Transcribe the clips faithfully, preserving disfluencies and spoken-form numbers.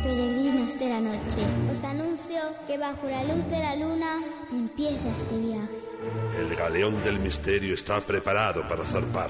Peregrinos de la noche, os anuncio que bajo la luz de la luna empieza este viaje. El galeón del misterio está preparado para zarpar.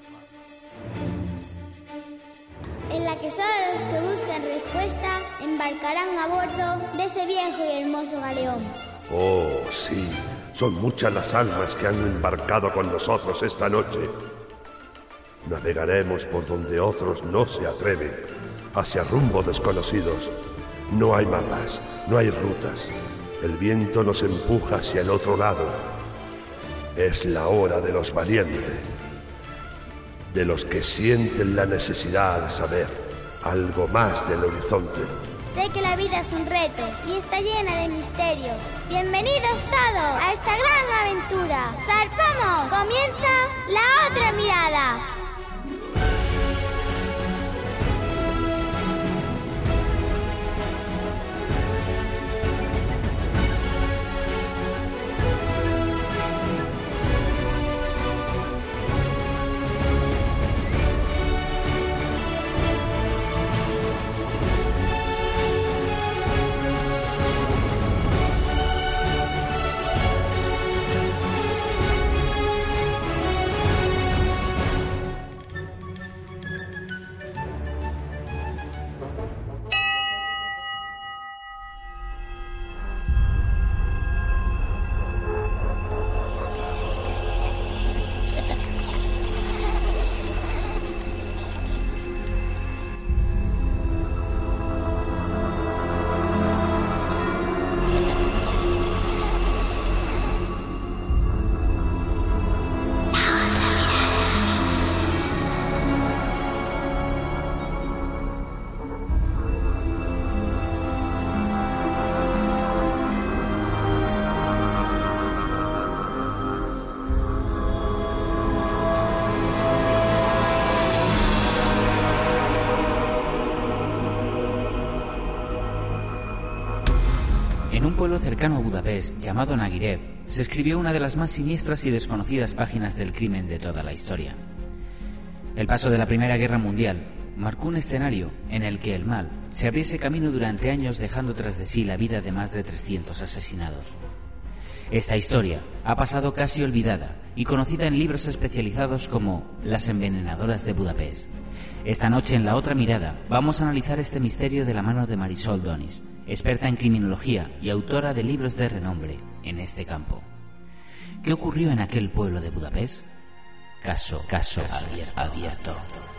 En la que solo los que buscan respuesta embarcarán a bordo de ese viejo y hermoso galeón. Oh, sí, son muchas las almas que han embarcado con nosotros esta noche. Navegaremos por donde otros no se atreven, hacia rumbos desconocidos. No hay mapas, no hay rutas. El viento nos empuja hacia el otro lado. Es la hora de los valientes, de los que sienten la necesidad de saber algo más del horizonte. Sé que la vida es un reto y está llena de misterios. Bienvenidos todos a esta gran aventura. ¡Zarpamos! Comienza La Otra Mirada. En un pueblo cercano a Budapest, llamado Nagirev, se escribió una de las más siniestras y desconocidas páginas del crimen de toda la historia. El paso de la Primera Guerra Mundial marcó un escenario en el que el mal se abriese camino durante años, dejando tras de sí la vida de más de trescientos asesinados. Esta historia ha pasado casi olvidada y conocida en libros especializados como Las envenenadoras de Budapest. Esta noche en La Otra Mirada vamos a analizar este misterio de la mano de Marisol Donis, experta en criminología y autora de libros de renombre en este campo. ¿Qué ocurrió en aquel pueblo de Budapest? Caso, caso, caso abierto. abierto.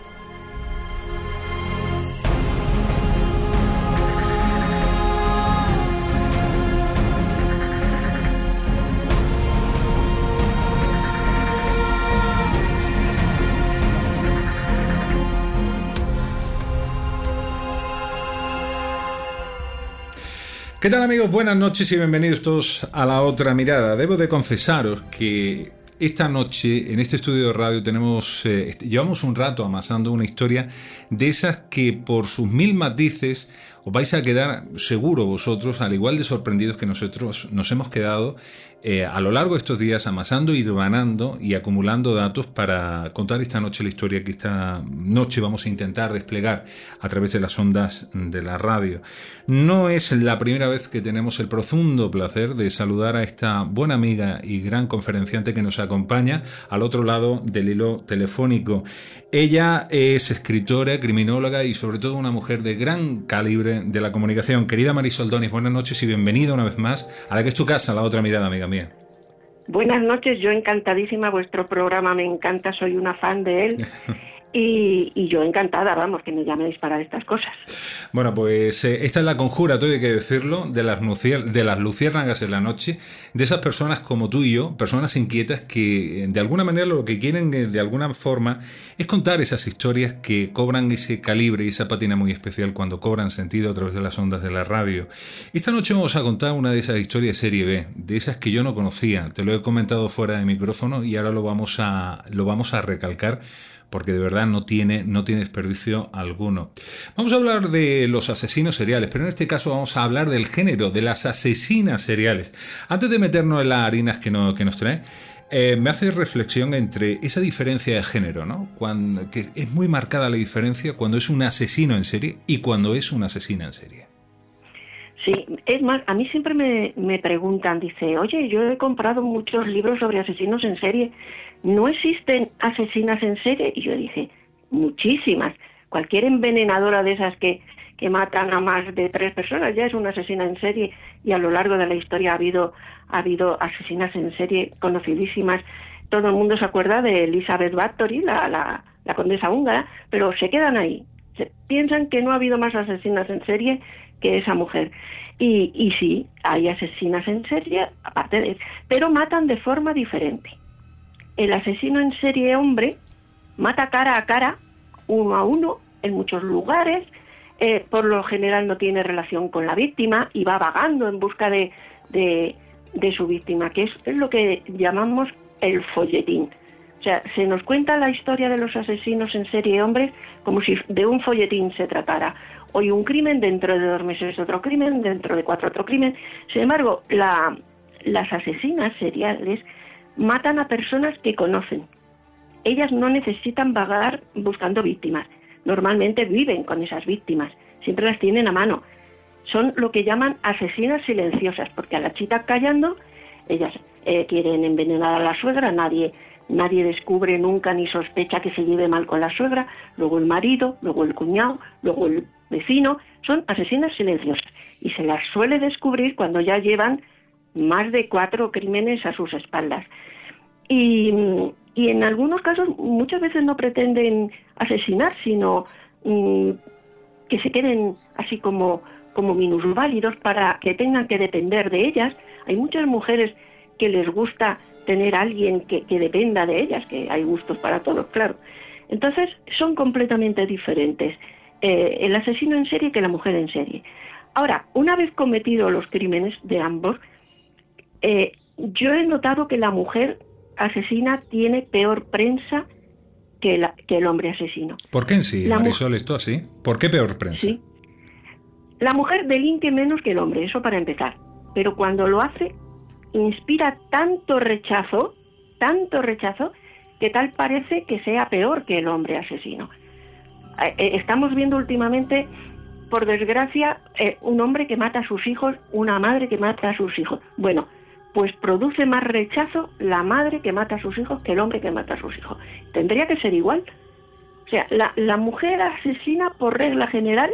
¿Qué tal, amigos? Buenas noches y bienvenidos todos a La Otra Mirada. Debo de confesaros que esta noche en este estudio de radio tenemos, eh, llevamos un rato amasando una historia de esas que por sus mil matices os vais a quedar seguro vosotros, al igual de sorprendidos que nosotros nos hemos quedado eh, a lo largo de estos días amasando, hilvanando y acumulando datos para contar esta noche la historia que esta noche vamos a intentar desplegar a través de las ondas de la radio. No es la primera vez que tenemos el profundo placer de saludar a esta buena amiga y gran conferenciante que nos acompaña al otro lado del hilo telefónico. Ella es escritora, criminóloga y sobre todo una mujer de gran calibre de la comunicación. Querida Marisol Donis, buenas noches y bienvenida una vez más a la que es tu casa, La Otra Mirada, amiga mía. Buenas noches, yo encantadísima, vuestro programa me encanta, soy una fan de él. Y, y yo encantada, vamos, que me llaméis para estas cosas. Bueno, pues eh, esta es la conjura, todo hay que decirlo, de las, nucier- de las luciérnagas en la noche, de esas personas como tú y yo, personas inquietas que de alguna manera lo que quieren eh, de alguna forma es contar esas historias que cobran ese calibre y esa pátina muy especial cuando cobran sentido a través de las ondas de la radio. Esta noche vamos a contar una de esas historias serie B, de esas que yo no conocía, te lo he comentado fuera de micrófono y ahora lo vamos a, lo vamos a recalcar, porque de verdad no tiene, no tiene desperdicio alguno. Vamos a hablar de los asesinos seriales, pero en este caso vamos a hablar del género, de las asesinas seriales. Antes de meternos en las harinas que, no, que nos trae, eh, me hace reflexión entre esa diferencia de género, ¿no? Cuando, que es muy marcada la diferencia cuando es un asesino en serie y cuando es una asesina en serie. Sí, es más, a mí siempre me, me preguntan, dice, oye, yo he comprado muchos libros sobre asesinos en serie, ¿no existen asesinas en serie? Y yo dije, muchísimas. Cualquier envenenadora de esas que, que matan a más de tres personas ya es una asesina en serie, y a lo largo de la historia ha habido, ha habido asesinas en serie conocidísimas. Todo el mundo se acuerda de Elizabeth Bathory, la, la, la condesa húngara, pero se quedan ahí. Se, piensan que no ha habido más asesinas en serie que esa mujer. Y, y sí, hay asesinas en serie, aparte de eso, pero matan de forma diferente. El asesino en serie hombre mata cara a cara, uno a uno, en muchos lugares, eh, por lo general no tiene relación con la víctima y va vagando en busca de, de, de su víctima, que es, es lo que llamamos el folletín. O sea, se nos cuenta la historia de los asesinos en serie hombres como si de un folletín se tratara. Hoy un crimen, dentro de dos meses otro crimen, dentro de cuatro otro crimen. Sin embargo, la, las asesinas seriales matan a personas que conocen. Ellas no necesitan vagar buscando víctimas. Normalmente viven con esas víctimas, siempre las tienen a mano. Son lo que llaman asesinas silenciosas, porque a la chita callando, ellas eh, quieren envenenar a la suegra, nadie, nadie descubre nunca ni sospecha que se lleve mal con la suegra, luego el marido, luego el cuñado, luego el vecino. Son asesinas silenciosas y se las suele descubrir cuando ya llevan más de cuatro crímenes a sus espaldas. Y, y en algunos casos muchas veces no pretenden asesinar, sino mmm, que se queden así como, como minusválidos para que tengan que depender de ellas. Hay muchas mujeres que les gusta tener a alguien que, que dependa de ellas, que hay gustos para todos, claro. Entonces son completamente diferentes eh, el asesino en serie que la mujer en serie. Ahora, una vez cometidos los crímenes de ambos, eh, yo he notado que la mujer asesina tiene peor prensa que, la, que el hombre asesino. ¿Por qué en sí, la Marisol, esto así? ¿Por qué peor prensa? Sí. La mujer delinque menos que el hombre, eso para empezar. Pero cuando lo hace, inspira tanto rechazo, tanto rechazo, que tal parece que sea peor que el hombre asesino. Estamos viendo últimamente, por desgracia, un hombre que mata a sus hijos, una madre que mata a sus hijos. Bueno, pues produce más rechazo la madre que mata a sus hijos que el hombre que mata a sus hijos. Tendría que ser igual. O sea, la, la mujer asesina, por regla general,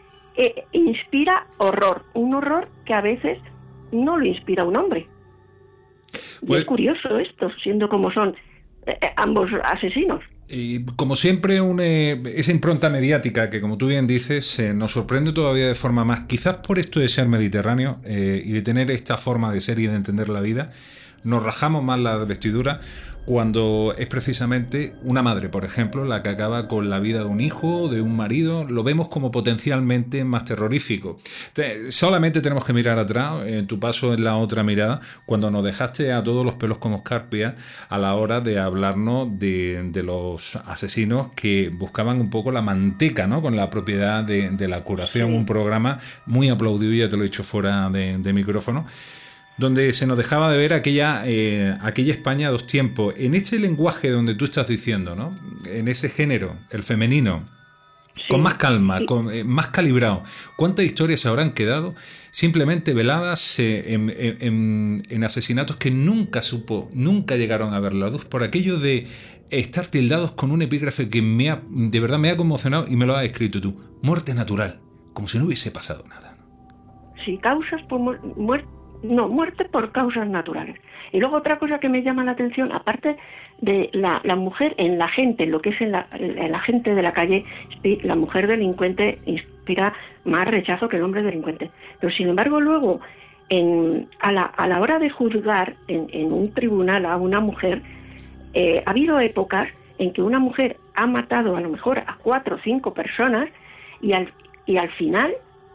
eh, inspira horror. Un horror que a veces no lo inspira un hombre. Pues, y es curioso esto, siendo como son eh, ambos asesinos. Y como siempre, una, esa impronta mediática que, como tú bien dices, eh, nos sorprende todavía de forma más, quizás por esto de ser mediterráneo eh, y de tener esta forma de ser y de entender la vida, nos rajamos más la vestidura cuando es precisamente una madre, por ejemplo, la que acaba con la vida de un hijo, de un marido. Lo vemos como potencialmente más terrorífico. Te, solamente tenemos que mirar atrás, en tu paso en La Otra Mirada, cuando nos dejaste a todos los pelos como escarpia a la hora de hablarnos de, de los asesinos que buscaban un poco la manteca, ¿no?, con la propiedad de, de la curación. Sí. Un programa muy aplaudido, ya te lo he dicho fuera de, de micrófono, donde se nos dejaba de ver aquella, eh, aquella España a dos tiempos, en ese lenguaje donde tú estás diciendo, ¿no?, en ese género, el femenino, sí, con más calma, sí. con, eh, más calibrado. ¿Cuántas historias se habrán quedado simplemente veladas eh, en, en, en asesinatos que nunca supo, nunca llegaron a ver la luz, por aquello de estar tildados con un epígrafe que me ha, de verdad me ha conmocionado y me lo has escrito tú? Muerte natural, como si no hubiese pasado nada. Sí, causas por mu muerte. No, muerte por causas naturales. Y luego otra cosa que me llama la atención, aparte de la, la mujer en la gente, lo que es en la, en la gente de la calle, la mujer delincuente inspira más rechazo que el hombre delincuente. Pero sin embargo luego, en, a, la, a la hora de juzgar en, en un tribunal a una mujer, eh, ha habido épocas en que una mujer ha matado a lo mejor a cuatro o cinco personas y al, y al final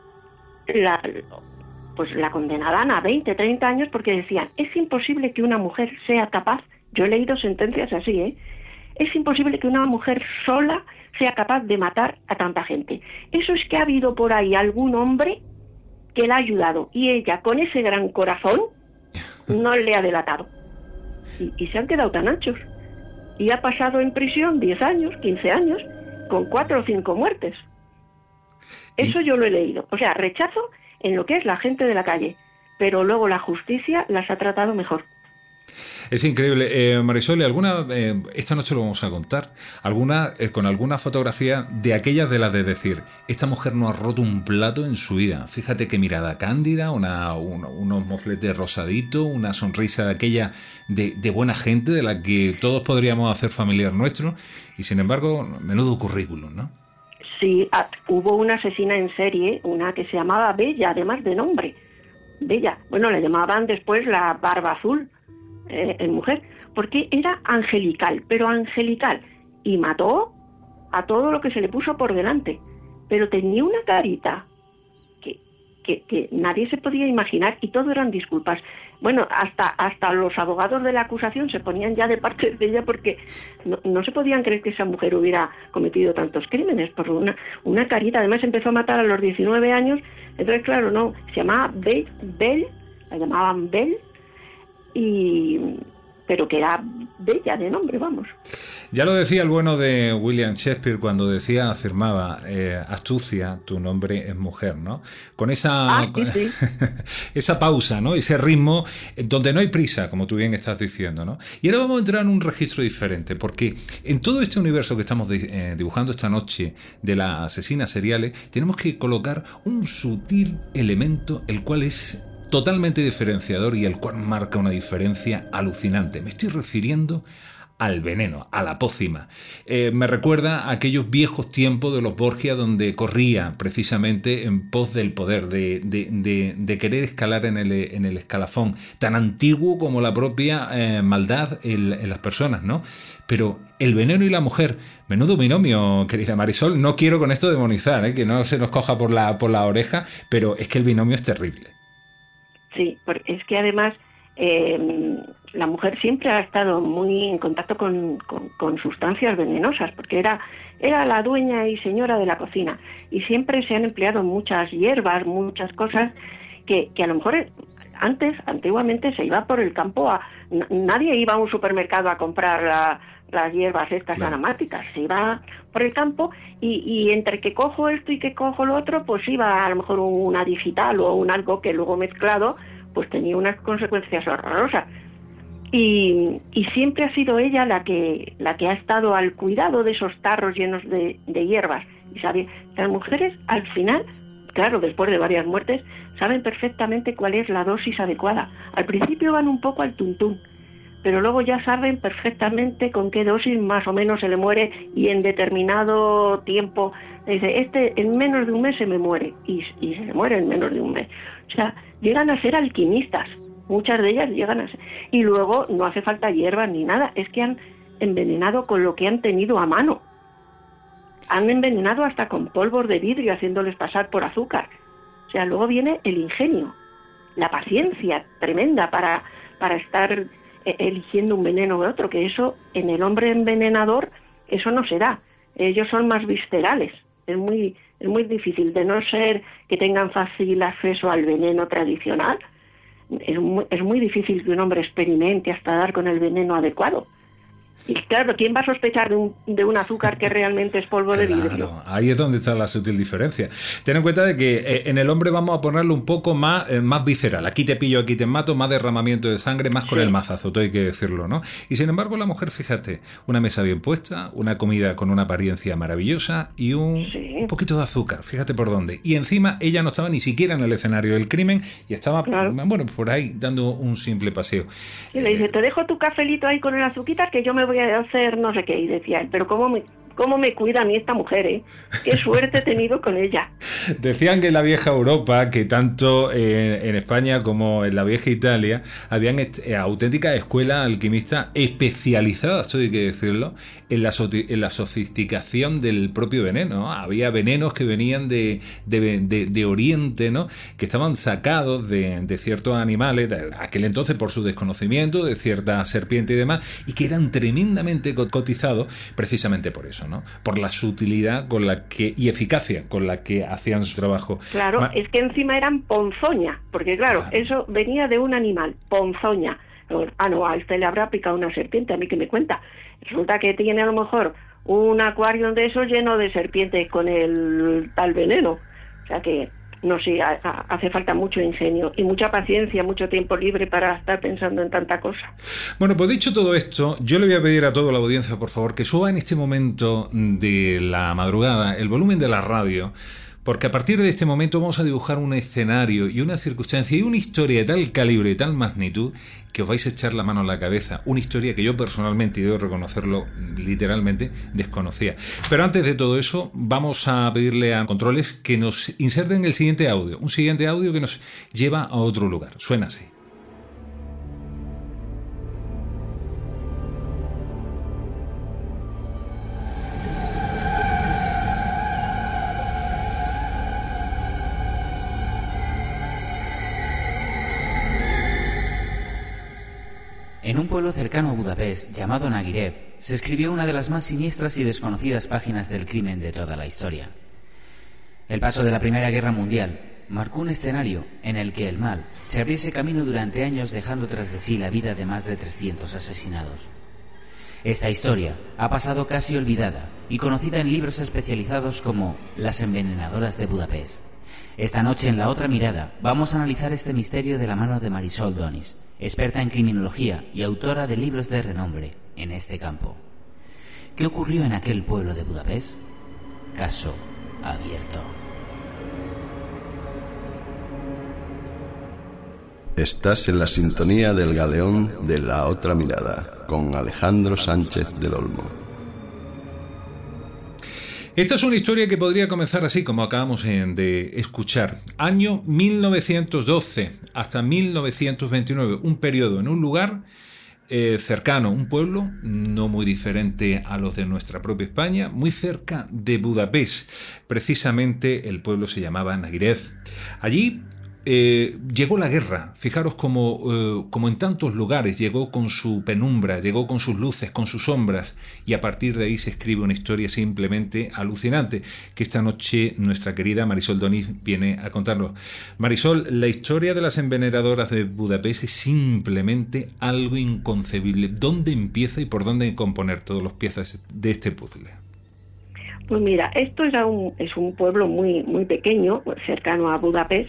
la... pues la condenarán a veinte, treinta años porque decían, es imposible que una mujer sea capaz, yo he leído sentencias así, ¿eh? Es imposible que una mujer sola sea capaz de matar a tanta gente. Eso es que ha habido por ahí algún hombre que la ha ayudado y ella, con ese gran corazón, no le ha delatado. y, y se han quedado tan anchos. Y ha pasado en prisión diez años, quince años, con cuatro o cinco muertes. Eso yo lo he leído. O sea, rechazo en lo que es la gente de la calle, pero luego la justicia las ha tratado mejor. Es increíble. Eh, Marisol, ¿alguna, eh, esta noche lo vamos a contar, alguna eh, con alguna fotografía de aquellas de las de decir, esta mujer no ha roto un plato en su vida? Fíjate qué mirada cándida, una, un, unos mofletes rosaditos, una sonrisa de aquella de, de buena gente, de la que todos podríamos hacer familiar nuestro, y sin embargo, menudo currículum, ¿no? Sí, ah, hubo una asesina en serie, una que se llamaba Bella, además de nombre. Bella. Bueno, le llamaban después la Barba Azul. Eh, en mujer, porque era angelical, pero angelical, y mató a todo lo que se le puso por delante, pero tenía una carita que, que, que nadie se podía imaginar, y todo eran disculpas. Bueno, hasta hasta los abogados de la acusación se ponían ya de parte de ella, porque no, no se podían creer que esa mujer hubiera cometido tantos crímenes, por una, una carita. Además empezó a matar a los diecinueve años, entonces claro, no, se llamaba Belle, Belle la llamaban Belle, y pero que era bella de nombre, vamos. Ya lo decía el bueno de William Shakespeare cuando decía, afirmaba, eh, astucia, tu nombre es mujer, ¿no? Con esa, ah, sí, sí. esa pausa, ¿no? Ese ritmo donde no hay prisa, como tú bien estás diciendo, ¿no? Y ahora vamos a entrar en un registro diferente, porque en todo este universo que estamos eh, dibujando esta noche de las asesinas seriales, tenemos que colocar un sutil elemento, el cual es totalmente diferenciador y el cual marca una diferencia alucinante. Me estoy refiriendo al veneno, a la pócima. Eh, me recuerda a aquellos viejos tiempos de los Borgia, donde corría precisamente en pos del poder, de, de, de, de querer escalar en el, en el escalafón, tan antiguo como la propia eh, maldad en, en las personas, ¿no? Pero el veneno y la mujer, menudo binomio, querida Marisol. No quiero con esto demonizar, ¿eh? Que no se nos coja por la, por la oreja, pero es que el binomio es terrible. Sí, porque es que además eh, la mujer siempre ha estado muy en contacto con, con, con sustancias venenosas, porque era, era la dueña y señora de la cocina, y siempre se han empleado muchas hierbas, muchas cosas que, que a lo mejor antes, antiguamente se iba por el campo, a, nadie iba a un supermercado a comprar la, las hierbas estas claro. aromáticas, se iba por el campo y, y entre que cojo esto y que cojo lo otro, pues iba a lo mejor una digital o un algo que luego mezclado pues tenía unas consecuencias horrorosas. Y, y siempre ha sido ella la que la que ha estado al cuidado de esos tarros llenos de, de hierbas. Y sabe, las mujeres al final, claro, después de varias muertes, saben perfectamente cuál es la dosis adecuada. Al principio van un poco al tuntún, pero luego ya saben perfectamente con qué dosis más o menos se le muere, y en determinado tiempo dice, este en menos de un mes se me muere, y, y se muere en menos de un mes. O sea, llegan a ser alquimistas, muchas de ellas llegan a ser, y luego no hace falta hierbas ni nada, es que han envenenado con lo que han tenido a mano. Han envenenado hasta con polvos de vidrio, haciéndoles pasar por azúcar. O sea, luego viene el ingenio, la paciencia tremenda para, para estar eligiendo un veneno u otro, que eso en el hombre envenenador eso no se da. Ellos son más viscerales, es muy es muy difícil, de no ser que tengan fácil acceso al veneno tradicional, es muy, es muy difícil que un hombre experimente hasta dar con el veneno adecuado. Y claro, ¿quién va a sospechar de un, de un azúcar que realmente es polvo de vidrio? Claro, ahí es donde está la sutil diferencia. Ten en cuenta de que eh, en el hombre vamos a ponerlo un poco más, eh, más visceral. Aquí te pillo, aquí te mato, más derramamiento de sangre, más con sí. el mazazo, todo hay que decirlo, ¿no? Y sin embargo la mujer, fíjate, una mesa bien puesta, una comida con una apariencia maravillosa y un, sí. un poquito de azúcar, fíjate por dónde. Y encima ella no estaba ni siquiera en el escenario del crimen y estaba, claro. bueno, por ahí dando un simple paseo. Y le dice, te dejo tu cafelito ahí con el azuquita que yo me voy a hacer no sé qué, y decía él, pero cómo me, cómo me cuida a mí esta mujer, ¿eh? Qué suerte he tenido con ella. Decían que en la vieja Europa, que tanto eh, en España como en la vieja Italia, habían est- eh, auténticas escuelas alquimistas especializadas, esto hay que decirlo, en la, so- en la sofisticación del propio veneno, ¿no? Había venenos que venían de, de, de, de Oriente, ¿no? Que estaban sacados de, de ciertos animales, de aquel entonces por su desconocimiento, de cierta serpiente y demás, y que eran tremendamente cotizados precisamente por eso, ¿no? Por la sutilidad con la que y eficacia con la que hacían su trabajo. Claro, Ma- es que encima eran ponzoña, porque claro, claro, eso venía de un animal, ponzoña, Ah, no, a este le habrá picado una serpiente, ¿a mí qué me cuenta? Resulta que tiene a lo mejor un acuario de esos lleno de serpientes con el tal veneno. O sea que, no sé, a, a, hace falta mucho ingenio y mucha paciencia, mucho tiempo libre para estar pensando en tanta cosa. Bueno, pues dicho todo esto, yo le voy a pedir a toda la audiencia, por favor, que suba en este momento de la madrugada el volumen de la radio, porque a partir de este momento vamos a dibujar un escenario y una circunstancia y una historia de tal calibre, de tal magnitud, que os vais a echar la mano a la cabeza. Una historia que yo personalmente, y debo reconocerlo literalmente, desconocía. Pero antes de todo eso, vamos a pedirle a Controles que nos inserten el siguiente audio. Un siguiente audio que nos lleva a otro lugar. Suena así. En un pueblo cercano a Budapest, llamado Nagirev, se escribió una de las más siniestras y desconocidas páginas del crimen de toda la historia. El paso de la Primera Guerra Mundial marcó un escenario en el que el mal se abriese camino durante años, dejando tras de sí la vida de más de trescientos asesinados. Esta historia ha pasado casi olvidada y conocida en libros especializados como Las envenenadoras de Budapest. Esta noche en La Otra Mirada vamos a analizar este misterio de la mano de Marisol Donis, experta en criminología y autora de libros de renombre en este campo. ¿Qué ocurrió en aquel pueblo de Budapest? Caso abierto. Estás en la sintonía del galeón de La Otra Mirada, con Alejandro Sánchez del Olmo. Esta es una historia que podría comenzar así, como acabamos de escuchar. Año mil novecientos doce hasta mil novecientos veintinueve, un periodo en un lugar eh, cercano, un pueblo no muy diferente a los de nuestra propia España, muy cerca de Budapest. Precisamente el pueblo se llamaba Nagirev. Allí Eh, llegó la guerra, fijaros como, eh, como en tantos lugares, llegó con su penumbra, llegó con sus luces, con sus sombras, y a partir de ahí se escribe una historia simplemente alucinante, que esta noche nuestra querida Marisol Donis viene a contarnos. Marisol, la historia de las envenenadoras de Budapest es simplemente algo inconcebible. ¿Dónde empieza y por dónde componer todas las piezas de este puzzle? Pues mira, esto era un, es un pueblo muy, muy pequeño, cercano a Budapest,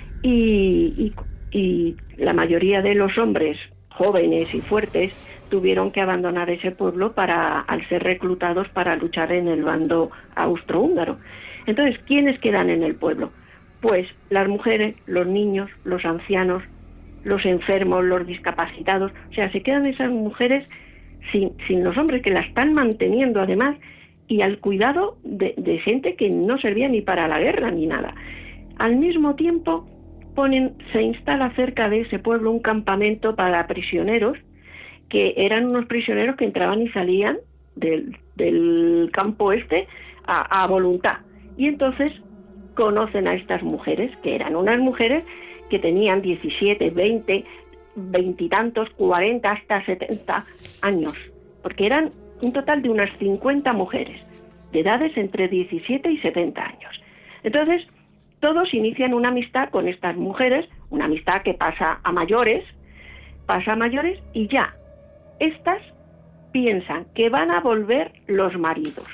Y, y, y la mayoría de los hombres jóvenes y fuertes tuvieron que abandonar ese pueblo para, al ser reclutados para luchar en el bando austrohúngaro. Entonces, ¿quiénes quedan en el pueblo? Pues las mujeres, los niños, los ancianos, los enfermos, los discapacitados. O sea, se quedan esas mujeres sin, sin los hombres que la están manteniendo además, y al cuidado de, de gente que no servía ni para la guerra ni nada. Al mismo tiempo, Ponen, se instala cerca de ese pueblo un campamento para prisioneros, que eran unos prisioneros que entraban y salían del, del campo este a, a voluntad. Y entonces conocen a estas mujeres, que eran unas mujeres que tenían diecisiete, veinte, veintitantos, cuarenta, hasta setenta años, porque eran un total de unas cincuenta mujeres, de edades entre diecisiete y setenta años. Entonces, todos inician una amistad con estas mujeres, una amistad que pasa a mayores, pasa a mayores y ya, estas piensan que van a volver los maridos,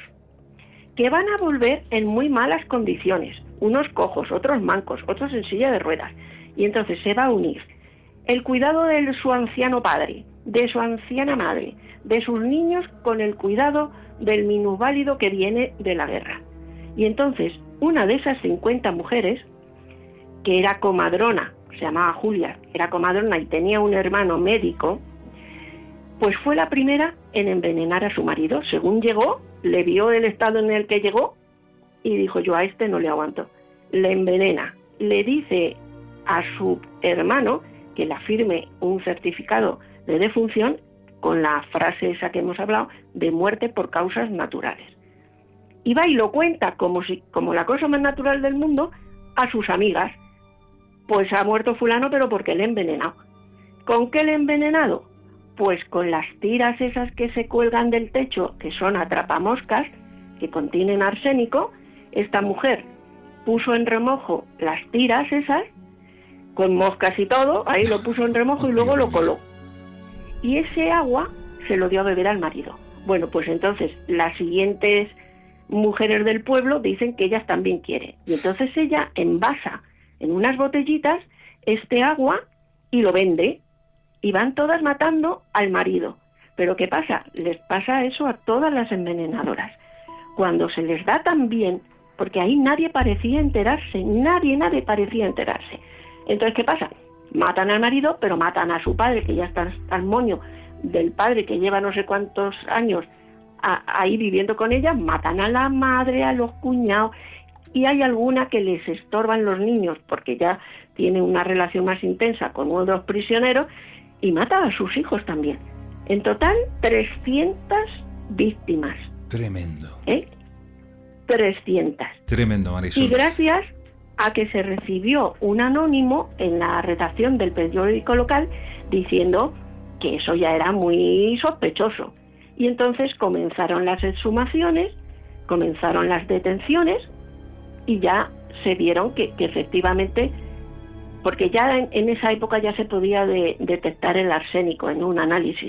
que van a volver en muy malas condiciones, unos cojos, otros mancos, otros en silla de ruedas, y entonces se va a unir el cuidado de su anciano padre, de su anciana madre, de sus niños con el cuidado del minusválido que viene de la guerra. Y entonces, una de esas cincuenta mujeres, que era comadrona, se llamaba Julia, era comadrona y tenía un hermano médico, pues fue la primera en envenenar a su marido. Según llegó, le vio el estado en el que llegó y dijo: yo a este no le aguanto. Le envenena, le dice a su hermano que le firme un certificado de defunción con la frase esa que hemos hablado, de muerte por causas naturales. Y va y lo cuenta como si como la cosa más natural del mundo a sus amigas. Pues ha muerto fulano, pero porque le he envenenado. ¿Con qué le he envenenado? Pues con las tiras esas que se cuelgan del techo, que son atrapamoscas, que contienen arsénico. Esta mujer puso en remojo las tiras esas, con moscas y todo, ahí lo puso en remojo y luego lo coló. y ese agua se lo dio a beber al marido. Bueno, pues entonces las siguientes mujeres del pueblo dicen que ellas también quieren. Y entonces ella envasa en unas botellitas este agua y lo vende. Y van todas matando al marido. Pero ¿qué pasa? Les pasa eso a todas las envenenadoras. Cuando se les da tan bien, porque ahí nadie parecía enterarse, nadie, nadie parecía enterarse. Entonces, ¿qué pasa? Matan al marido, pero matan a su padre, que ya está hasta el moño del padre, que lleva no sé cuántos años a, ahí viviendo con ella, matan a la madre, a los cuñados, y hay alguna que les estorban los niños, porque ya tiene una relación más intensa con uno de los prisioneros, y mata a sus hijos también. En total, trescientas víctimas. Tremendo. ¿Eh? trescientas. Tremendo, Marisol. Y gracias a que se recibió un anónimo en la redacción del periódico local diciendo que eso ya era muy sospechoso. Y entonces comenzaron las exhumaciones, comenzaron las detenciones y ya se vieron que, que efectivamente, porque ya en, en esa época ya se podía de, detectar el arsénico en un análisis.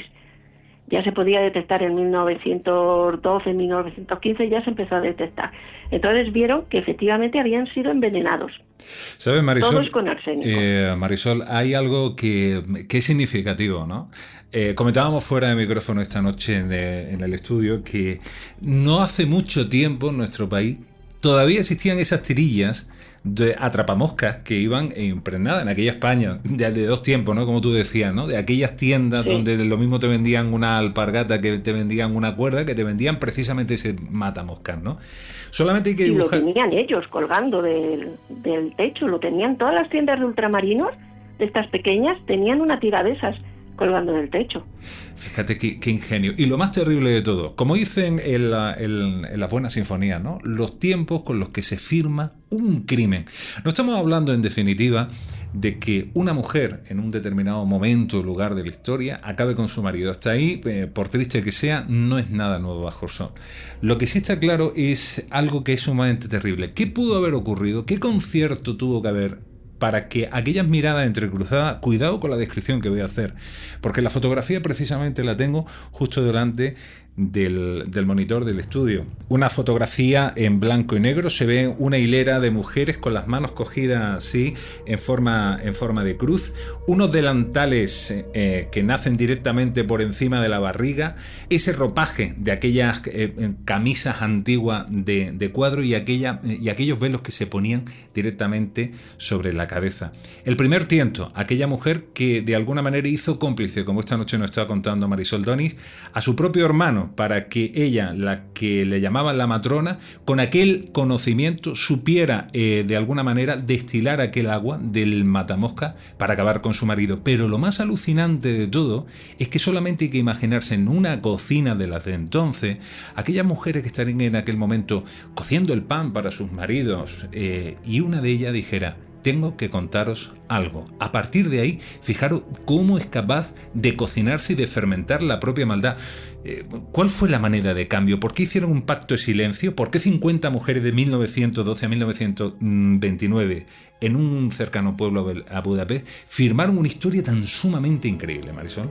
Ya se podía detectar en mil novecientos doce, mil novecientos quince, ya se empezó a detectar. Entonces vieron que efectivamente habían sido envenenados. ¿Sabes, Marisol? Todos con arsénico. Eh, Marisol, hay algo que, que es significativo, ¿no? Eh, comentábamos fuera de micrófono esta noche en, de, en el estudio que no hace mucho tiempo en nuestro país todavía existían esas tirillas de atrapamoscas que iban impregnadas en aquella España de, de dos tiempos, ¿no? Como tú decías, ¿no? De aquellas tiendas, sí, donde lo mismo te vendían una alpargata, que te vendían una cuerda, que te vendían precisamente ese matamoscas, ¿no? Solamente hay que dibujar... Y lo tenían ellos colgando del, del techo, lo tenían todas las tiendas de ultramarinos, de estas pequeñas, tenían una tira de esas colgando del techo. Fíjate qué, qué ingenio. Y lo más terrible de todo, como dicen en, la, en, en las buenas sinfonías, ¿no? Los tiempos con los que se firma un crimen. No estamos hablando, en definitiva, de que una mujer en un determinado momento o lugar de la historia acabe con su marido. Hasta ahí, eh, por triste que sea, no es nada nuevo bajo el sol. Lo que sí está claro es algo que es sumamente terrible. ¿Qué pudo haber ocurrido? ¿Qué concierto tuvo que haber para que aquellas miradas entrecruzadas, cuidado con la descripción que voy a hacer, porque la fotografía precisamente la tengo justo delante del, del monitor del estudio? Una fotografía en blanco y negro, se ve una hilera de mujeres con las manos cogidas así, en forma, en forma de cruz, unos delantales eh, que nacen directamente por encima de la barriga, ese ropaje de aquellas eh, camisas antiguas de, de cuadro y, aquella, y aquellos velos que se ponían directamente sobre la cabeza. El primer tiento, aquella mujer que de alguna manera hizo cómplice, como esta noche nos está contando Marisol Donis, a su propio hermano, para que ella, la que le llamaban la matrona, con aquel conocimiento supiera eh, de alguna manera destilar aquel agua del matamosca para acabar con su marido. Pero lo más alucinante de todo es que solamente hay que imaginarse en una cocina de las de entonces, aquellas mujeres que estarían en aquel momento cociendo el pan para sus maridos, eh, y una de ellas dijera: tengo que contaros algo. A partir de ahí, fijaros cómo es capaz de cocinarse y de fermentar la propia maldad. Eh, ¿Cuál fue la manera de cambio? ¿Por qué hicieron un pacto de silencio? ¿Por qué cincuenta mujeres de mil novecientos doce a mil novecientos veintinueve en un cercano pueblo a Budapest firmaron una historia tan sumamente increíble, Marisol?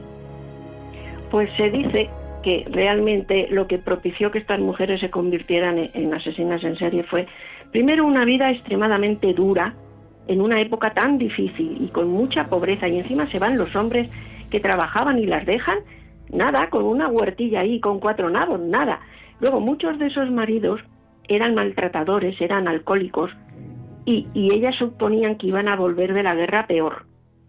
Pues se dice que realmente lo que propició que estas mujeres se convirtieran en asesinas en serie fue, primero, una vida extremadamente dura, en una época tan difícil y con mucha pobreza, y encima se van los hombres que trabajaban y las dejan, nada, con una huertilla ahí, con cuatro nabos, nada. Luego, muchos de esos maridos eran maltratadores, eran alcohólicos, y, y ellas suponían que iban a volver de la guerra peor.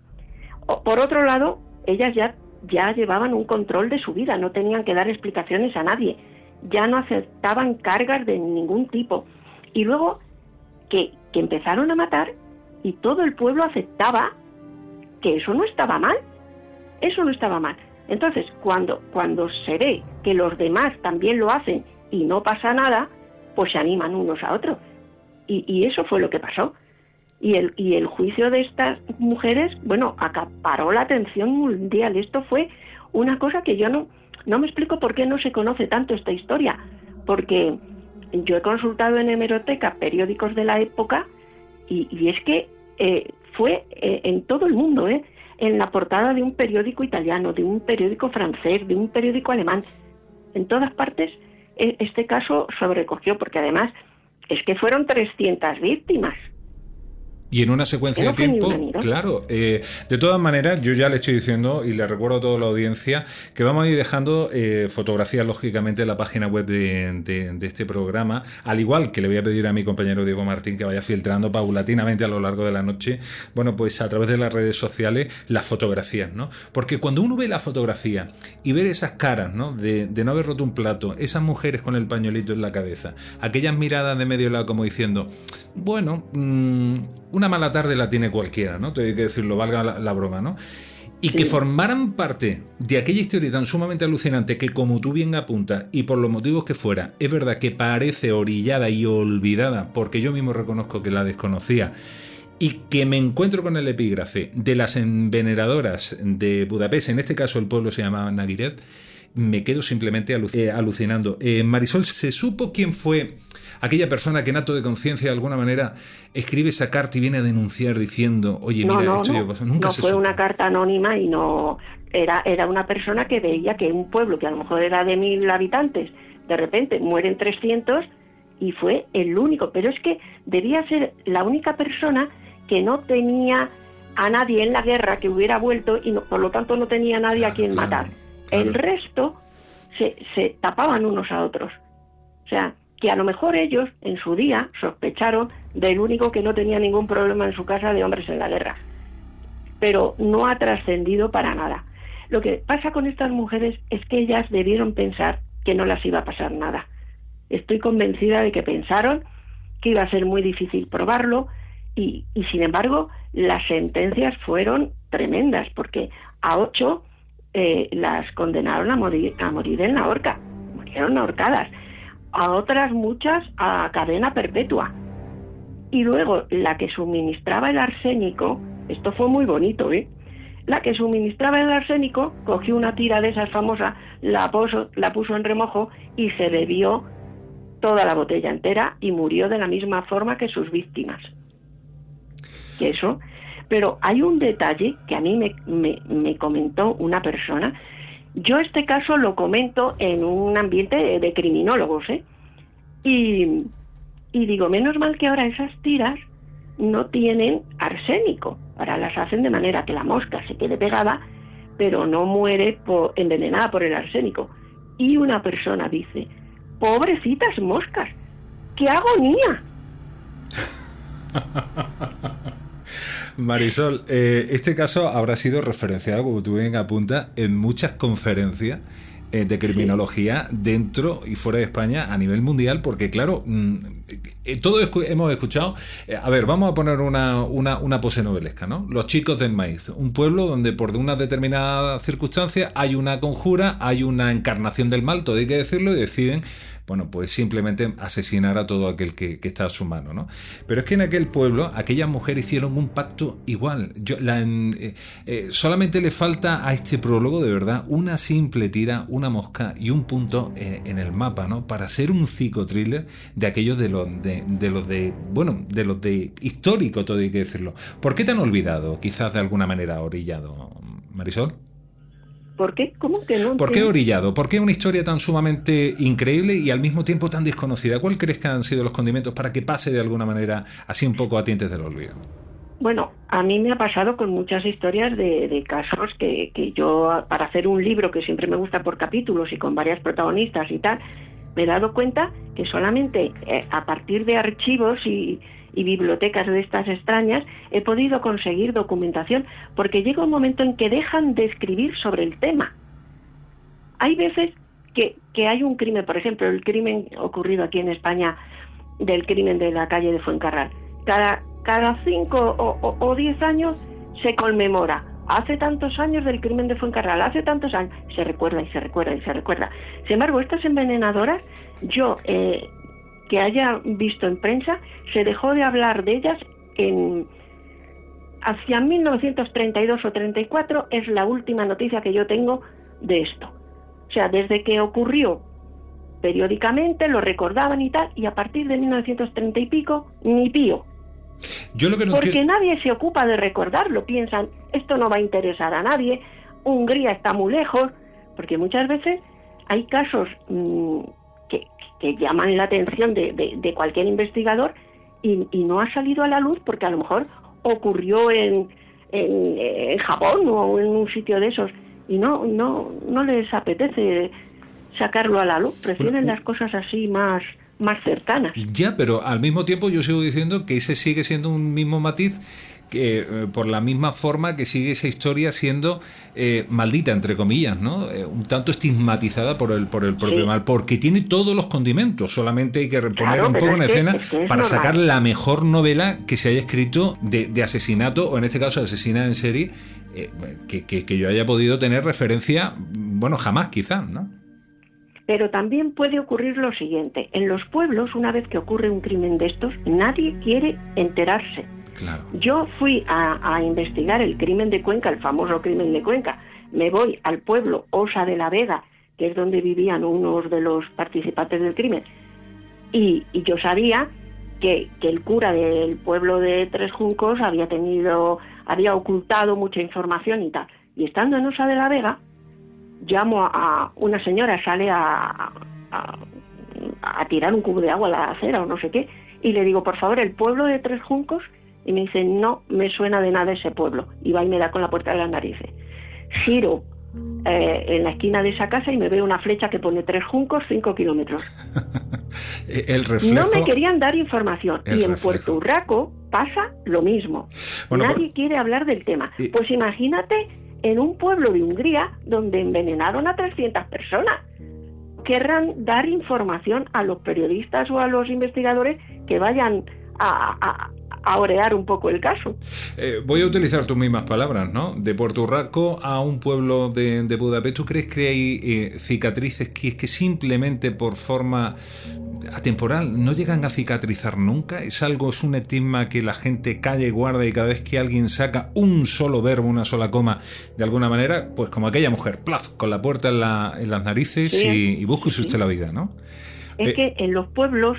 O, por otro lado, ellas ya, ya llevaban un control de su vida, no tenían que dar explicaciones a nadie, ya no aceptaban cargas de ningún tipo. Y luego, que, que empezaron a matar, y todo el pueblo aceptaba que eso no estaba mal, eso no estaba mal. Entonces, cuando, cuando se ve que los demás también lo hacen y no pasa nada, pues se animan unos a otros. Y, y eso fue lo que pasó. Y el, y el juicio de estas mujeres, bueno, acaparó la atención mundial. Esto fue una cosa que yo no, no me explico por qué no se conoce tanto esta historia. Porque yo he consultado en hemeroteca periódicos de la época y, y es que Eh, fue eh, en todo el mundo, ¿eh? en la portada de un periódico italiano, de un periódico francés, de un periódico alemán. En todas partes este caso sobrecogió, porque además es que fueron trescientas víctimas. Y en una secuencia de tiempo, claro, eh, de todas maneras, yo ya le estoy diciendo y le recuerdo a toda la audiencia que vamos a ir dejando eh, fotografías, lógicamente, en la página web de, de, de este programa, al igual que le voy a pedir a mi compañero Diego Martín que vaya filtrando paulatinamente a lo largo de la noche, bueno, pues a través de las redes sociales, las fotografías, ¿no? Porque cuando uno ve la fotografía y ver esas caras, ¿no? De, de no haber roto un plato, esas mujeres con el pañuelito en la cabeza, aquellas miradas de medio lado como diciendo, bueno, mmm, una mala tarde la tiene cualquiera, ¿no? Tengo que decirlo, valga la, la broma, ¿no? Y sí. Que formaran parte de aquella historia tan sumamente alucinante que, como tú bien apuntas, y por los motivos que fuera, es verdad que parece orillada y olvidada, porque yo mismo reconozco que la desconocía, y que me encuentro con el epígrafe de las envenenadoras de Budapest, en este caso el pueblo se llamaba Nagirev, me quedo simplemente aluc- eh, alucinando. Eh, Marisol, ¿se supo quién fue aquella persona que en acto de conciencia de alguna manera escribe esa carta y viene a denunciar diciendo, oye, no, mira, no, esto no, yo pasó? Nunca no se fue supo. Una carta anónima y no era era una persona que veía que un pueblo que a lo mejor era de mil habitantes, de repente mueren trescientos y fue el único, pero es que debía ser la única persona que no tenía a nadie en la guerra que hubiera vuelto y no, por lo tanto no tenía a nadie claro, a quien claro, matar. Claro. El resto se, se tapaban unos a otros. O sea, que a lo mejor ellos en su día sospecharon del único que no tenía ningún problema en su casa de hombres en la guerra. Pero no ha trascendido para nada. Lo que pasa con estas mujeres es que ellas debieron pensar que no las iba a pasar nada. Estoy convencida de que pensaron que iba a ser muy difícil probarlo y, y sin embargo las sentencias fueron tremendas porque a ocho eh, las condenaron a morir, a morir en la horca, murieron ahorcadas, a otras muchas a cadena perpetua. Y luego la que suministraba el arsénico, esto fue muy bonito, ¿eh? La que suministraba el arsénico cogió una tira de esas famosas, la puso, la puso en remojo y se bebió toda la botella entera y murió de la misma forma que sus víctimas. Que eso, pero hay un detalle que a mí me, me, me comentó una persona. Yo este caso lo comento en un ambiente de, de criminólogos, ¿eh? Y, y digo, menos mal que ahora esas tiras no tienen arsénico. Ahora las hacen de manera que la mosca se quede pegada, pero no muere por, envenenada por el arsénico. Y una persona dice, pobrecitas moscas, ¡qué agonía! Marisol, eh, este caso habrá sido referenciado, como tú bien apuntas, en muchas conferencias eh, de criminología sí. dentro y fuera de España a nivel mundial, porque claro, mmm, eh, todos escu- hemos escuchado, eh, a ver, vamos a poner una, una, una pose novelesca, ¿no? Los chicos del maíz, un pueblo donde por una determinada circunstancia hay una conjura, hay una encarnación del mal, todo hay que decirlo, y deciden bueno, pues simplemente asesinar a todo aquel que, que está a su mano, ¿no? Pero es que en aquel pueblo, aquellas mujeres hicieron un pacto igual. Yo, la, eh, eh, solamente le falta a este prólogo, de verdad, una simple tira, una mosca y un punto eh, en el mapa, ¿no? Para ser un psicotriller de aquellos de los de, de los de, bueno, de los de histórico, todo hay que decirlo. ¿Por qué te han olvidado? Quizás de alguna manera orillado, Marisol. ¿Por qué? ¿Cómo que no? ¿Por qué orillado? ¿Por qué una historia tan sumamente increíble y al mismo tiempo tan desconocida? ¿Cuál crees que han sido los condimentos para que pase de alguna manera así un poco a tientes del olvido? Bueno, a mí me ha pasado con muchas historias de, de casos que, que yo, para hacer un libro que siempre me gusta por capítulos y con varias protagonistas y tal, me he dado cuenta que solamente eh, a partir de archivos y... y bibliotecas de estas extrañas, he podido conseguir documentación, porque llega un momento en que dejan de escribir sobre el tema. Hay veces que, que hay un crimen, por ejemplo, el crimen ocurrido aquí en España, del crimen de la calle de Fuencarral. Cada, cada cinco o, o, o diez años se conmemora. Hace tantos años del crimen de Fuencarral, hace tantos años, se recuerda y se recuerda y se recuerda. Sin embargo, estas envenenadoras, yo... Eh, que haya visto en prensa, se dejó de hablar de ellas en hacia mil novecientos treinta y dos o treinta y cuatro, es la última noticia que yo tengo de esto. O sea, desde que ocurrió periódicamente lo recordaban y tal, y a partir de mil novecientos treinta y pico, ni pío. Yo lo que no Porque quiero... nadie se ocupa de recordarlo. Piensan, esto no va a interesar a nadie, Hungría está muy lejos, porque muchas veces hay casos mmm, que, que llaman la atención de, de, de cualquier investigador y, y no ha salido a la luz porque a lo mejor ocurrió en, en, en Japón o en un sitio de esos y no, no, no les apetece sacarlo a la luz, prefieren bueno, las cosas así más... más cercanas. Ya, pero al mismo tiempo yo sigo diciendo que ese sigue siendo un mismo matiz que eh, por la misma forma que sigue esa historia siendo eh, maldita, entre comillas, ¿no? Eh, un tanto estigmatizada por el por el propio sí. mal, porque tiene todos los condimentos, solamente hay que poner claro, un poco en escena es que es para normal. Sacar la mejor novela que se haya escrito de, de asesinato, o en este caso de asesina en serie, eh, que, que, que yo haya podido tener referencia, bueno, jamás quizás, ¿no? Pero también puede ocurrir lo siguiente. En los pueblos, una vez que ocurre un crimen de estos, nadie quiere enterarse. Claro. Yo fui a, a investigar el crimen de Cuenca, el famoso crimen de Cuenca. Me voy al pueblo Osa de la Vega, que es donde vivían unos de los participantes del crimen. Y, y yo sabía que, que el cura del pueblo de Tres Juncos había tenido, había ocultado mucha información y tal. Y estando en Osa de la Vega, llamo a una señora, sale a, a, a tirar un cubo de agua a la acera o no sé qué, y le digo, por favor, ¿el pueblo de Tres Juncos? Y me dice, no me suena de nada ese pueblo. Y va y me da con la puerta de las narices. Giro eh, en la esquina de esa casa y me veo una flecha que pone Tres Juncos, cinco kilómetros. El reflejo... No me querían dar información. El y en reflejo. Puerto Urraco pasa lo mismo. Bueno, Nadie por... quiere hablar del tema. Y... Pues imagínate... en un pueblo de Hungría donde envenenaron a trescientas personas. Querrán dar información a los periodistas o a los investigadores que vayan a, a, a orear un poco el caso. Eh, voy a utilizar tus mismas palabras, ¿no? De Puerto Urraco a un pueblo de, de Budapest, ¿tú crees que hay eh, cicatrices que, que simplemente por forma atemporal no llegan a cicatrizar nunca? ¿Es algo, es un estigma que la gente calla y guarda y cada vez que alguien saca un solo verbo, una sola coma, de alguna manera, pues como aquella mujer, plaf, con la puerta en, la, en las narices sí, y, y búsquese sí. usted la vida, ¿no? Es eh, que en los pueblos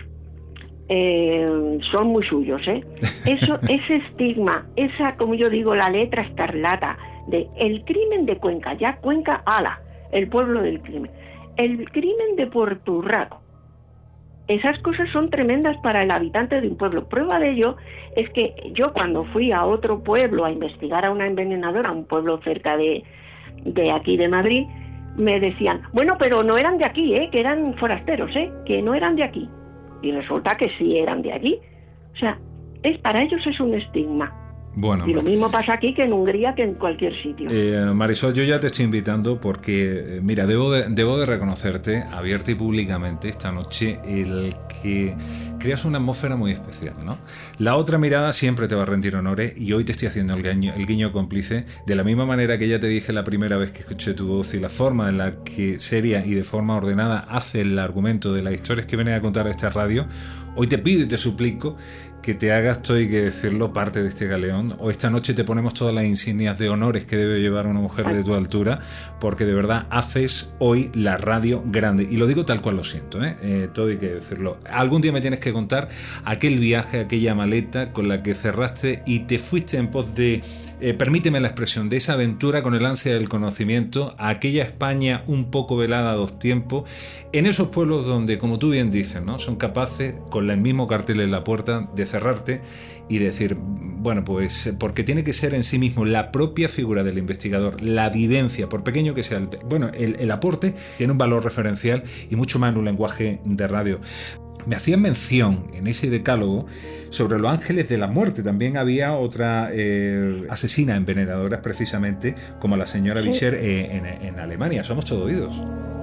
eh, son muy suyos, ¿eh? Eso, ese estigma, esa, como yo digo, la letra escarlata de el crimen de Cuenca, ya Cuenca, ala, el pueblo del crimen. El crimen de Puerto Urraco. Esas cosas son tremendas para el habitante de un pueblo. Prueba de ello es que yo cuando fui a otro pueblo a investigar a una envenenadora, a un pueblo cerca de, de aquí de Madrid, me decían, bueno, pero no eran de aquí, ¿eh? Que eran forasteros, ¿eh? Que no eran de aquí. Y resulta que sí eran de allí. O sea, es para ellos es un estigma. Bueno, y lo mismo pasa aquí que en Hungría, que en cualquier sitio. Eh, Marisol, yo ya te estoy invitando porque, mira, debo de, debo de reconocerte abierta y públicamente esta noche el que creas una atmósfera muy especial, ¿no? La otra mirada siempre te va a rendir honores y hoy te estoy haciendo el guiño, el guiño cómplice, de la misma manera que ya te dije la primera vez que escuché tu voz y la forma en la que seria y de forma ordenada hace el argumento de las historias que vienen a contar a esta radio. Hoy te pido y te suplico que te hagas, esto hay que decirlo, parte de este galeón. O esta noche te ponemos todas las insignias de honores que debe llevar una mujer de tu altura, porque de verdad haces hoy la radio grande. Y lo digo tal cual lo siento, ¿eh? Eh, todo hay que decirlo. Algún día me tienes que contar aquel viaje, aquella maleta con la que cerraste y te fuiste en pos de, eh, permíteme la expresión, de esa aventura con el ansia del conocimiento, a aquella España un poco velada a dos tiempos, en esos pueblos donde, como tú bien dices, ¿no? Son capaces, con el mismo cartel en la puerta, de cerrarte y decir, bueno, pues porque tiene que ser en sí mismo la propia figura del investigador, la vivencia, por pequeño que sea el, bueno, el, el aporte tiene un valor referencial y mucho más en un lenguaje de radio. Me hacían mención en ese decálogo sobre los ángeles de la muerte. También había otra eh, asesina envenenadora, precisamente, como la señora Vischer eh, en, en Alemania. Somos todo oídos.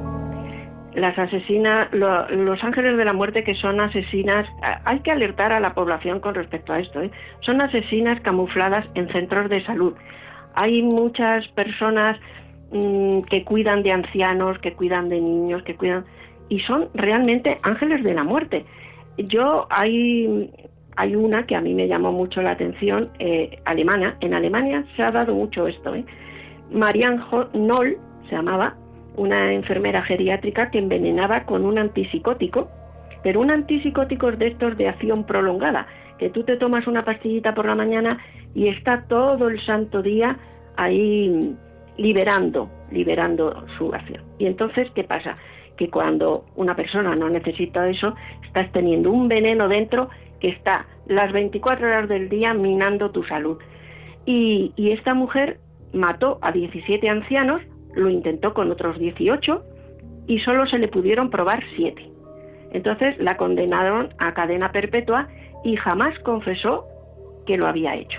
Las asesinas, lo, los ángeles de la muerte, que son asesinas, hay que alertar a la población con respecto a esto, ¿eh? Son asesinas camufladas en centros de salud. Hay muchas personas mmm, que cuidan de ancianos, que cuidan de niños, que cuidan, y son realmente ángeles de la muerte. Yo hay hay una que a mí me llamó mucho la atención, eh, alemana. En Alemania se ha dado mucho esto, ¿eh? Marianne Noll se llamaba, una enfermera geriátrica que envenenaba con un antipsicótico, pero un antipsicótico de estos de acción prolongada, que tú te tomas una pastillita por la mañana y está todo el santo día ahí liberando, liberando su acción. Y entonces, ¿qué pasa? Que cuando una persona no necesita eso, estás teniendo un veneno dentro que está las veinticuatro horas del día minando tu salud. Y, y esta mujer mató a diecisiete ancianos, lo intentó con otros dieciocho y solo se le pudieron probar siete. Entonces la condenaron a cadena perpetua y jamás confesó que lo había hecho.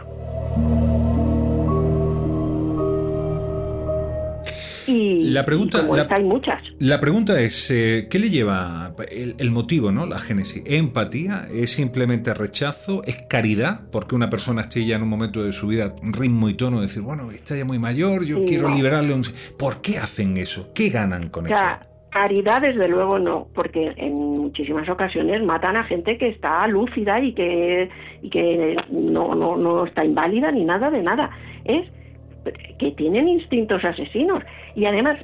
Y la pregunta, y como la, esta hay muchas. La pregunta es, eh, ¿qué le lleva el, el motivo, ¿no? La génesis? ¿Es empatía? ¿Es simplemente rechazo? ¿Es caridad? Porque una persona esté ya en un momento de su vida, un ritmo y tono, de decir, bueno, está ya muy mayor, yo Sí, quiero no. liberarle un... ¿Por qué hacen eso? ¿Qué ganan con O sea, eso? caridad desde luego no, porque en muchísimas ocasiones matan a gente que está lúcida y que, y que no, no, no está inválida ni nada de nada. Es que tienen instintos asesinos y además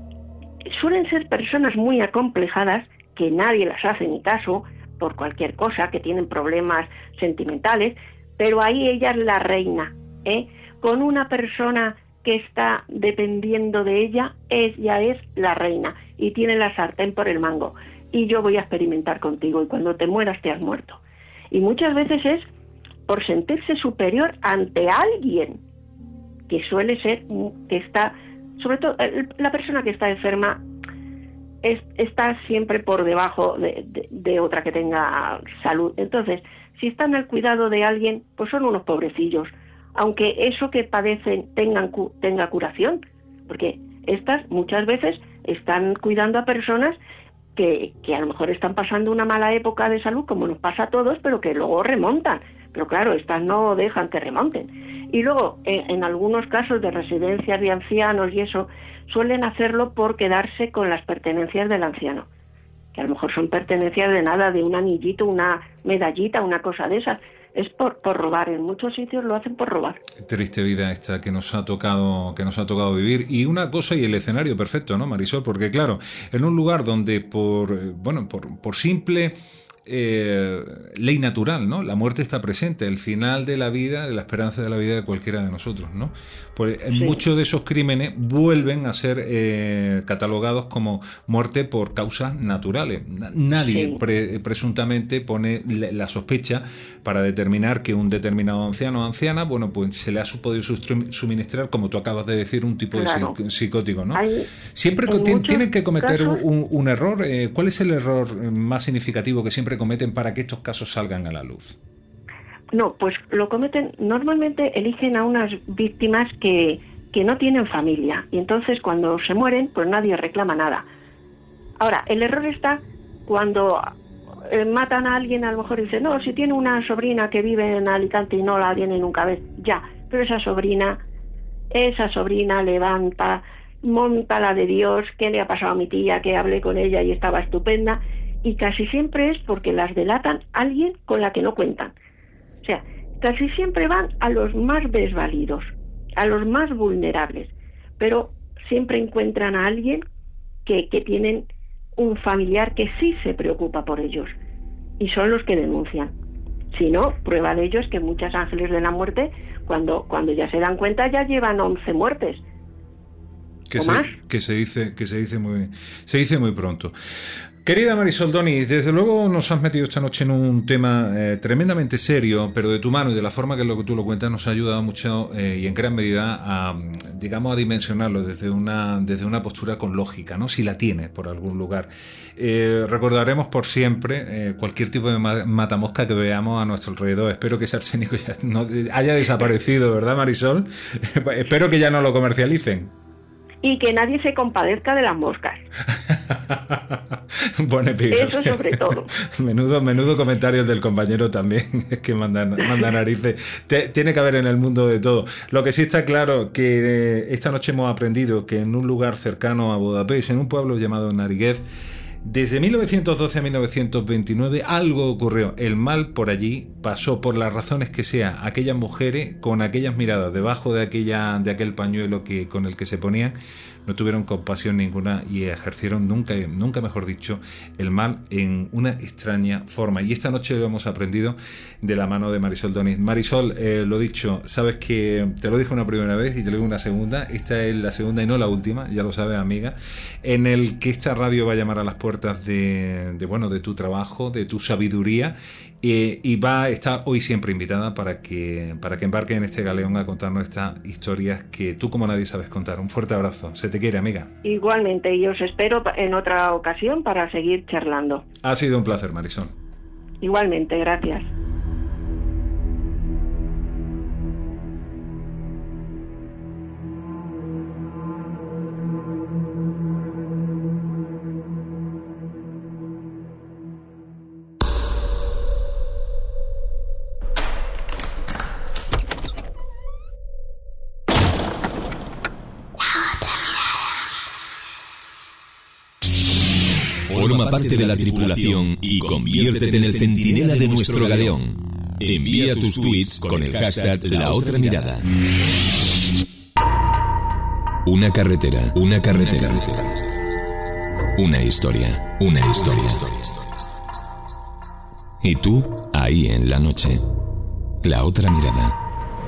suelen ser personas muy acomplejadas que nadie las hace ni caso por cualquier cosa, que tienen problemas sentimentales, pero ahí ella es la reina, ¿eh? Con una persona que está dependiendo de ella, ella es la reina y tiene la sartén por el mango y yo voy a experimentar contigo y cuando te mueras te has muerto. Y muchas veces es por sentirse superior ante alguien que suele ser, que está, sobre todo la persona que está enferma, es, está siempre por debajo de, de, de otra que tenga salud. Entonces, si están al cuidado de alguien, pues son unos pobrecillos, aunque eso que padecen tengan, tenga curación, porque estas muchas veces están cuidando a personas que, que a lo mejor están pasando una mala época de salud, como nos pasa a todos, pero que luego remontan. Pero claro, estas no dejan que remonten. Y luego, en, en algunos casos de residencias de ancianos y eso, suelen hacerlo por quedarse con las pertenencias del anciano, que a lo mejor son pertenencias de nada, de un anillito, una medallita, una cosa de esas. Es por, por robar, en muchos sitios lo hacen por robar. Triste vida esta que nos ha tocado, que nos ha tocado vivir. Y una cosa y el escenario perfecto, ¿no, Marisol? Porque claro, en un lugar donde por, bueno, por, por simple... Eh, ley natural, ¿no? La muerte está presente, el final de la vida, de la esperanza de la vida de cualquiera de nosotros, ¿no? Pues en sí. Muchos de esos crímenes vuelven a ser eh, catalogados como muerte por causas naturales. Nadie sí. pre, presuntamente pone la sospecha para determinar que un determinado anciano o anciana, bueno, pues se le ha podido suministrar, como tú acabas de decir, un tipo claro. de psicótico, ¿no? Hay, siempre tienen, tienen que cometer casos... un, un error. Eh, ¿Cuál es el error más significativo que siempre cometen para que estos casos salgan a la luz? No, pues lo cometen, normalmente eligen a unas víctimas que, que no tienen familia y entonces cuando se mueren pues nadie reclama nada. Ahora, el error está cuando eh, matan a alguien, a lo mejor dicen, no, si tiene una sobrina que vive en Alicante y no la tiene nunca vez, ya, pero esa sobrina, esa sobrina levanta, monta la de Dios, ¿qué le ha pasado a mi tía? Que hablé con ella y estaba estupenda. Y casi siempre es porque las delatan a alguien con la que no cuentan. O sea, casi siempre van a los más desvalidos, a los más vulnerables, pero siempre encuentran a alguien que, que tienen un familiar que sí se preocupa por ellos y son los que denuncian. Si no, prueba de ello es que muchos ángeles de la muerte, cuando, cuando ya se dan cuenta, ya llevan once muertes. Que se, que se dice, que se dice muy, se dice muy pronto. Querida Marisol Doni, desde luego nos has metido esta noche en un tema eh, tremendamente serio, pero de tu mano y de la forma que lo que tú lo cuentas nos ha ayudado mucho eh, y en gran medida a, digamos, a dimensionarlo desde una, desde una postura con lógica, ¿no? Si la tienes por algún lugar. Eh, recordaremos por siempre eh, cualquier tipo de matamosca que veamos a nuestro alrededor. Espero que ese arsénico ya no haya desaparecido, ¿verdad, Marisol? Espero que ya no lo comercialicen. Y que nadie se compadezca de las moscas. Buen epígrafe. Eso sobre todo. Menudo, menudo comentarios del compañero también, es que manda, manda narices. Te, tiene que haber en el mundo de todo. Lo que sí está claro, que esta noche hemos aprendido que en un lugar cercano a Budapest, en un pueblo llamado Narigev, desde mil novecientos doce a mil novecientos veintinueve algo ocurrió. El mal por allí pasó por las razones que sea aquellas mujeres con aquellas miradas debajo de aquella de aquel pañuelo que con el que se ponían, no tuvieron compasión ninguna y ejercieron nunca nunca mejor dicho el mal en una extraña forma. Y esta noche lo hemos aprendido de la mano de Marisol Doniz. Marisol, eh, lo dicho, sabes que te lo dije una primera vez y te lo digo una segunda, esta es la segunda y no la última, ya lo sabes, amiga, en el que esta radio va a llamar a las puertas de, de bueno, de tu trabajo, de tu sabiduría. Eh, y va a estar hoy siempre invitada para que para que embarque en este galeón a contarnos estas historias que tú como nadie sabes contar. Un fuerte abrazo, se te quiere, amiga. Igualmente, y os espero en otra ocasión para seguir charlando. Ha sido un placer, Marisol. Igualmente, gracias. Forma parte de la tripulación y conviértete en el centinela de nuestro galeón. Envía tus tweets con el hashtag La Otra Mirada. Una carretera, una carretera. Una historia, una historia. Y tú, ahí en la noche. La Otra Mirada.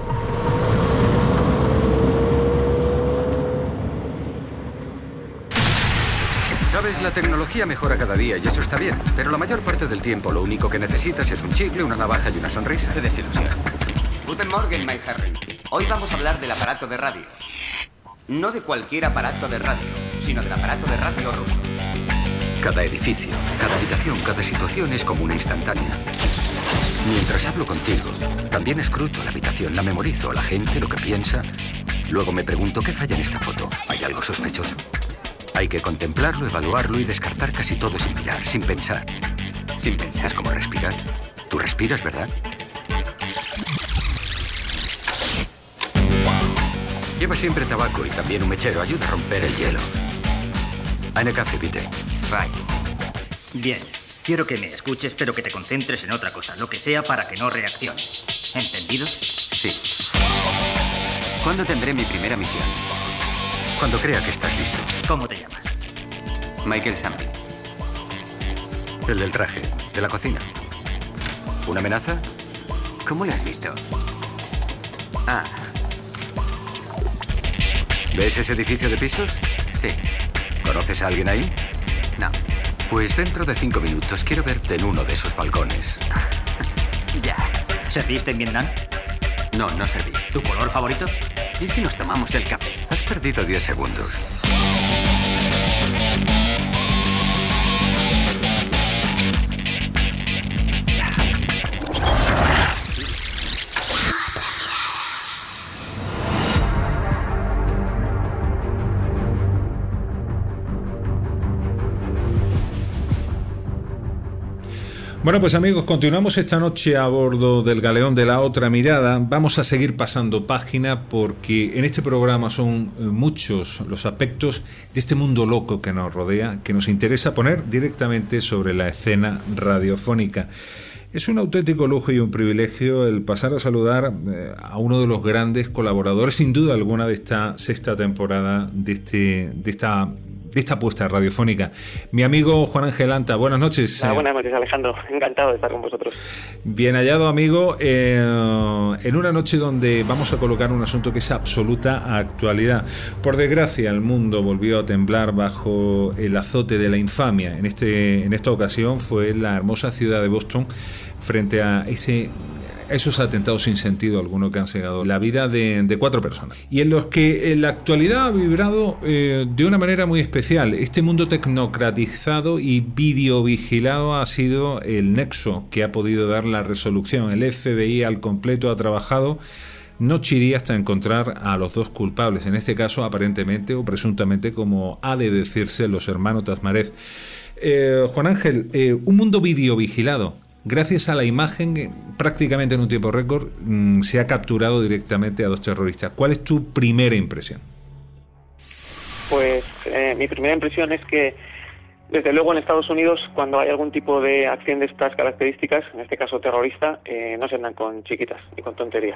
Sabes, la tecnología mejora cada día y eso está bien, pero la mayor parte del tiempo lo único que necesitas es un chicle, una navaja y una sonrisa. Qué desilusión. Guten Morgen, mein Herren. Hoy vamos a hablar del aparato de radio. No de cualquier aparato de radio, sino del aparato de radio ruso. Cada edificio, cada habitación, cada situación es como una instantánea. Mientras hablo contigo, también escruto la habitación, la memorizo, la gente, lo que piensa. Luego me pregunto, ¿qué falla en esta foto? ¿Hay algo sospechoso? Hay que contemplarlo, evaluarlo y descartar casi todo sin mirar, sin pensar. Sin pensar. Es como respirar. Tú respiras, ¿verdad? Lleva siempre tabaco y también un mechero. Ayuda a romper el hielo. Eine Kaffee, bitte. Zwei. Bien. Quiero que me escuches, pero que te concentres en otra cosa. Lo que sea para que no reacciones. ¿Entendido? Sí. ¿Cuándo tendré mi primera misión? Cuando crea que estás listo. ¿Cómo te llamas? Michael Sample. El del traje, de la cocina. ¿Una amenaza? ¿Cómo lo has visto? Ah. ¿Ves ese edificio de pisos? Sí. ¿Conoces a alguien ahí? No. Pues dentro de cinco minutos quiero verte en uno de esos balcones. Ya. ¿Serviste en Vietnam? No, no serví. ¿Tu color favorito? ¿Y si nos tomamos el café? Has perdido diez segundos. Bueno, pues amigos, continuamos esta noche a bordo del galeón de La Otra Mirada. Vamos a seguir pasando página porque en este programa son muchos los aspectos de este mundo loco que nos rodea, que nos interesa poner directamente sobre la escena radiofónica. Es un auténtico lujo y un privilegio el pasar a saludar a uno de los grandes colaboradores, sin duda alguna, de esta sexta temporada de, este, de esta... de esta apuesta radiofónica. Mi amigo Juan Ángel Anta, buenas noches. Ah, buenas noches, Alejandro. Encantado de estar con vosotros. Bien hallado, amigo, eh, en una noche donde vamos a colocar un asunto que es absoluta actualidad. Por desgracia, el mundo volvió a temblar bajo el azote de la infamia. En, este, en esta ocasión fue la hermosa ciudad de Boston frente a ese... esos atentados sin sentido alguno que han cegado la vida de, de cuatro personas y en los que en la actualidad ha vibrado eh, de una manera muy especial. Este mundo tecnocratizado y videovigilado ha sido el nexo que ha podido dar la resolución. El F B I al completo ha trabajado noche y día hasta encontrar a los dos culpables, en este caso aparentemente o presuntamente, como ha de decirse, los hermanos Tasmarev. Eh, Juan Ángel, eh, un mundo videovigilado. Gracias a la imagen, prácticamente en un tiempo récord, mmm, se ha capturado directamente a dos terroristas. ¿Cuál es tu primera impresión? Pues eh, mi primera impresión es que Desde luego en Estados Unidos, cuando hay algún tipo de acción de estas características, en este caso terrorista, eh, no se andan con chiquitas ni con tonterías.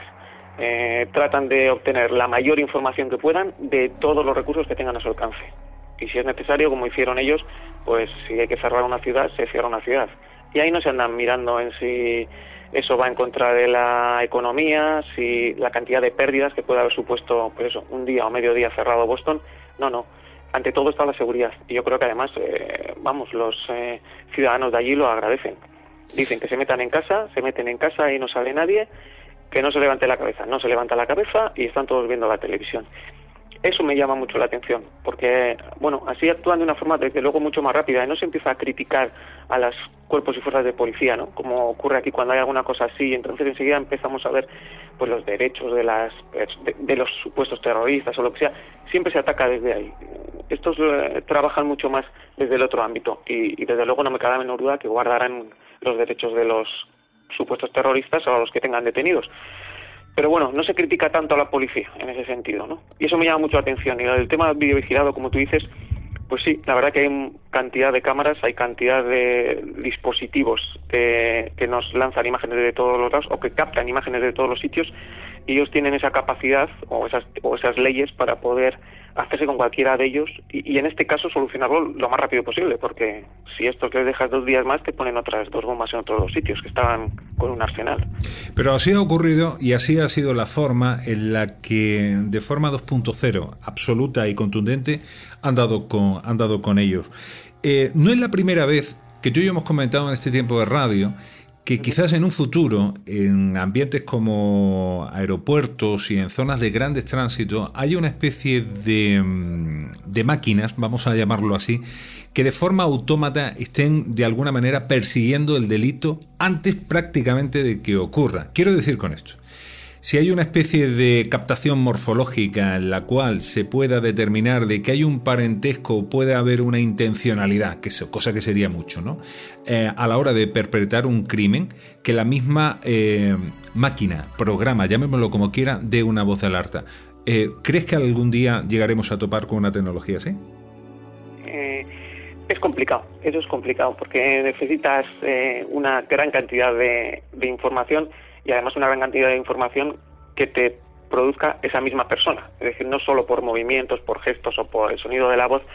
Eh, tratan de obtener la mayor información que puedan de todos los recursos que tengan a su alcance. Y si es necesario, como hicieron ellos, pues si hay que cerrar una ciudad, se cierra una ciudad. Y ahí no se andan mirando en si eso va en contra de la economía, si la cantidad de pérdidas que puede haber supuesto, pues eso, un día o medio día cerrado Boston. No, no. Ante todo está la seguridad. Y yo creo que además, eh, vamos, los eh, ciudadanos de allí lo agradecen. Dicen que se metan en casa, se meten en casa y no sale nadie, que no se levante la cabeza. No se levanta la cabeza y están todos viendo la televisión. Eso me llama mucho la atención, porque, bueno, así actúan de una forma desde luego mucho más rápida y no se empieza a criticar a los cuerpos y fuerzas de policía, ¿no? Como ocurre aquí cuando hay alguna cosa así, entonces enseguida empezamos a ver pues los derechos de las de, de los supuestos terroristas o lo que sea. Siempre se ataca desde ahí. Estos eh, trabajan mucho más desde el otro ámbito y, y desde luego no me cabe la menor duda que guardarán los derechos de los supuestos terroristas o a los que tengan detenidos. Pero bueno, no se critica tanto a la policía en ese sentido, ¿no? Y eso me llama mucho la atención. Y el tema videovigilado, como tú dices, pues sí, la verdad que hay cantidad de cámaras, hay cantidad de dispositivos que, que nos lanzan imágenes de todos los lados o que captan imágenes de todos los sitios y ellos tienen esa capacidad o esas, o esas leyes para poder hacerse con cualquiera de ellos y, y en este caso solucionarlo lo más rápido posible, porque si esto les dejas dos días más te ponen otras dos bombas en otros dos sitios que estaban con un arsenal. Pero así ha ocurrido y así ha sido la forma en la que de forma dos punto cero absoluta y contundente han dado con, han dado con ellos. Eh, no es la primera vez que tú y yo hemos comentado en este tiempo de radio que quizás en un futuro, en ambientes como aeropuertos y en zonas de grandes tránsito, haya una especie de, de máquinas, vamos a llamarlo así, que de forma autómata estén de alguna manera persiguiendo el delito antes prácticamente de que ocurra. Quiero decir con esto, si hay una especie de captación morfológica en la cual se pueda determinar de que hay un parentesco, puede haber una intencionalidad, que es, cosa que sería mucho, ¿no? Eh, a la hora de perpetrar un crimen, que la misma eh, máquina, programa, llamémoslo como quiera, dé una voz de alerta. Eh, ¿Crees que algún día llegaremos a topar con una tecnología así? Eh, es complicado, eso es complicado, porque necesitas eh, una gran cantidad de, de información y además una gran cantidad de información que te produzca esa misma persona. Es decir, no solo por movimientos, por gestos o por el sonido de la voz.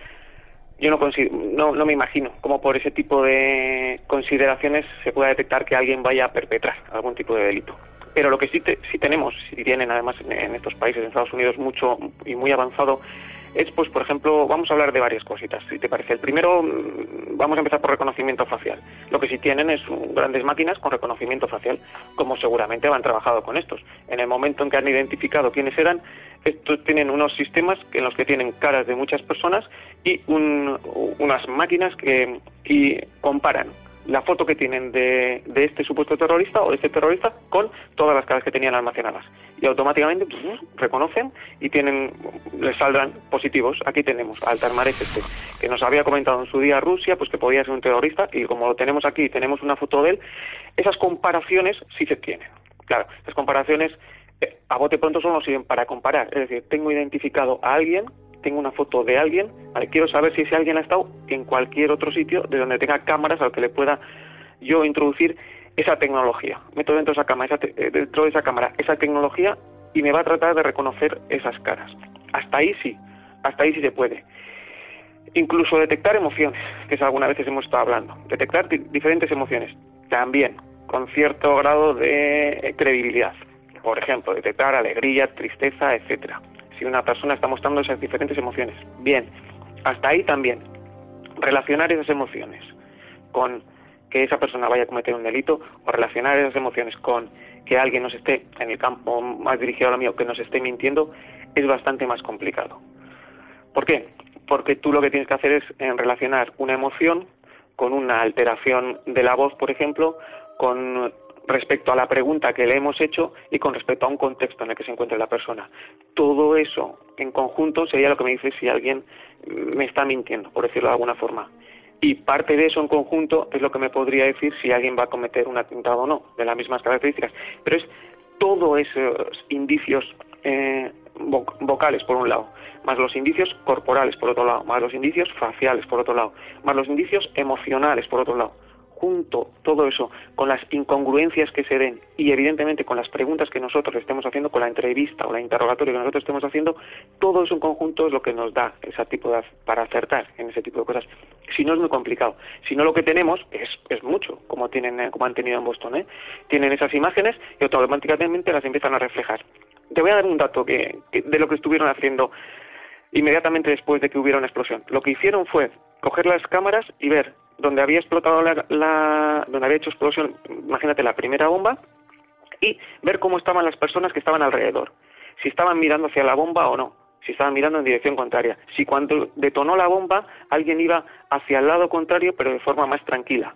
Yo no, no, no me imagino cómo por ese tipo de consideraciones se pueda detectar que alguien vaya a perpetrar algún tipo de delito. Pero lo que sí, te, sí tenemos, sí tienen además en, en estos países, en Estados Unidos, mucho y muy avanzado, es, pues, por ejemplo, vamos a hablar de varias cositas, si te parece. El primero, vamos a empezar por reconocimiento facial. Lo que sí tienen es grandes máquinas con reconocimiento facial, como seguramente han trabajado con estos. En el momento en que han identificado quiénes eran, estos tienen unos sistemas en los que tienen caras de muchas personas y un, unas máquinas que y comparan la foto que tienen de, de este supuesto terrorista o de este terrorista con todas las caras que tenían almacenadas. Y automáticamente pues, reconocen y tienen les saldrán positivos. Aquí tenemos a Altarmares este, que nos había comentado en su día Rusia, pues que podía ser un terrorista, y como lo tenemos aquí y tenemos una foto de él, esas comparaciones sí se tienen. Claro, esas comparaciones eh, a bote pronto solo nos sirven para comparar. Es decir, tengo identificado a alguien, tengo una foto de alguien, vale, quiero saber si ese alguien ha estado en cualquier otro sitio de donde tenga cámaras al que le pueda yo introducir esa tecnología. Meto dentro de esa cámara, esa te, dentro de esa cámara esa tecnología y me va a tratar de reconocer esas caras. Hasta ahí sí, hasta ahí sí se puede. Incluso detectar emociones, que es algunas veces hemos estado hablando. Detectar di- diferentes emociones, también con cierto grado de credibilidad. Por ejemplo, detectar alegría, tristeza, etcétera. Si una persona está mostrando esas diferentes emociones. Bien, hasta ahí también. Relacionar esas emociones con que esa persona vaya a cometer un delito, o relacionar esas emociones con que alguien nos esté, en el campo más dirigido a lo mío, que nos esté mintiendo, es bastante más complicado. ¿Por qué? Porque tú lo que tienes que hacer es en relacionar una emoción con una alteración de la voz, por ejemplo, con respecto a la pregunta que le hemos hecho y con respecto a un contexto en el que se encuentre la persona. Todo eso en conjunto sería lo que me dice si alguien me está mintiendo, por decirlo de alguna forma. Y parte de eso en conjunto es lo que me podría decir si alguien va a cometer un atentado o no, de las mismas características. Pero es todos esos indicios eh, vo- vocales, por un lado, más los indicios corporales por otro lado, más los indicios faciales por otro lado, más los indicios emocionales por otro lado. Junto todo eso con las incongruencias que se den y evidentemente con las preguntas que nosotros estemos haciendo, con la entrevista o la interrogatorio que nosotros estemos haciendo, todo eso en conjunto es lo que nos da ese tipo de, para acertar en ese tipo de cosas. Si no, es muy complicado. Si no, lo que tenemos es, es mucho, como tienen como han tenido en Boston, ¿eh? Tienen esas imágenes y automáticamente las empiezan a reflejar. Te voy a dar un dato que, que de lo que estuvieron haciendo inmediatamente después de que hubiera una explosión. Lo que hicieron fue coger las cámaras y ver donde había explotado la, la donde había hecho explosión, imagínate la primera bomba, y ver cómo estaban las personas que estaban alrededor, si estaban mirando hacia la bomba o no, si estaban mirando en dirección contraria, si cuando detonó la bomba alguien iba hacia el lado contrario pero de forma más tranquila,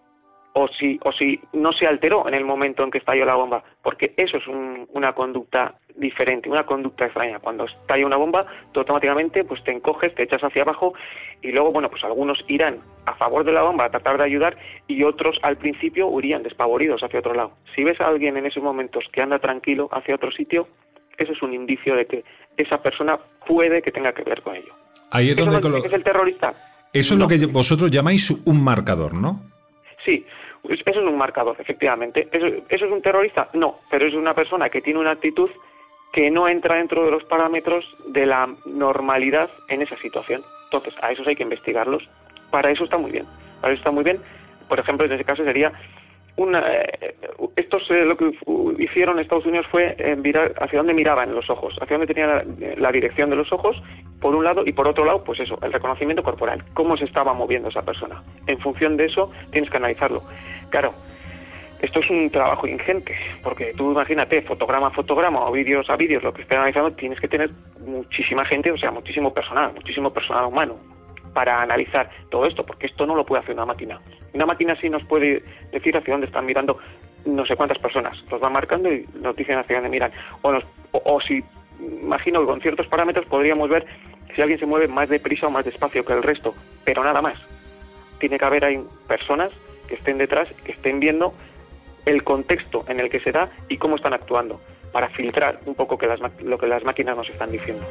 o si o si no se alteró en el momento en que estalló la bomba, porque eso es un, una conducta diferente, una conducta extraña. Cuando estalla una bomba, tú automáticamente pues te encoges, te echas hacia abajo y luego, bueno, pues algunos irán a favor de la bomba a tratar de ayudar y otros al principio huirían despavoridos hacia otro lado. Si ves a alguien en esos momentos que anda tranquilo hacia otro sitio, eso es un indicio de que esa persona puede que tenga que ver con ello. Ahí es donde ¿Eso no es el terrorista? Eso no. Es lo que vosotros llamáis un marcador, ¿no? Sí, eso es un marcador, efectivamente. ¿Eso, ¿Eso es un terrorista? No, pero es una persona que tiene una actitud que no entra dentro de los parámetros de la normalidad en esa situación. Entonces, a esos hay que investigarlos. Para eso está muy bien. Para eso está muy bien. Por ejemplo, en ese caso sería una... Eh, estos eh, lo que hicieron Estados Unidos fue eh, mirar hacia dónde miraban los ojos, hacia dónde tenía la, la dirección de los ojos, por un lado, y por otro lado, pues eso, el reconocimiento corporal. Cómo se estaba moviendo esa persona. En función de eso, tienes que analizarlo. Claro, esto es un trabajo ingente, porque tú imagínate, fotograma a fotograma o vídeos a vídeos, lo que estés analizando, tienes que tener muchísima gente, o sea, muchísimo personal, muchísimo personal humano para analizar todo esto, porque esto no lo puede hacer una máquina. Una máquina sí nos puede decir hacia dónde están mirando no sé cuántas personas, los va marcando y nos dicen hacia dónde miran. O, nos, o, o si, imagino que con ciertos parámetros podríamos ver si alguien se mueve más deprisa o más despacio que el resto, pero nada más. Tiene que haber ahí personas que estén detrás, que estén viendo el contexto en el que se da y cómo están actuando, para filtrar un poco que las, lo que las máquinas nos están diciendo.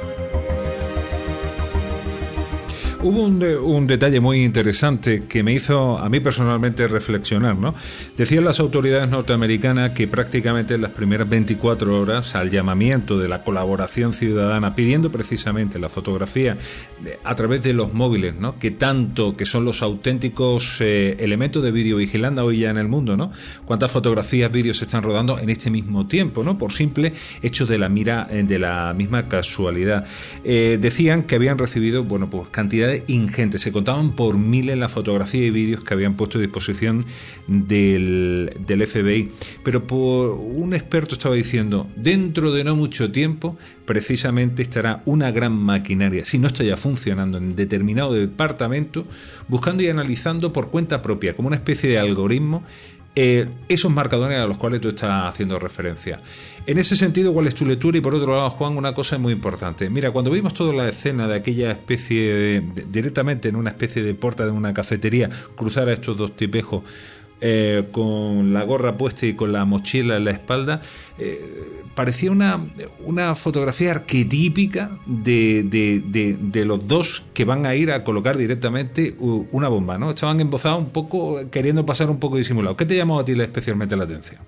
Hubo un, de, un detalle muy interesante que me hizo a mí personalmente reflexionar, ¿no? Decían las autoridades norteamericanas que prácticamente en las primeras veinticuatro horas, al llamamiento de la colaboración ciudadana, pidiendo precisamente la fotografía de, a través de los móviles, ¿no? Que tanto, que son los auténticos eh, elementos de videovigilancia hoy ya en el mundo, ¿no? Cuántas fotografías, vídeos se están rodando en este mismo tiempo, ¿no? Por simple hecho de la mira, de la misma casualidad. Eh, decían que habían recibido, bueno, pues cantidades ingentes, se contaban por miles las fotografías y vídeos que habían puesto a disposición del, del F B I, pero por un experto estaba diciendo, dentro de no mucho tiempo precisamente estará una gran maquinaria, si no está ya funcionando en determinado departamento, buscando y analizando por cuenta propia, como una especie de algoritmo, Eh, esos marcadores a los cuales tú estás haciendo referencia. En ese sentido, ¿cuál es tu lectura? Y por otro lado, Juan, una cosa muy importante. Mira, cuando vimos toda la escena de aquella especie de, de, directamente en una especie de puerta de una cafetería, cruzar a estos dos tipejos eh, con la gorra puesta y con la mochila en la espalda, eh, parecía una, una fotografía arquetípica de, de, de, de los dos que van a ir a colocar directamente una bomba, ¿no? Estaban embozados un poco, queriendo pasar un poco disimulado. ¿Qué te llamó a ti especialmente la atención?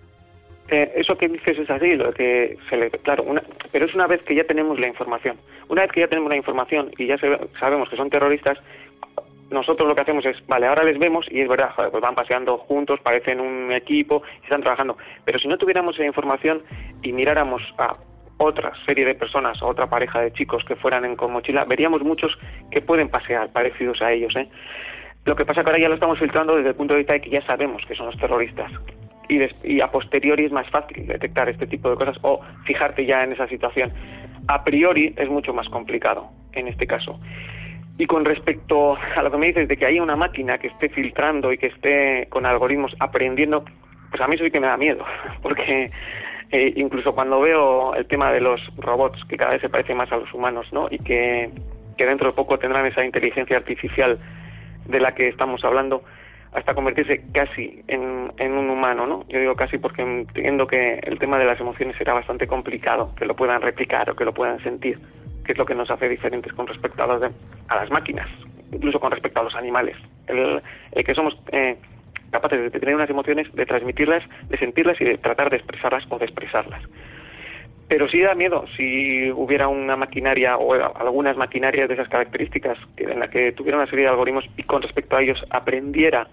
Eh, eso que dices es así, lo que se le, claro, una, pero es una vez que ya tenemos la información. Una vez que ya tenemos la información y ya se, sabemos que son terroristas, nosotros lo que hacemos es, vale, ahora les vemos y es verdad, joder, pues van paseando juntos, parecen un equipo y están trabajando. Pero si no tuviéramos esa información y miráramos a otra serie de personas, a otra pareja de chicos que fueran en con mochila, veríamos muchos que pueden pasear parecidos a ellos, ¿eh? Lo que pasa es que ahora ya lo estamos filtrando desde el punto de vista de que ya sabemos que son los terroristas. Y, des, y a posteriori es más fácil detectar este tipo de cosas o fijarte ya en esa situación. A priori es mucho más complicado en este caso. Y con respecto a lo que me dices de que haya una máquina que esté filtrando y que esté con algoritmos aprendiendo, pues a mí eso sí que me da miedo, porque eh, incluso cuando veo el tema de los robots, que cada vez se parecen más a los humanos, ¿no? Y que, que dentro de poco tendrán esa inteligencia artificial de la que estamos hablando, hasta convertirse casi en, en un humano, ¿no? Yo digo casi porque entiendo que el tema de las emociones será bastante complicado, que lo puedan replicar o que lo puedan sentir. que es lo que nos hace diferentes con respecto a, los de, a las máquinas, incluso con respecto a los animales. El, el que somos eh, capaces de tener unas emociones, de transmitirlas, de sentirlas y de tratar de expresarlas o de expresarlas. Pero sí da miedo si hubiera una maquinaria o algunas maquinarias de esas características que, en la que tuviera una serie de algoritmos y con respecto a ellos aprendiera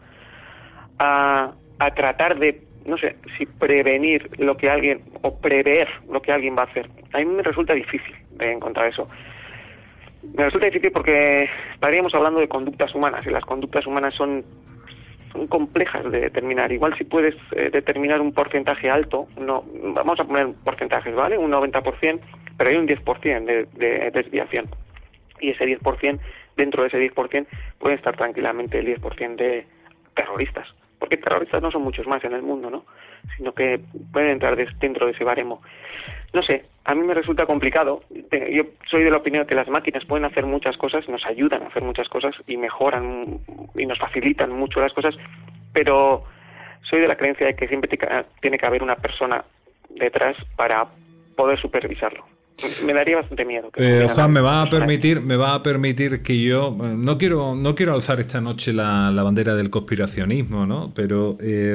a, a tratar de, no sé, si prevenir lo que alguien o prever lo que alguien va a hacer. A mí me resulta difícil de encontrar eso. Me resulta difícil porque estaríamos hablando de conductas humanas y las conductas humanas son son complejas de determinar. Igual si puedes eh, determinar un porcentaje alto, no, vamos a poner porcentajes, ¿vale? Un noventa por ciento, pero hay un diez por ciento de, de desviación. Y ese diez por ciento, dentro de ese diez por ciento, pueden estar tranquilamente el diez por ciento de terroristas. Porque terroristas no son muchos más en el mundo, ¿no? Sino que pueden entrar de, dentro de ese baremo. No sé, a mí me resulta complicado. Yo soy de la opinión que las máquinas pueden hacer muchas cosas, nos ayudan a hacer muchas cosas y mejoran y nos facilitan mucho las cosas, pero soy de la creencia de que siempre tiene que haber una persona detrás para poder supervisarlo. Me daría bastante miedo. Que eh, Juan, me va a permitir, me va a permitir que yo no quiero, no quiero alzar esta noche la, la bandera del conspiracionismo, ¿no? Pero eh,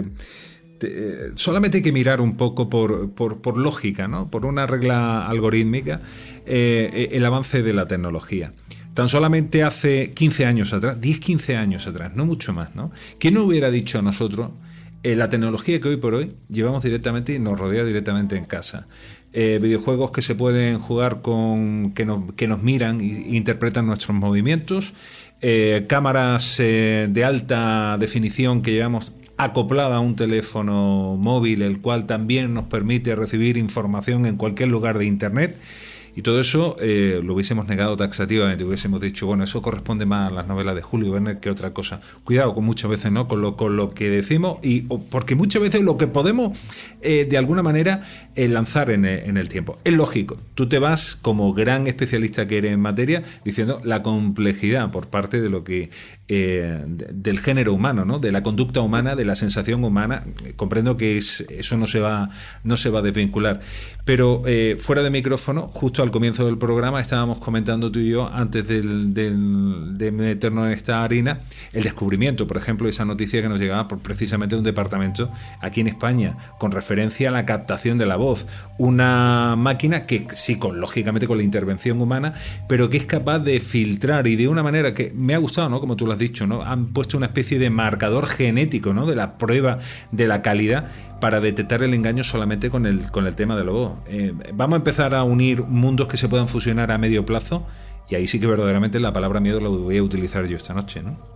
te, solamente hay que mirar un poco por, por, por lógica, ¿no? Por una regla algorítmica, eh, el avance de la tecnología. Tan solamente hace quince años atrás, diez, quince años atrás, no mucho más, ¿no? ¿Quién no hubiera dicho a nosotros eh, la tecnología que hoy por hoy llevamos directamente y nos rodea directamente en casa? Eh, videojuegos que se pueden jugar con que nos, que nos miran e interpretan nuestros movimientos, eh, cámaras eh, de alta definición que llevamos acoplada a un teléfono móvil, el cual también nos permite recibir información en cualquier lugar de Internet. Y todo eso eh, lo hubiésemos negado taxativamente, hubiésemos dicho, bueno, eso corresponde más a las novelas de Julio Verne que otra cosa. Cuidado con muchas veces, ¿no? Con lo, con lo que decimos, y porque muchas veces lo que podemos, eh, de alguna manera, eh, lanzar en el, en el tiempo. Es lógico, tú te vas, como gran especialista que eres en materia, diciendo la complejidad por parte de lo que eh, de, del género humano, ¿no? De la conducta humana, de la sensación humana. Comprendo que es, eso no se va, no se va a desvincular. Pero eh, fuera de micrófono, justo al comienzo del programa estábamos comentando tú y yo, antes del, del, de meternos en esta harina, el descubrimiento, por ejemplo, esa noticia que nos llegaba por precisamente un departamento aquí en España, con referencia a la captación de la voz. Una máquina que sí, con, lógicamente con la intervención humana, pero que es capaz de filtrar, y de una manera que me ha gustado, ¿no? Como tú lo has dicho, ¿no? Han puesto una especie de marcador genético, ¿no? De la prueba de la calidad, para detectar el engaño solamente con el, con el tema de la voz. Eh, vamos a empezar a unir mundos que se puedan fusionar a medio plazo, y ahí sí que verdaderamente la palabra miedo la voy a utilizar yo esta noche, ¿no?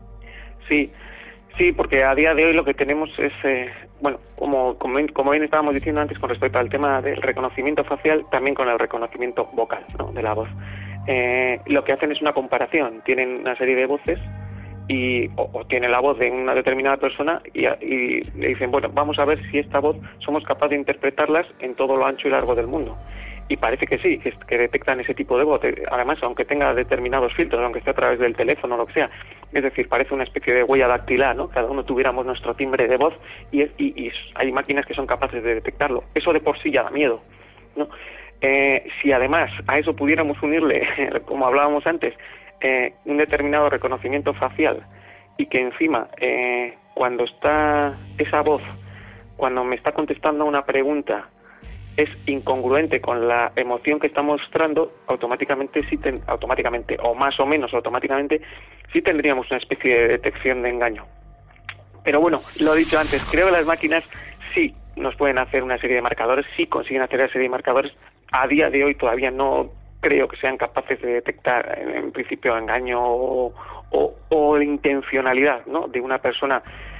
Sí, sí, porque a día de hoy lo que tenemos es, eh, bueno, como, como, como bien estábamos diciendo antes con respecto al tema del reconocimiento facial, también con el reconocimiento vocal, ¿no? De la voz. Eh, lo que hacen es una comparación, tienen una serie de voces y o, o tiene la voz de una determinada persona y, y le dicen, bueno, vamos a ver si esta voz somos capaces de interpretarlas en todo lo ancho y largo del mundo. Y parece que sí, que, que detectan ese tipo de voz. Además, aunque tenga determinados filtros, aunque esté a través del teléfono o lo que sea, es decir, parece una especie de huella dactilar, ¿no? Cada uno tuviéramos nuestro timbre de voz y, es, y, y hay máquinas que son capaces de detectarlo. Eso de por sí ya da miedo, ¿no? Eh, si además a eso pudiéramos unirle, como hablábamos antes, Eh, un determinado reconocimiento facial, y que encima eh, cuando está esa voz, cuando me está contestando a una pregunta, es incongruente con la emoción que está mostrando, automáticamente sí ten, automáticamente o más o menos automáticamente sí tendríamos una especie de detección de engaño. Pero bueno, lo he dicho antes, creo que las máquinas sí nos pueden hacer una serie de marcadores, sí consiguen hacer una serie de marcadores. A día de hoy todavía no creo que sean capaces de detectar en, en principio engaño o, o, o intencionalidad, ¿no? De una persona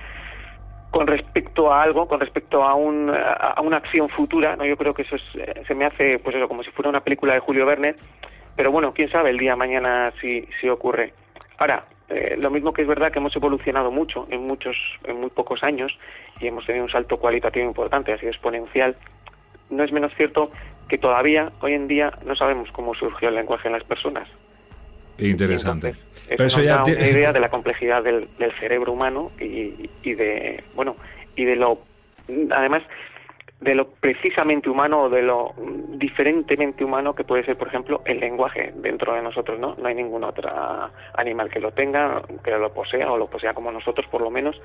con respecto a algo, con respecto a, un, a, a una acción futura, ¿no? Yo creo que eso es, eh, se me hace pues eso, como si fuera una película de Julio Verne, pero bueno, quién sabe el día de mañana si, si ocurre. Ahora, eh, lo mismo que es verdad que hemos evolucionado mucho en muchos, en muy pocos años, y hemos tenido un salto cualitativo importante, ha sido exponencial. No es menos cierto que todavía, hoy en día, no sabemos cómo surgió el lenguaje en las personas. Interesante. Entonces, eso Pero eso nos ya da una idea de la complejidad del, del cerebro humano y, y de, bueno, y de lo... Además, de lo precisamente humano o de lo diferentemente humano que puede ser, por ejemplo, el lenguaje dentro de nosotros, ¿no? No hay ningún otro animal que lo tenga, que lo posea o lo posea como nosotros, por lo menos.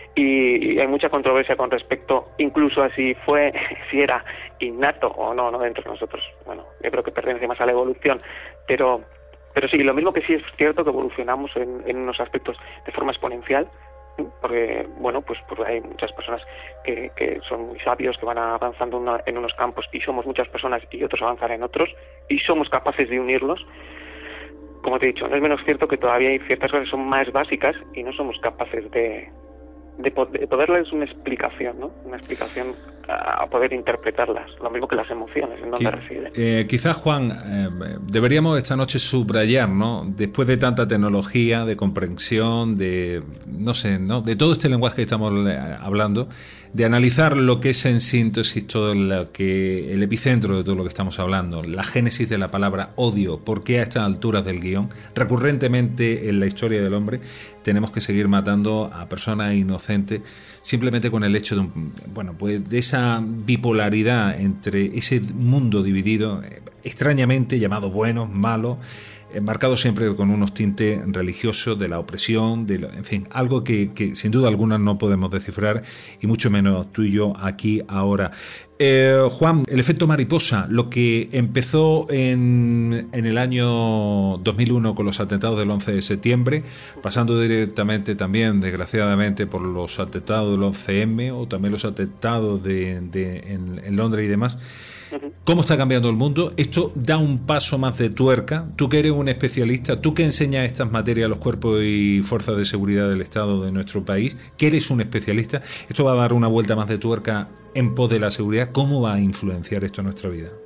Y, y hay mucha controversia con respecto, incluso a si fue, si era innato o no, no dentro de nosotros. Bueno, yo creo que pertenece más a la evolución, pero, pero sí, lo mismo que sí es cierto que evolucionamos en, en unos aspectos de forma exponencial, porque, bueno, pues, pues hay muchas personas que, que son muy sabios, que van avanzando una, en unos campos, y somos muchas personas y otros avanzan en otros, y somos capaces de unirlos. Como te he dicho, no es menos cierto que todavía hay ciertas cosas que son más básicas y no somos capaces de, de, de poderles una explicación, ¿no? Una explicación a poder interpretarlas, lo mismo que las emociones, en dónde residen. Eh, quizás, Juan, eh, deberíamos esta noche subrayar, ¿no? Después de tanta tecnología, de comprensión, de, no sé, ¿no? De todo este lenguaje que estamos hablando, de analizar lo que es en síntesis todo lo que, el epicentro de todo lo que estamos hablando, la génesis de la palabra odio, por qué a estas alturas del guión, recurrentemente en la historia del hombre, tenemos que seguir matando a personas inocentes simplemente con el hecho de, un, bueno, pues de esa bipolaridad entre ese mundo dividido, extrañamente llamado bueno, malo, marcado siempre con unos tintes religiosos de la opresión, de la, en fin, algo que, que sin duda alguna no podemos descifrar, y mucho menos tú y yo aquí ahora. Eh, Juan, el efecto mariposa, lo que empezó en, en el año dos mil uno con los atentados del once de septiembre, pasando directamente también, desgraciadamente, por los atentados del once eme o también los atentados de, de, en, en Londres y demás. ¿Cómo está cambiando el mundo? Esto da un paso más de tuerca. Tú que eres un especialista, tú que enseñas estas materias a los cuerpos y fuerzas de seguridad del Estado de nuestro país, que eres un especialista, esto va a dar una vuelta más de tuerca en pos de la seguridad. ¿Cómo va a influenciar esto en nuestra vida?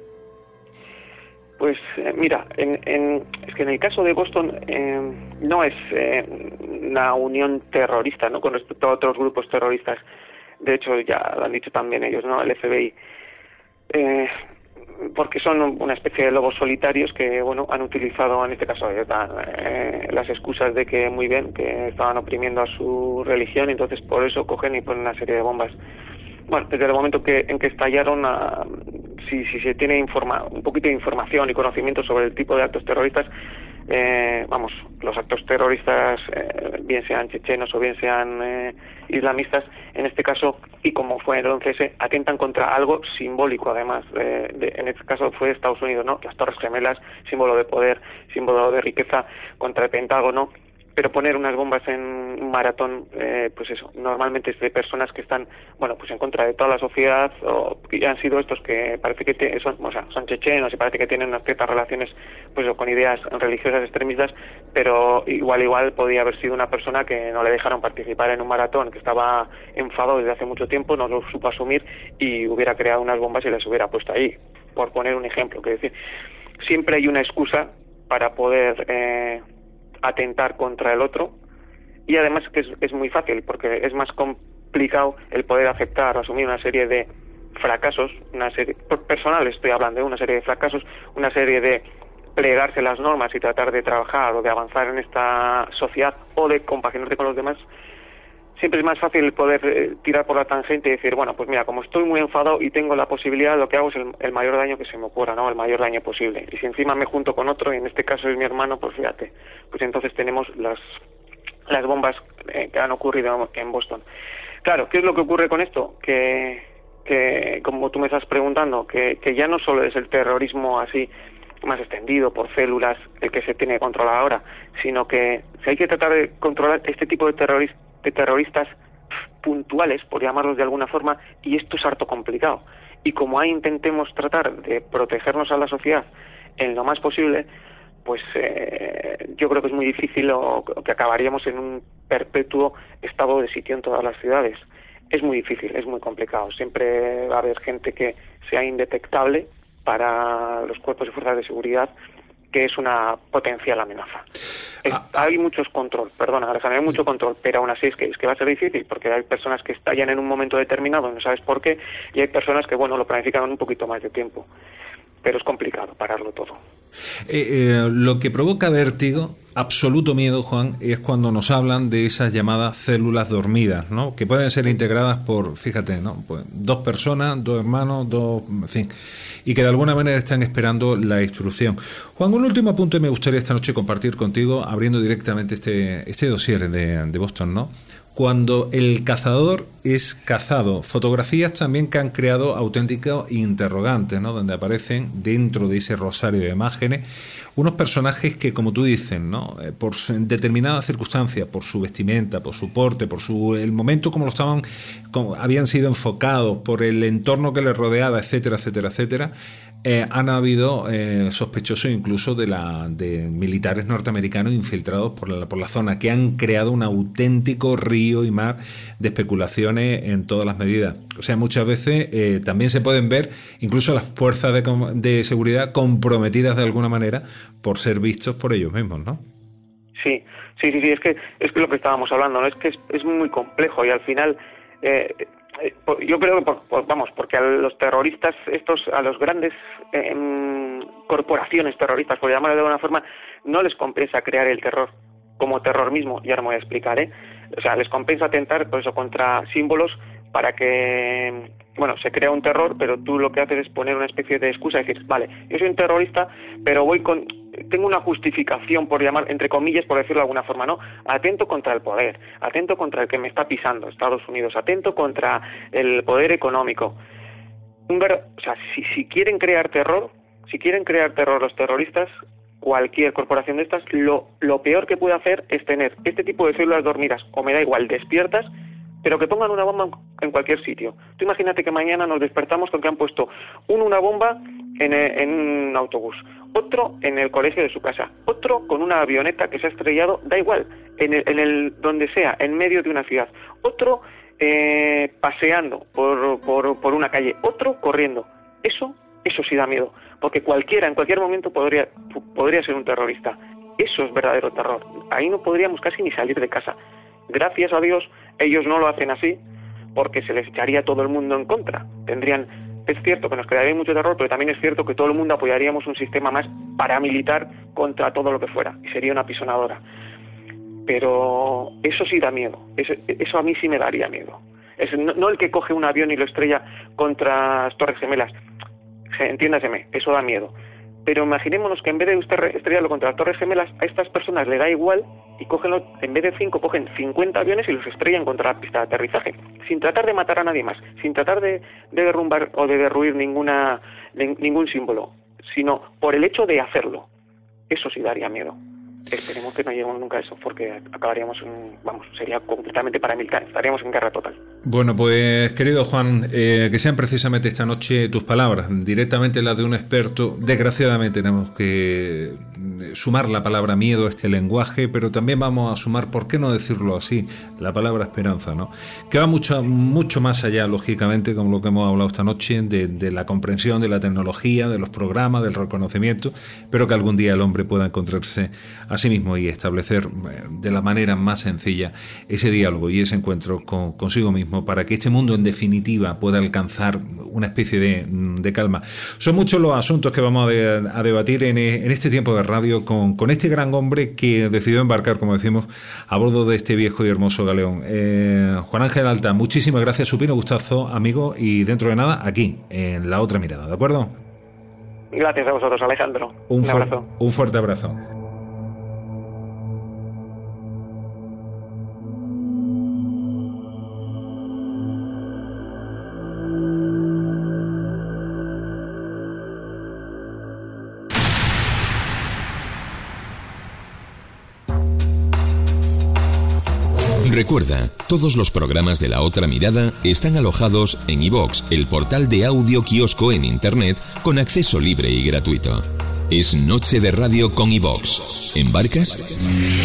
Pues eh, mira, en, en, es que en el caso de Boston eh, no es eh, una unión terrorista, ¿no?, con respecto a otros grupos terroristas. De hecho, ya lo han dicho también ellos, ¿no?, el efe be i. Eh, porque son una especie de lobos solitarios que, bueno, han utilizado en este caso eh, las excusas de que muy bien, que estaban oprimiendo a su religión, y entonces por eso cogen y ponen una serie de bombas. Bueno, desde el momento que en que estallaron, uh, si, si se tiene informa un poquito de información y conocimiento sobre el tipo de actos terroristas, eh, vamos, los actos terroristas, eh, bien sean chechenos o bien sean eh, islamistas, en este caso, y como fue en el once ese, atentan contra algo simbólico, además, eh, de, en este caso fue Estados Unidos, ¿no?, las Torres Gemelas, símbolo de poder, símbolo de riqueza, contra el Pentágono. Pero poner unas bombas en un maratón, eh, pues eso, normalmente es de personas que están, bueno, pues en contra de toda la sociedad, o que han sido estos que parece que te, son, o sea, son chechenos y parece que tienen unas ciertas relaciones, pues con ideas religiosas extremistas, pero igual igual podía haber sido una persona que no le dejaron participar en un maratón, que estaba enfadado desde hace mucho tiempo, no lo supo asumir y hubiera creado unas bombas y las hubiera puesto ahí, por poner un ejemplo. Que decir, siempre hay una excusa para poder eh, atentar contra el otro, y además que es, es muy fácil, porque es más complicado el poder aceptar o asumir una serie de fracasos, una serie personales, estoy hablando de una serie de fracasos, una serie de plegarse las normas y tratar de trabajar o de avanzar en esta sociedad o de compaginarte con los demás. Siempre es más fácil el poder eh, tirar por la tangente y decir, bueno, pues mira, como estoy muy enfadado y tengo la posibilidad, lo que hago es el, el mayor daño que se me ocurra, ¿no?, el mayor daño posible. Y si encima me junto con otro, y en este caso es mi hermano, pues fíjate, pues entonces tenemos las las bombas eh, que han ocurrido en Boston. Claro, ¿qué es lo que ocurre con esto? Que, que como tú me estás preguntando, que, que ya no solo es el terrorismo así más extendido por células el que se tiene que controlar ahora, sino que si hay que tratar de controlar este tipo de terroristas, de terroristas puntuales, por llamarlos de alguna forma, y esto es harto complicado. Y como ahí intentemos tratar de protegernos a la sociedad en lo más posible, pues eh, yo creo que es muy difícil, o que acabaríamos en un perpetuo estado de sitio en todas las ciudades. Es muy difícil, es muy complicado. Siempre va a haber gente que sea indetectable para los cuerpos y fuerzas de seguridad, que es una potencial amenaza. Es, hay muchos control, perdona, Alejandro, hay mucho control, pero aún así es que, es que va a ser difícil, porque hay personas que estallan en un momento determinado, no sabes por qué, y hay personas que, bueno, lo planifican un poquito más de tiempo, pero es complicado pararlo todo. Eh, eh, lo que provoca vértigo, absoluto miedo, Juan, es cuando nos hablan de esas llamadas células dormidas, ¿no? Que pueden ser integradas por, fíjate, ¿no? Pues dos personas, dos hermanos, dos, en fin, y que de alguna manera están esperando la instrucción. Juan, un último punto que me gustaría esta noche compartir contigo, abriendo directamente este, este dossier de, de Boston, ¿no? Cuando el cazador es cazado. Fotografías también que han creado auténticos interrogantes, ¿no? Donde aparecen dentro de ese rosario de imágenes unos personajes que, como tú dices, ¿no? Eh, por determinadas circunstancias, por su vestimenta, por su porte, por su el momento como lo estaban, como habían sido enfocados, por el entorno que les rodeaba, etcétera, etcétera, etcétera, eh, han habido eh, sospechosos incluso de la de militares norteamericanos infiltrados por la, por la zona, que han creado un auténtico río y mar de especulaciones en todas las medidas. O sea, muchas veces eh, también se pueden ver incluso las fuerzas de, de seguridad comprometidas de alguna manera por ser vistos por ellos mismos, ¿no? Sí, sí, sí, sí, es que es que lo que estábamos hablando, ¿no? Es que es, es muy complejo y al final eh, eh, yo creo que, por, por, vamos, porque a los terroristas, estos, a los grandes eh, corporaciones terroristas, por llamarlo de alguna forma, no les compensa crear el terror como terror mismo, y ahora me voy a explicar, ¿eh? O sea, les compensa atentar, por eso, contra símbolos para que, bueno, se crea un terror, pero tú lo que haces es poner una especie de excusa y decir, vale, yo soy un terrorista, pero voy con, tengo una justificación, por llamar, entre comillas, por decirlo de alguna forma, ¿no? Atento contra el poder, atento contra el que me está pisando, Estados Unidos, atento contra el poder económico. Un ver, o sea, si, si quieren crear terror, si quieren crear terror los terroristas, cualquier corporación de estas, lo, lo peor que puede hacer es tener este tipo de células dormidas, o me da igual, despiertas, pero que pongan una bomba en cualquier sitio. Tú imagínate que mañana nos despertamos con que han puesto uno una bomba en, en un autobús, otro en el colegio de su casa, otro con una avioneta que se ha estrellado, da igual, en el, en el donde sea, en medio de una ciudad, otro eh, paseando por, por, por una calle, otro corriendo. Eso, eso sí da miedo, porque cualquiera, en cualquier momento podría, podría ser un terrorista. Eso es verdadero terror. Ahí no podríamos casi ni salir de casa. Gracias a Dios, ellos no lo hacen así, porque se les echaría todo el mundo en contra. Tendrían, es cierto que nos quedaría mucho terror, pero también es cierto que todo el mundo apoyaríamos un sistema más paramilitar contra todo lo que fuera, y sería una pisonadora. Pero eso sí da miedo, eso, eso a mí sí me daría miedo. Es, no, no el que coge un avión y lo estrella contra las Torres Gemelas, entiéndaseme, eso da miedo. Pero imaginémonos que en vez de usted estrellarlo contra las Torres Gemelas, a estas personas le da igual y cogenlo, en vez de cinco, cogen cincuenta aviones y los estrellan contra la pista de aterrizaje, sin tratar de matar a nadie más, sin tratar de, de derrumbar o de derruir ninguna, de, ningún símbolo, sino por el hecho de hacerlo. Eso sí daría miedo. Esperemos que no lleguemos nunca a eso, porque acabaríamos en, vamos, sería completamente paramilitar, estaríamos en guerra total. Bueno, pues querido Juan, eh, que sean precisamente esta noche tus palabras, directamente las de un experto. Desgraciadamente tenemos que sumar la palabra miedo a este lenguaje, pero también vamos a sumar, ¿por qué no decirlo así?, la palabra esperanza, ¿no? Que va mucho, mucho más allá, lógicamente, como lo que hemos hablado esta noche, de, de la comprensión de la tecnología, de los programas, del reconocimiento, pero que algún día el hombre pueda encontrarse a sí mismo y establecer de la manera más sencilla ese diálogo y ese encuentro con, consigo mismo, para que este mundo en definitiva pueda alcanzar una especie de, de calma. Son muchos los asuntos que vamos a, de, a debatir en, en este tiempo de radio con, con este gran hombre que decidió embarcar, como decimos, a bordo de este viejo y hermoso galeón. Eh, Juan Ángel Alta, muchísimas gracias, supino gustazo, amigo, y dentro de nada, aquí, en La Otra Mirada, ¿de acuerdo? Gracias a vosotros, Alejandro. Un, un fu- abrazo. Un fuerte abrazo. Recuerda, todos los programas de La Otra Mirada están alojados en iVoox, el portal de audio kiosco en Internet con acceso libre y gratuito. Es Noche de Radio con iVoox. ¿Embarcas?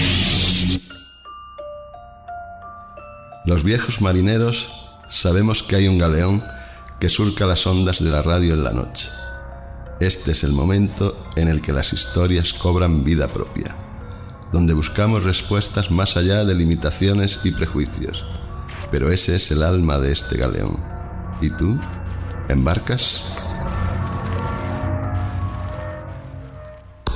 Los viejos marineros sabemos que hay un galeón que surca las ondas de la radio en la noche. Este es el momento en el que las historias cobran vida propia, donde buscamos respuestas más allá de limitaciones y prejuicios. Pero ese es el alma de este galeón. ¿Y tú? ¿Embarcas?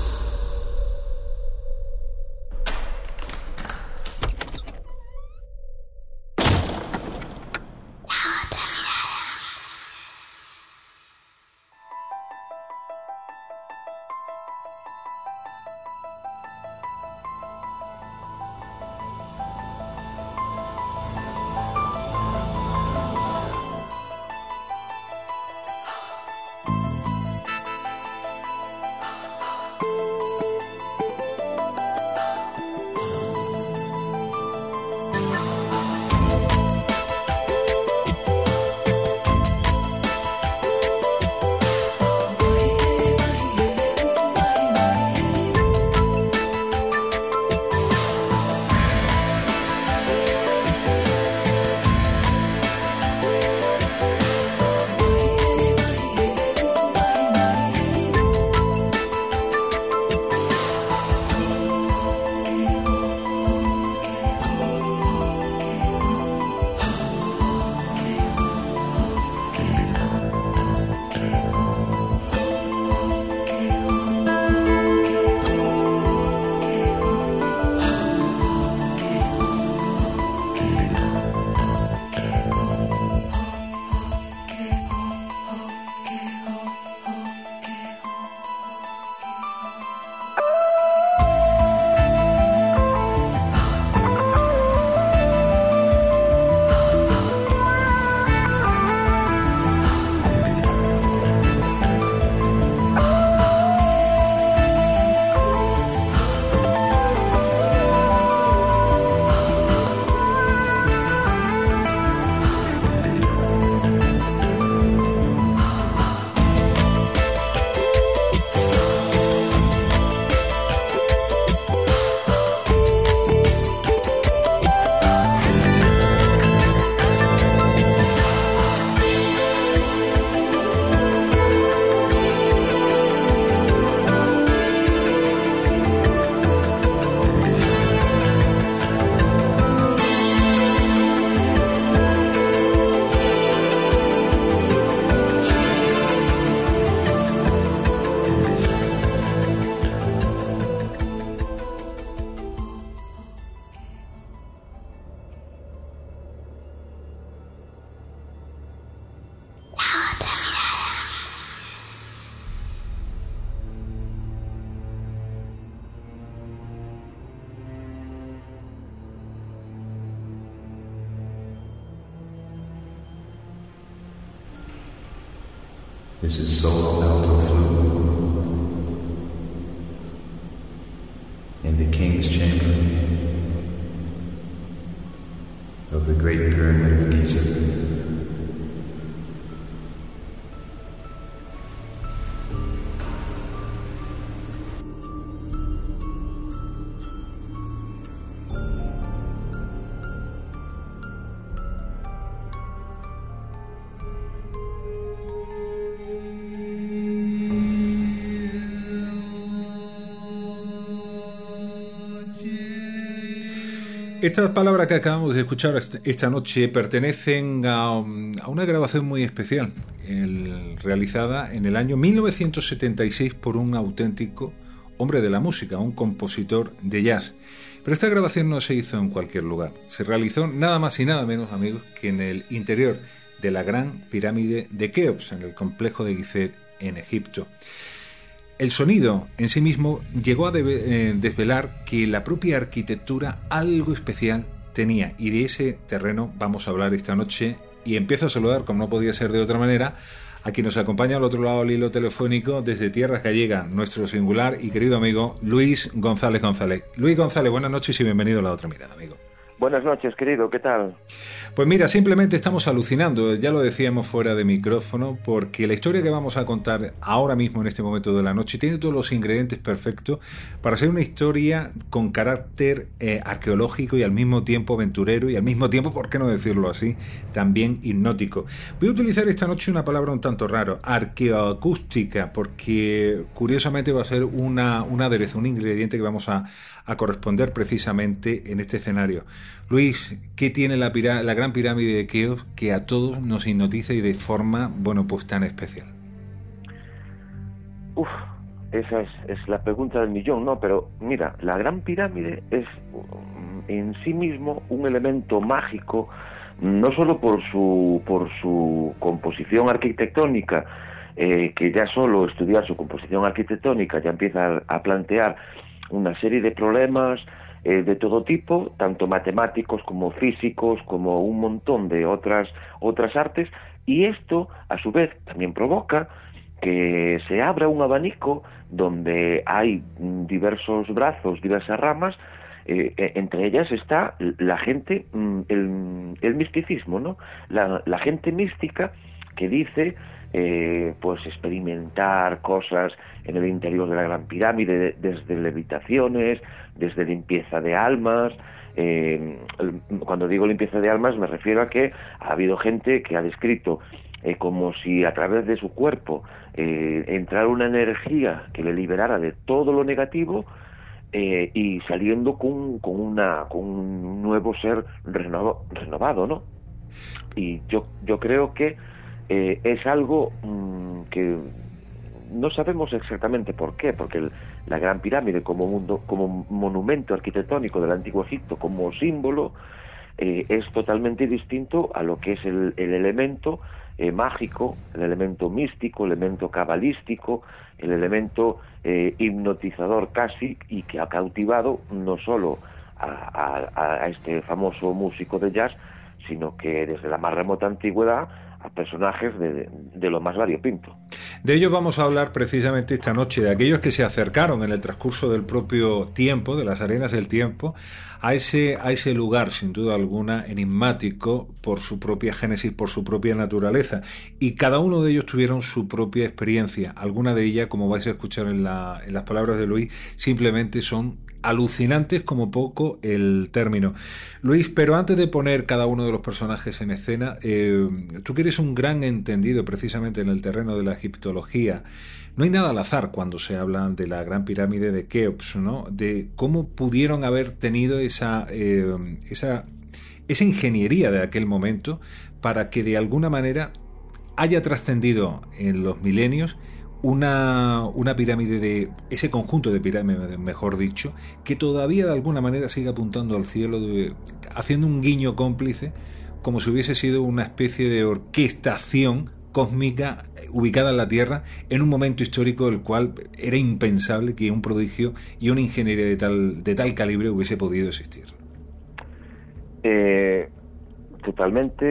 This is Sol Alto Flu in the King's Chamber of the Great Pyramid of Giza. Estas palabras que acabamos de escuchar esta noche pertenecen a, a una grabación muy especial, el, realizada en el año mil novecientos setenta y seis por un auténtico hombre de la música, un compositor de jazz. Pero esta grabación no se hizo en cualquier lugar, se realizó nada más y nada menos, amigos, que en el interior de la Gran Pirámide de Keops, en el complejo de Gizeh, en Egipto. El sonido en sí mismo llegó a desvelar que la propia arquitectura algo especial tenía, y de ese terreno vamos a hablar esta noche. Y empiezo a saludar, como no podía ser de otra manera, a quien nos acompaña al otro lado del hilo telefónico desde Tierras Gallegas, nuestro singular y querido amigo Luis González González. Luis González, buenas noches y bienvenido a La Otra Mirada, amigo. Buenas noches, querido, ¿qué tal? Pues mira, simplemente estamos alucinando, ya lo decíamos fuera de micrófono, porque la historia que vamos a contar ahora mismo en este momento de la noche tiene todos los ingredientes perfectos para ser una historia con carácter eh, arqueológico y al mismo tiempo aventurero y al mismo tiempo, ¿por qué no decirlo así?, también hipnótico. Voy a utilizar esta noche una palabra un tanto raro, arqueoacústica, porque curiosamente va a ser una, un aderezo, un ingrediente que vamos a, a corresponder precisamente en este escenario. Luis, ¿qué tiene la, pirá- la Gran Pirámide de Keops que a todos nos hipnotiza y de forma, bueno, pues tan especial? Uf, esa es, es la pregunta del millón, ¿no? Pero mira, la Gran Pirámide es en sí mismo un elemento mágico, no solo por su, por su composición arquitectónica, eh, que ya solo estudiar su composición arquitectónica ya empieza a, a plantear una serie de problemas eh, de todo tipo, tanto matemáticos como físicos, como un montón de otras otras artes, y esto a su vez también provoca que se abra un abanico donde hay diversos brazos, diversas ramas, eh, entre ellas está la gente, el, el misticismo, ¿no? La, la gente mística que dice Eh, pues experimentar cosas en el interior de la Gran Pirámide, desde levitaciones, desde limpieza de almas. Eh, cuando digo limpieza de almas me refiero a que ha habido gente que ha descrito eh, como si a través de su cuerpo eh, entrara una energía que le liberara de todo lo negativo, eh, y saliendo con, con, una, con un nuevo ser renovo, renovado, ¿no? Y yo, yo creo que Eh, es algo mmm, que no sabemos exactamente por qué, porque el, la Gran Pirámide como, mundo, como monumento arquitectónico del Antiguo Egipto, como símbolo, eh, es totalmente distinto a lo que es el, el elemento eh, mágico, el elemento místico, el elemento cabalístico, el elemento eh, hipnotizador casi, y que ha cautivado no solo a, a, a este famoso músico de jazz, sino que desde la más remota antigüedad a personajes de, de lo más variopinto. De ellos vamos a hablar precisamente esta noche, de aquellos que se acercaron en el transcurso del propio tiempo, de las arenas del tiempo, a ese, a ese lugar, sin duda alguna, enigmático por su propia génesis, por su propia naturaleza. Y cada uno de ellos tuvieron su propia experiencia. Alguna de ellas, como vais a escuchar en, la, en las palabras de Luis, simplemente son alucinantes como poco el término. Luis, pero antes de poner cada uno de los personajes en escena, eh, tú que eres un gran entendido precisamente en el terreno de la egiptología, no hay nada al azar cuando se habla de la Gran Pirámide de Keops, ¿no? De cómo pudieron haber tenido esa, eh, esa, esa ingeniería de aquel momento para que de alguna manera haya trascendido en los milenios Una, una pirámide de ese conjunto de pirámides, mejor dicho, que todavía de alguna manera sigue apuntando al cielo, de, haciendo un guiño cómplice, como si hubiese sido una especie de orquestación cósmica ubicada en la Tierra en un momento histórico del cual era impensable que un prodigio y una ingeniería de tal, de tal calibre hubiese podido existir. Eh, totalmente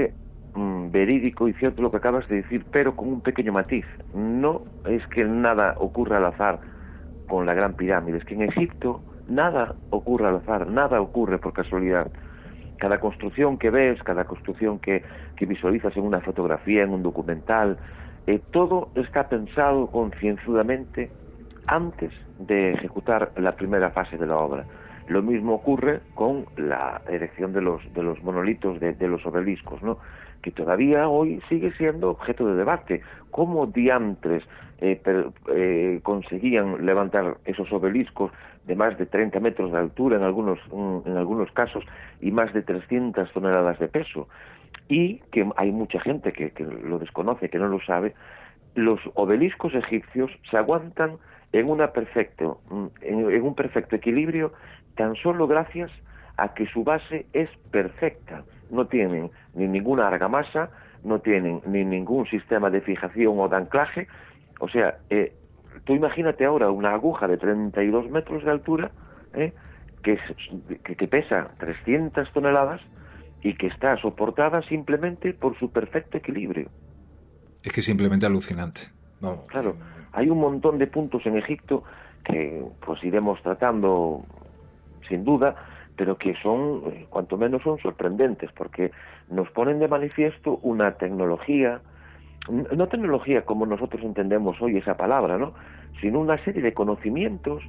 mmm, verídico y cierto lo que acabas de decir, pero con un pequeño matiz. No es que nada ocurra al azar con la Gran Pirámide, es que en Egipto nada ocurre al azar, nada ocurre por casualidad. Cada construcción que ves, cada construcción que, que visualizas en una fotografía, en un documental, eh, todo está pensado concienzudamente antes de ejecutar la primera fase de la obra. Lo mismo ocurre con la erección de los, de los monolitos, de, de los obeliscos, ¿no? Que todavía hoy sigue siendo objeto de debate. ¿Cómo diantres eh, per, eh, conseguían levantar esos obeliscos de más de treinta metros de altura en algunos, en algunos casos y más de trescientas toneladas de peso? Y que hay mucha gente que, que lo desconoce, que no lo sabe. Los obeliscos egipcios se aguantan en, una perfecto, en, en un perfecto equilibrio tan solo gracias a que su base es perfecta. No tienen ni ninguna argamasa, no tienen ni ningún sistema de fijación o de anclaje. O sea, eh, tú imagínate ahora una aguja de treinta y dos metros de altura, eh, que, es, que, que pesa trescientas toneladas y que está soportada simplemente por su perfecto equilibrio. Es que es simplemente alucinante. No. Claro, hay un montón de puntos en Egipto que pues iremos tratando sin duda, pero que son, cuanto menos son sorprendentes, porque nos ponen de manifiesto una tecnología, no tecnología como nosotros entendemos hoy esa palabra, ¿no?, sino una serie de conocimientos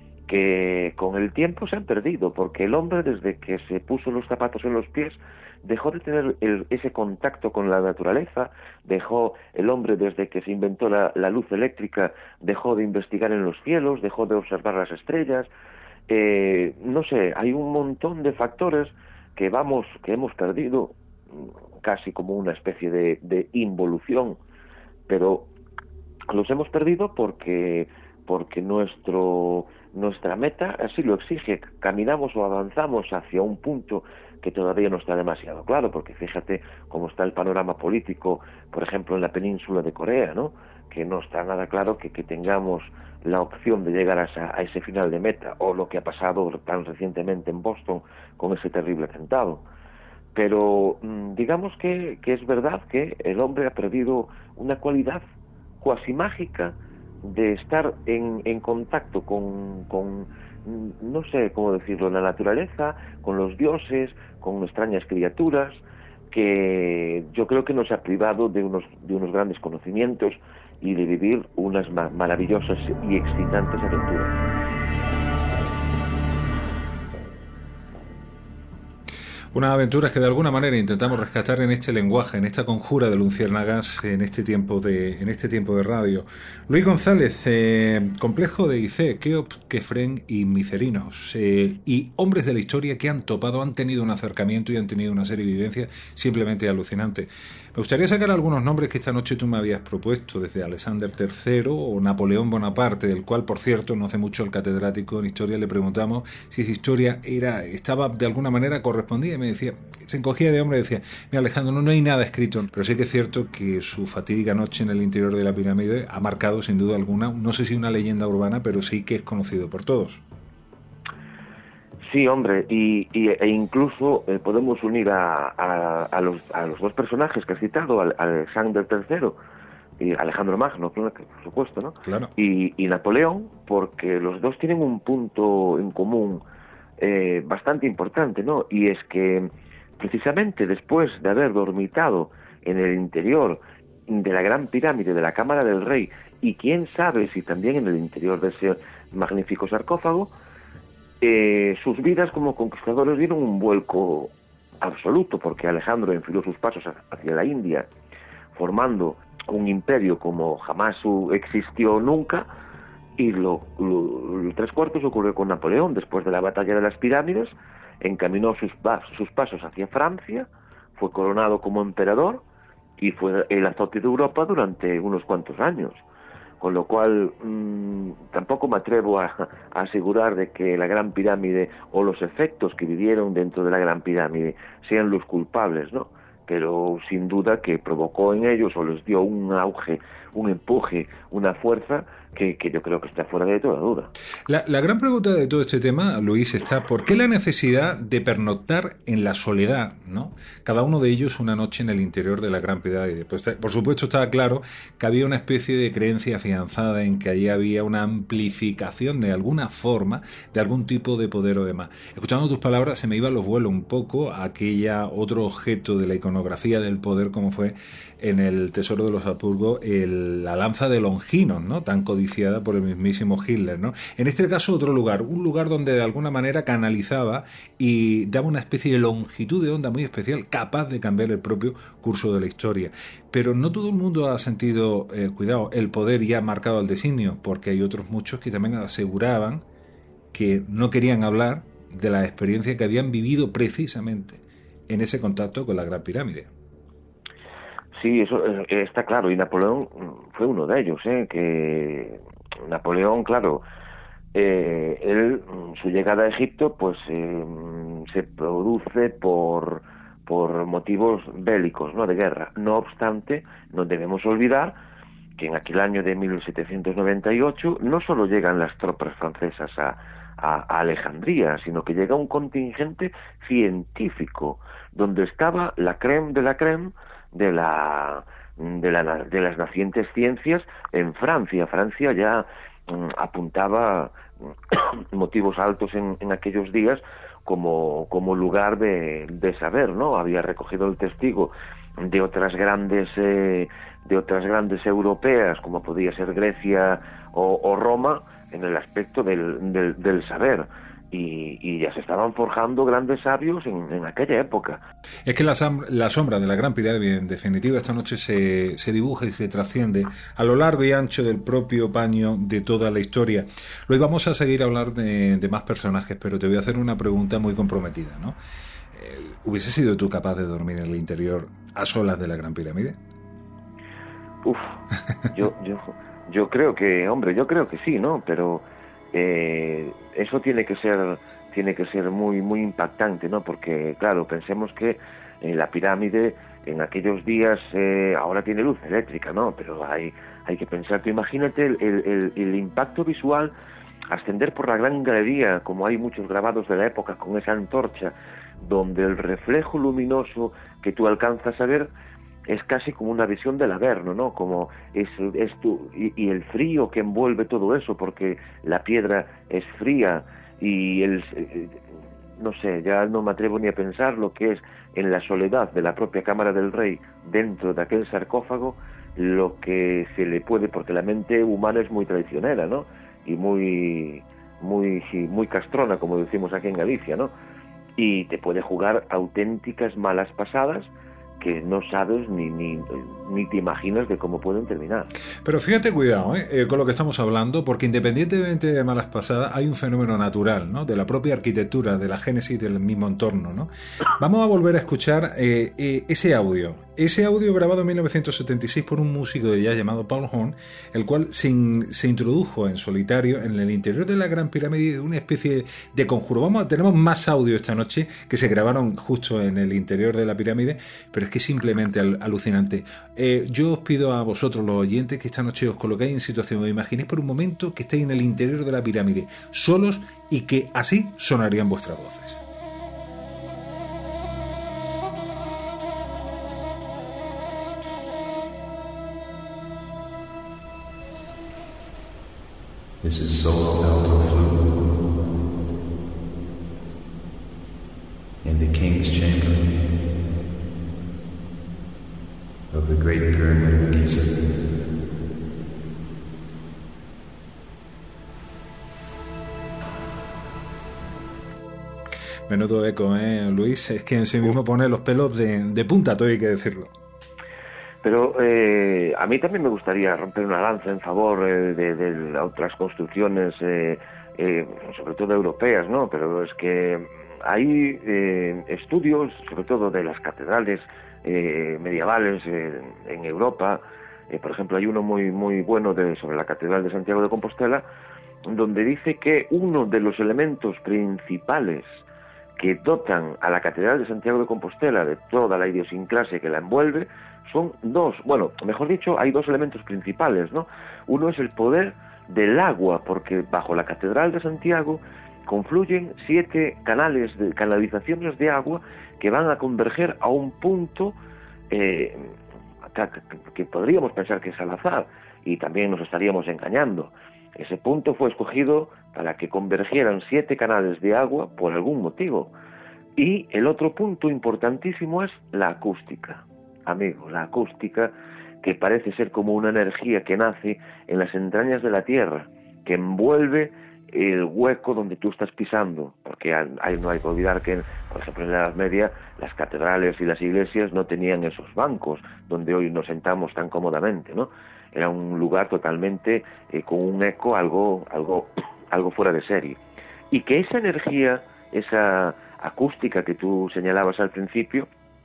que con el tiempo se han perdido, porque el hombre, desde que se puso los zapatos en los pies, dejó de tener el, ese contacto con la naturaleza, dejó el hombre, desde que se inventó la, la luz eléctrica, dejó de investigar en los cielos, dejó de observar las estrellas. Eh, no sé, hay un montón de factores que vamos, que hemos perdido, casi como una especie de, de involución, pero los hemos perdido porque porque nuestro nuestra meta así lo exige. Caminamos o avanzamos hacia un punto que todavía no está demasiado claro, porque fíjate cómo está el panorama político, por ejemplo, en la península de Corea, ¿no?, que no está nada claro que, que tengamos la opción de llegar a, esa, a ese final de meta, o lo que ha pasado tan recientemente en Boston con ese terrible atentado. Pero mmm, digamos que, que es verdad que el hombre ha perdido una cualidad cuasi mágica de estar en, en contacto con, con, no sé cómo decirlo, la naturaleza, con los dioses, con extrañas criaturas, que yo creo que nos ha privado de unos, de unos grandes conocimientos y de vivir unas ma- maravillosas y excitantes aventuras. Unas aventuras que de alguna manera intentamos rescatar en este lenguaje, en esta conjura de luciérnagas, en este tiempo de, en este tiempo de radio. Luis González, eh, Complejo de Gizeh, Keops, Kefren y Micerinos, eh, y hombres de la historia que han topado, han tenido un acercamiento y han tenido una serie de vivencias simplemente alucinante. Me gustaría sacar algunos nombres que esta noche tú me habías propuesto, desde Alexander tercero o Napoleón Bonaparte, del cual, por cierto, no hace mucho el catedrático en historia le preguntamos si esa historia era, estaba de alguna manera correspondida, y me decía, se encogía de hombro y decía, mira, Alejandro, no, no hay nada escrito, pero sí que es cierto que su fatídica noche en el interior de la pirámide ha marcado sin duda alguna, no sé si una leyenda urbana, pero sí que es conocido por todos. Sí, hombre, y, y e incluso eh, podemos unir a, a, a, los, a los dos personajes que has citado, a Alexander tercero y Alejandro Magno, por supuesto, ¿no? Claro. Y, y Napoleón, porque los dos tienen un punto en común eh, bastante importante, ¿no? Y es que precisamente después de haber dormitado en el interior de la Gran Pirámide, de la Cámara del Rey, y quién sabe si también en el interior de ese magnífico sarcófago, Eh, sus vidas como conquistadores dieron un vuelco absoluto, porque Alejandro enfiló sus pasos hacia la India, formando un imperio como jamás existió nunca, y lo, lo, lo tres cuartos ocurrió con Napoleón. Después de la batalla de las pirámides, encaminó sus, sus pasos hacia Francia, fue coronado como emperador y fue el azote de Europa durante unos cuantos años. Con lo cual mmm, tampoco me atrevo a, a asegurar de que la Gran Pirámide o los efectos que vivieron dentro de la Gran Pirámide sean los culpables, ¿no? Pero sin duda que provocó en ellos o les dio un auge, un empuje, una fuerza que, que yo creo que está fuera de toda duda. La, la gran pregunta de todo este tema, Luis, está ¿por qué la necesidad de pernoctar en la soledad, ¿no? Cada uno de ellos una noche en el interior de la Gran Pirámide. Pues, por supuesto estaba claro que había una especie de creencia afianzada en que allí había una amplificación de alguna forma, de algún tipo de poder o demás. Escuchando tus palabras se me iba a los vuelos un poco a aquella otro objeto de la iconografía del poder como fue en el Tesoro de los Habsburgo el, la lanza de Longinos, ¿no? Tan codiciada por el mismísimo Hitler, ¿no? En este caso otro lugar, un lugar donde de alguna manera canalizaba y daba una especie de longitud de onda muy especial, capaz de cambiar el propio curso de la historia. Pero no todo el mundo ha sentido, eh, cuidado, el poder ya marcado al designio, porque hay otros muchos que también aseguraban que no querían hablar de la experiencia que habían vivido precisamente en ese contacto con la Gran Pirámide. Sí, eso está claro, y Napoleón fue uno de ellos, ¿eh? Que Napoleón, claro, eh, él, su llegada a Egipto, pues eh, se produce por, por motivos bélicos, ¿no? De guerra. No obstante, no debemos olvidar que en aquel año de mil setecientos noventa y ocho no solo llegan las tropas francesas a, a, a Alejandría, sino que llega un contingente científico, donde estaba la crème de la crème de la de, la, de las nacientes ciencias en Francia. Francia ya mm, apuntaba mm, motivos altos en, en aquellos días como, como lugar de, de saber, ¿no? Había recogido el testigo de otras grandes eh, de otras grandes europeas, como podía ser Grecia o, o Roma, en el aspecto del, del, del saber. Y, y ya se estaban forjando grandes sabios en, en aquella época. Es que la, la sombra de la Gran Pirámide, en definitiva, esta noche se, se dibuja y se trasciende a lo largo y ancho del propio paño de toda la historia. Hoy vamos a seguir a hablar de, de más personajes, pero te voy a hacer una pregunta muy comprometida, ¿no? Eh, ¿Hubieses sido tú capaz de dormir en el interior a solas de la Gran Pirámide? Uf, yo, yo, yo creo que, hombre, yo creo que sí, ¿no? Pero Eh, eso tiene que ser tiene que ser muy muy impactante, ¿no? Porque claro, pensemos que eh, la pirámide en aquellos días eh, ahora tiene luz eléctrica, ¿no? Pero hay hay que pensar, tú imagínate el, el, el impacto visual, ascender por la gran galería, como hay muchos grabados de la época con esa antorcha, donde el reflejo luminoso que tú alcanzas a ver es casi como una visión del Averno, ¿no? Como es, es tu, y, y el frío que envuelve todo eso, porque la piedra es fría y el, eh, no sé, ya no me atrevo ni a pensar lo que es en la soledad de la propia cámara del rey, dentro de aquel sarcófago, lo que se le puede, porque la mente humana es muy traicionera, ¿no? Y muy, muy, muy castrona, como decimos aquí en Galicia, ¿no? Y te puede jugar auténticas malas pasadas que no sabes ni, ni, ni te imaginas de cómo pueden terminar. Pero fíjate, cuidado ¿eh? Eh, con lo que estamos hablando, porque independientemente de malas pasadas, hay un fenómeno natural, ¿no? De la propia arquitectura, de la génesis del mismo entorno, ¿no? Vamos a volver a escuchar eh, eh, ese audio, ese audio grabado en mil novecientos setenta y seis por un músico de jazz llamado Paul Horn, el cual se, in, se introdujo en solitario en el interior de la Gran Pirámide de una especie de conjuro. Vamos a, tenemos más audio esta noche que se grabaron justo en el interior de la pirámide, pero es que es simplemente al, alucinante. Eh, yo os pido a vosotros, los oyentes, que esta noche os colocáis en situación, os imaginéis por un momento que estáis en el interior de la pirámide, solos, y que así sonarían vuestras voces. This is Sol Alto Flute in the King's Chamber of the Great Pyramid of Giza. Menudo eco, ¿eh, Luis? Es que en sí mismo pone los pelos de, de punta, todo hay que decirlo. Pero eh, a mí también me gustaría romper una lanza en favor eh, de, de otras construcciones, eh, eh, sobre todo europeas, ¿no? Pero es que hay eh, estudios, sobre todo de las catedrales eh, medievales eh, en Europa. Eh, por ejemplo, hay uno muy muy bueno de, sobre la Catedral de Santiago de Compostela, donde dice que uno de los elementos principales que dotan a la Catedral de Santiago de Compostela de toda la idiosincrasia que la envuelve son dos, bueno, mejor dicho, hay dos elementos principales, ¿no? Uno es el poder del agua, porque bajo la Catedral de Santiago confluyen siete canales, de canalizaciones de agua que van a converger a un punto eh, que, que podríamos pensar que es al azar, y también nos estaríamos engañando. Ese punto fue escogido para que convergieran siete canales de agua por algún motivo. Y el otro punto importantísimo es la acústica, amigo, la acústica, que parece ser como una energía que nace en las entrañas de la tierra, que envuelve el hueco donde tú estás pisando, porque hay, no hay que olvidar que, por ejemplo, en la Edad Media, las catedrales y las iglesias no tenían esos bancos donde hoy nos sentamos tan cómodamente, ¿no? Era un lugar totalmente eh, con un eco algo, algo, algo fuera de serie. Y que esa energía, esa acústica que tú señalabas al principio,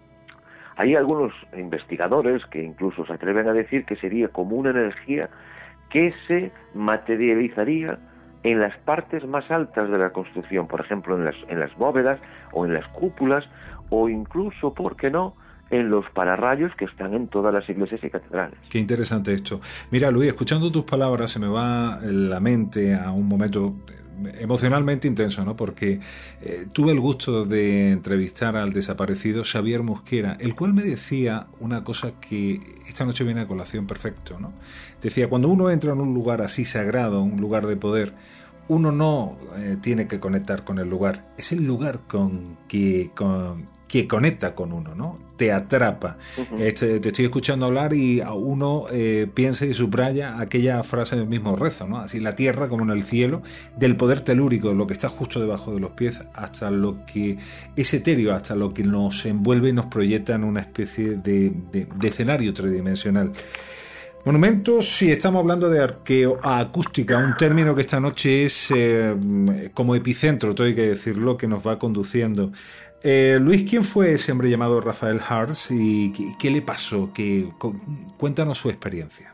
hay algunos investigadores que incluso se atreven a decir que sería como una energía que se materializaría en las partes más altas de la construcción, por ejemplo, en las, en las bóvedas o en las cúpulas, o incluso, ¿por qué no?, en los pararrayos que están en todas las iglesias y catedrales. Qué interesante esto. Mira, Luis, escuchando tus palabras se me va la mente a un momento emocionalmente intenso, ¿no? Porque eh, tuve el gusto de entrevistar al desaparecido Xavier Mosquera, el cual me decía una cosa que esta noche viene a colación perfecto, ¿no? Decía, cuando uno entra en un lugar así sagrado, un lugar de poder, uno no eh, tiene que conectar con el lugar, es el lugar con que, con, que conecta con uno, ¿no? Te atrapa. Uh-huh. Este, te estoy escuchando hablar y uno eh, piensa y subraya aquella frase del mismo rezo, ¿no? Así, la tierra como en el cielo, del poder telúrico, lo que está justo debajo de los pies, hasta lo que es etéreo, hasta lo que nos envuelve y nos proyecta en una especie de, de, de escenario tridimensional. Monumentos, si estamos hablando de arqueoacústica, un término que esta noche es eh, como epicentro, todo hay que decirlo, que nos va conduciendo. Eh, Luis, ¿quién fue ese hombre llamado Raphael Hartz y qué, qué le pasó? ¿Qué, cuéntanos su experiencia.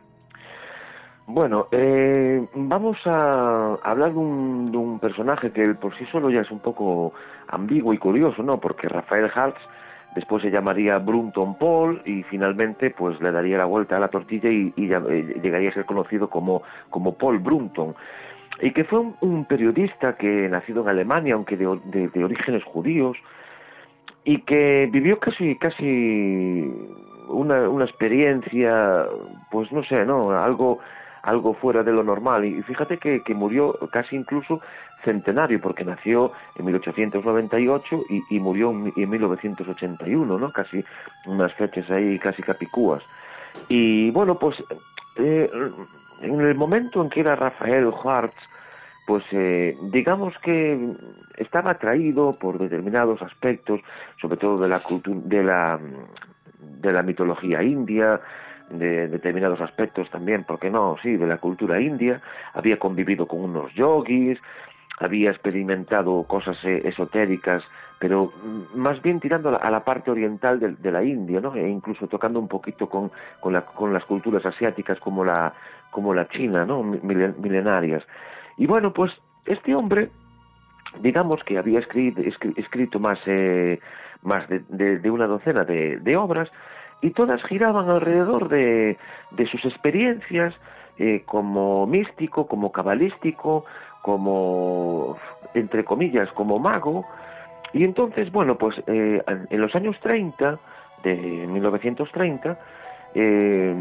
Bueno, eh, vamos a hablar de un, de un personaje que por sí solo ya es un poco ambiguo y curioso, ¿no? Porque Raphael Hartz después se llamaría Brunton Paul y finalmente pues le daría la vuelta a la tortilla y, y ya, eh, llegaría a ser conocido como, como Paul Brunton, y que fue un, un periodista que nacido en Alemania, aunque de, de, de orígenes judíos, y que vivió casi casi una, una experiencia, pues no sé, no algo algo fuera de lo normal, y fíjate que, que murió casi incluso centenario, porque nació en mil ochocientos noventa y ocho y, y murió en, en mil novecientos ochenta y uno, ¿no? Casi unas fechas ahí casi capicúas. Y bueno, pues eh, en el momento en que era Raphael Hartz, pues eh, digamos que estaba atraído por determinados aspectos, sobre todo de la cultura, de la de la mitología india, de determinados aspectos también, ¿por qué no? Sí, de la cultura india. Había convivido con unos yogis, había experimentado cosas eh, esotéricas, pero más bien tirando a la, a la parte oriental de, de la India, ¿no? E incluso tocando un poquito con, con, la, con las culturas asiáticas como la, como la China, ¿no? Milenarias. Y bueno, pues este hombre, digamos que había escrito, escrito más, eh, más de, de, de una docena de, de obras, y todas giraban alrededor de, de sus experiencias eh, como místico, como cabalístico, como, entre comillas, como mago. Y entonces, bueno, pues eh, en los años treinta, de mil novecientos treinta, eh,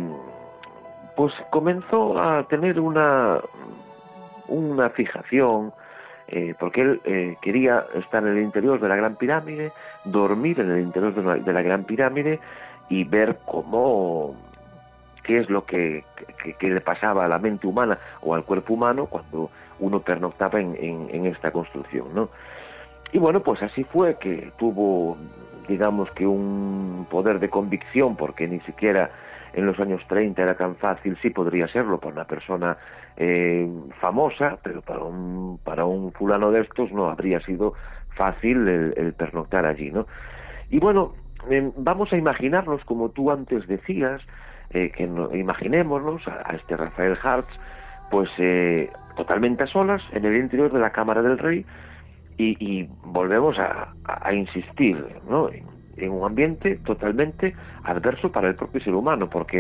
pues comenzó a tener una, una fijación, eh, porque él eh, quería estar en el interior de la Gran Pirámide, dormir en el interior de la, de la Gran Pirámide, y ver cómo, qué es lo que, que, que le pasaba a la mente humana o al cuerpo humano cuando uno pernoctaba en, en, en esta construcción, ¿no? Y bueno, pues así fue que tuvo, digamos que un poder de convicción, porque ni siquiera en los años treinta era tan fácil, sí podría serlo para una persona eh, famosa, pero para un, para un fulano de estos no habría sido fácil el, el pernoctar allí, ¿no? Y bueno, Eh, vamos a imaginarnos, como tú antes decías, eh, que no, imaginémonos a, a este Raphael Hartz, pues eh, totalmente a solas en el interior de la Cámara del Rey, y, y volvemos a, a, a insistir, ¿no? En, en un ambiente totalmente adverso para el propio ser humano, porque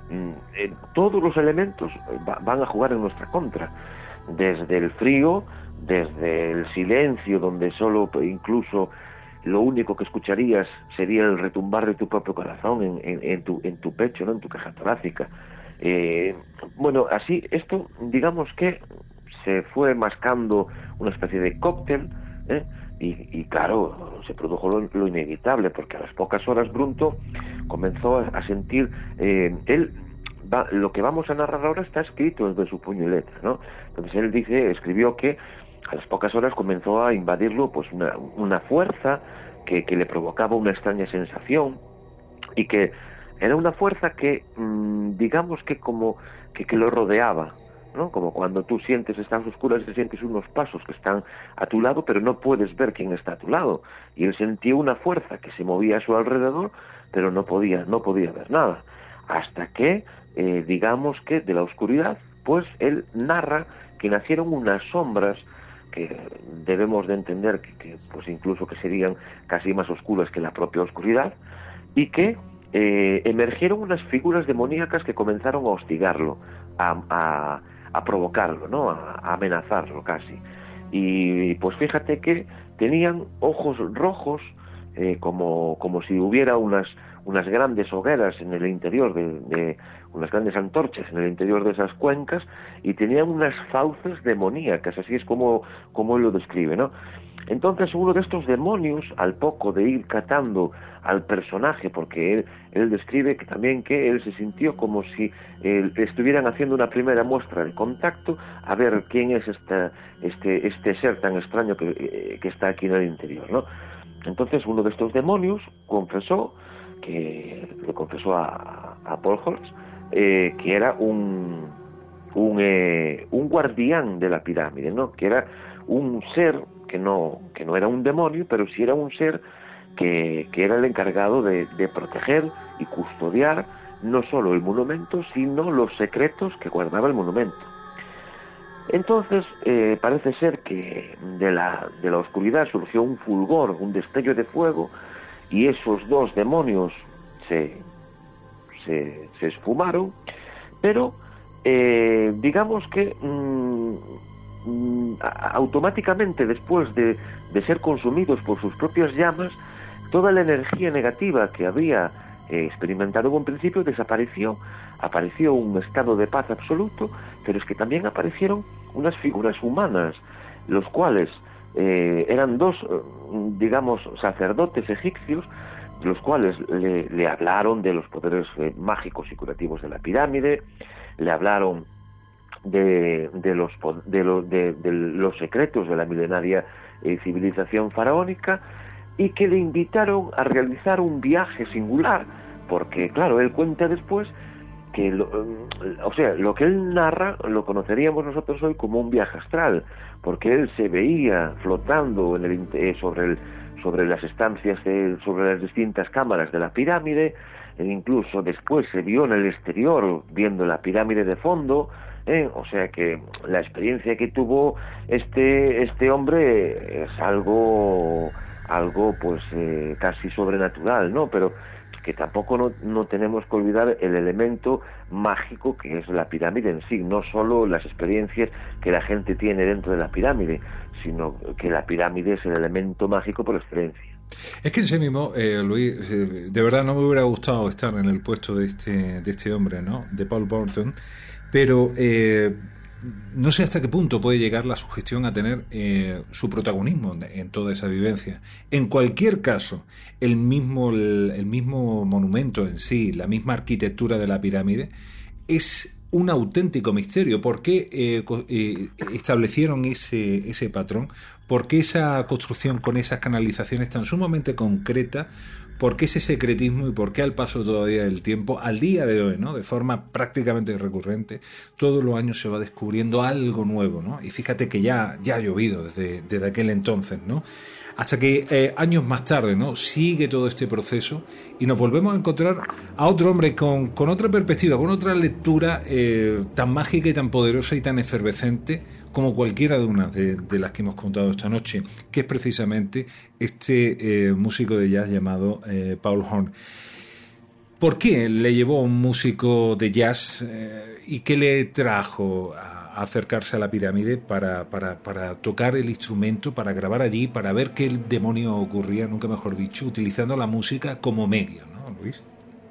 eh, todos los elementos va, van a jugar en nuestra contra, desde el frío, desde el silencio, donde solo incluso lo único que escucharías sería el retumbar de tu propio corazón en, en, en, tu, en tu pecho, ¿no? En tu caja torácica. Eh, bueno, así, esto, digamos que se fue mascando una especie de cóctel, ¿eh? y, y claro, se produjo lo, lo inevitable, porque a las pocas horas Brunto comenzó a, a sentir, eh, él, va, lo que vamos a narrar ahora está escrito desde su puño y letra, ¿no? Entonces él dice, escribió que a las pocas horas comenzó a invadirlo pues una, una fuerza que, que le provocaba una extraña sensación, y que era una fuerza que, mmm, digamos que como que, que lo rodeaba, ¿no? Como cuando tú sientes, estás oscuras y sientes unos pasos que están a tu lado, pero no puedes ver quién está a tu lado. Y él sentía una fuerza que se movía a su alrededor, pero no podía, no podía ver nada. Hasta que, eh, digamos que de la oscuridad, pues él narra que nacieron unas sombras que debemos de entender que, que pues incluso que serían casi más oscuras que la propia oscuridad, y que eh, emergieron unas figuras demoníacas que comenzaron a hostigarlo, a, a, a provocarlo, ¿no? A, a amenazarlo casi. Y pues fíjate que tenían ojos rojos, eh, como, como si hubiera unas, unas grandes hogueras en el interior de, de unas grandes antorchas en el interior de esas cuencas, y tenían unas fauces demoníacas, así es como, como él lo describe, ¿no? Entonces uno de estos demonios, al poco de ir catando al personaje, porque él, él describe que también que él se sintió como si eh, estuvieran haciendo una primera muestra de contacto, a ver quién es esta, este, este ser tan extraño que, eh, que está aquí en el interior, ¿no? Entonces uno de estos demonios confesó, que le confesó a, a Paul Holtz, eh, que era un, un, eh, un guardián de la pirámide, ¿no? Que era un ser que no, que no era un demonio, pero sí era un ser que, que era el encargado de, de proteger y custodiar no solo el monumento, sino los secretos que guardaba el monumento. Entonces, eh, parece ser que de la, de la oscuridad surgió un fulgor, un destello de fuego, y esos dos demonios se, se, se esfumaron, pero eh, digamos que mmm, mmm, automáticamente después de, de ser consumidos por sus propias llamas, toda la energía negativa que había eh, experimentado en un principio desapareció. Apareció un estado de paz absoluto, pero es que también aparecieron unas figuras humanas, los cuales eh, eran dos, digamos, sacerdotes egipcios, los cuales le, le hablaron de los poderes eh, mágicos y curativos de la pirámide, le hablaron de, de, los, de, los, de, de los secretos de la milenaria eh, civilización faraónica, y que le invitaron a realizar un viaje singular, porque claro, él cuenta después que lo, o sea, lo que él narra lo conoceríamos nosotros hoy como un viaje astral, porque él se veía flotando en el, eh, sobre el, sobre las estancias, de, sobre las distintas cámaras de la pirámide, e incluso después se vio en el exterior viendo la pirámide de fondo, ¿eh? O sea que la experiencia que tuvo este este hombre es algo algo pues eh, casi sobrenatural, ¿no? Pero que tampoco no, no tenemos que olvidar el elemento mágico que es la pirámide en sí, no solo las experiencias que la gente tiene dentro de la pirámide, sino que la pirámide es el elemento mágico por excelencia. Es que en sí mismo, eh, Luis, eh, de verdad no me hubiera gustado estar en el puesto de este, de este hombre, ¿no? De Paul Burton, pero eh, no sé hasta qué punto puede llegar la sugestión a tener eh, su protagonismo en toda esa vivencia. En cualquier caso, el mismo, el, el mismo monumento en sí, la misma arquitectura de la pirámide, es un auténtico misterio. ¿Por qué eh, eh, establecieron ese, ese patrón? ¿Por qué esa construcción con esas canalizaciones tan sumamente concretas? ¿Por qué ese secretismo y por qué al paso todavía del tiempo, al día de hoy, ¿no? De forma prácticamente recurrente, todos los años se va descubriendo algo nuevo, ¿no? Y fíjate que ya, ya ha llovido desde, desde aquel entonces, ¿no? Hasta que eh, años más tarde, ¿no? Sigue todo este proceso y nos volvemos a encontrar a otro hombre con, con otra perspectiva, con otra lectura eh, tan mágica y tan poderosa y tan efervescente como cualquiera de unas de, de las que hemos contado esta noche, que es precisamente este eh, músico de jazz llamado eh, Paul Horn. ¿Por qué le llevó a un músico de jazz eh, y qué le trajo a, a acercarse a la pirámide para, para, para tocar el instrumento, para grabar allí, para ver qué demonio ocurría, nunca mejor dicho, utilizando la música como medio, ¿no, Luis?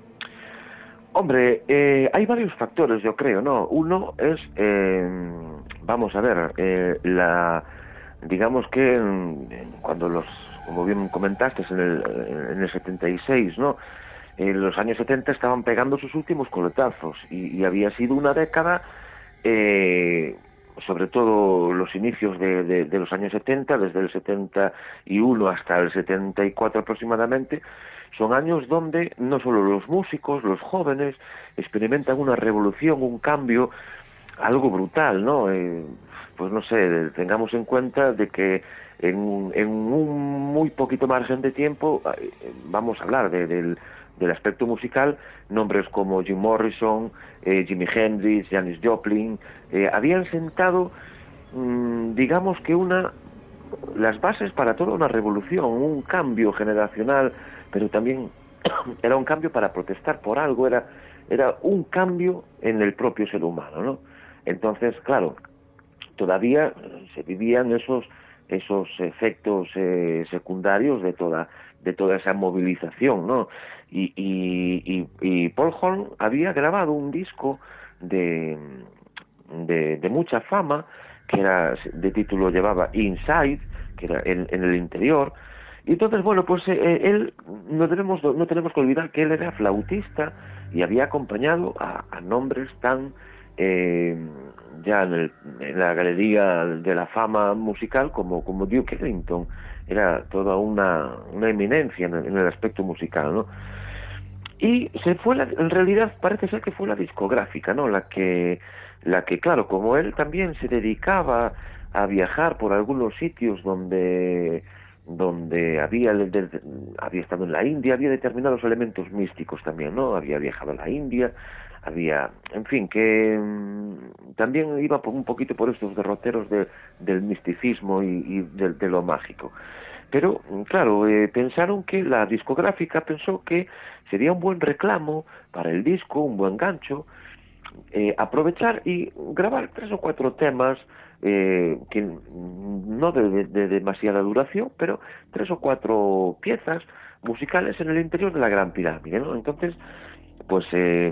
Hombre, eh, hay varios factores, yo creo, ¿no? Uno es, eh, vamos a ver, eh, la, digamos que en, en cuando los, como bien comentaste, en el, en el setenta y seis, ¿no? En los años setenta estaban pegando sus últimos coletazos y, y había sido una década, eh, sobre todo los inicios de, de, de los años setenta, desde el setenta y uno hasta el setenta y cuatro aproximadamente, son años donde no solo los músicos, los jóvenes, experimentan una revolución, un cambio, algo brutal, ¿no? Eh, pues no sé, tengamos en cuenta de que en, en un muy poquito margen de tiempo, eh, vamos a hablar de, del, del aspecto musical, nombres como Jim Morrison, eh, Jimi Hendrix, Janis Joplin, eh, habían sentado, mmm, digamos que una, las bases para toda una revolución, un cambio generacional, pero también era un cambio para protestar por algo, era, era un cambio en el propio ser humano, ¿no? Entonces, claro, todavía se vivían esos, esos efectos eh, secundarios de toda, de toda esa movilización, ¿no? Y, y, y, y Paul Horn había grabado un disco de, de, de mucha fama, que era, de título llevaba Inside, que era en, en el interior. Y entonces, bueno, pues eh, él, no tenemos, no tenemos que olvidar que él era flautista y había acompañado a, a nombres tan, eh, ya en, el, en la galería de la fama musical como, como Duke Ellington. Era toda una, una eminencia en el, en el aspecto musical, ¿no? Y se fue, la, en realidad parece ser que fue la discográfica, ¿no? La que, la que, claro, como él también se dedicaba a viajar por algunos sitios donde... donde había, había estado en la India, había determinados elementos místicos también, ¿no? Había viajado a la India, había, en fin, que mmm, también iba por un poquito por estos derroteros de, del misticismo y, y de, de lo mágico. Pero, claro, eh, pensaron que la discográfica pensó que sería un buen reclamo para el disco, un buen gancho, eh, aprovechar y grabar tres o cuatro temas Eh, que no de, de, de demasiada duración, pero tres o cuatro piezas musicales en el interior de la Gran Pirámide, ¿no? Entonces, pues eh,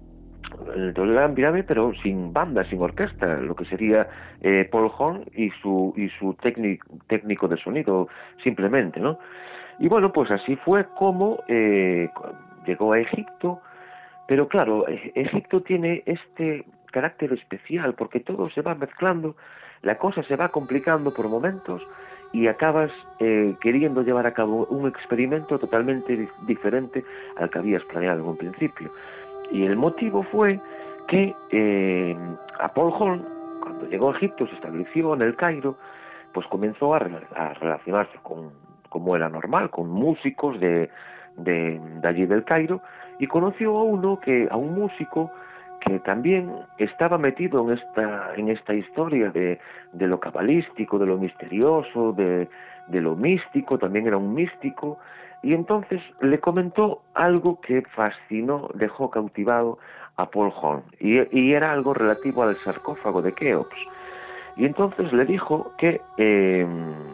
en el interior de la Gran Pirámide, pero sin banda, sin orquesta, lo que sería eh, Paul Horn y su y su técnico técnico de sonido, simplemente, ¿no? Y bueno, pues así fue como eh, llegó a Egipto, pero claro, Egipto tiene este carácter especial porque todo se va mezclando, la cosa se va complicando por momentos y acabas eh, queriendo llevar a cabo un experimento totalmente di- diferente al que habías planeado en un principio. Y el motivo fue que eh, a Paul Horn, cuando llegó a Egipto, se estableció en el Cairo, pues comenzó a, re- a relacionarse con, como era normal, con músicos de, de, de allí del Cairo, y conoció a uno que, a un músico que también estaba metido en esta en esta historia de, de lo cabalístico, de lo misterioso, de, de lo místico, también era un místico, y entonces le comentó algo que fascinó, dejó cautivado a Paul Horn, y, y era algo relativo al sarcófago de Keops. Y entonces le dijo que eh,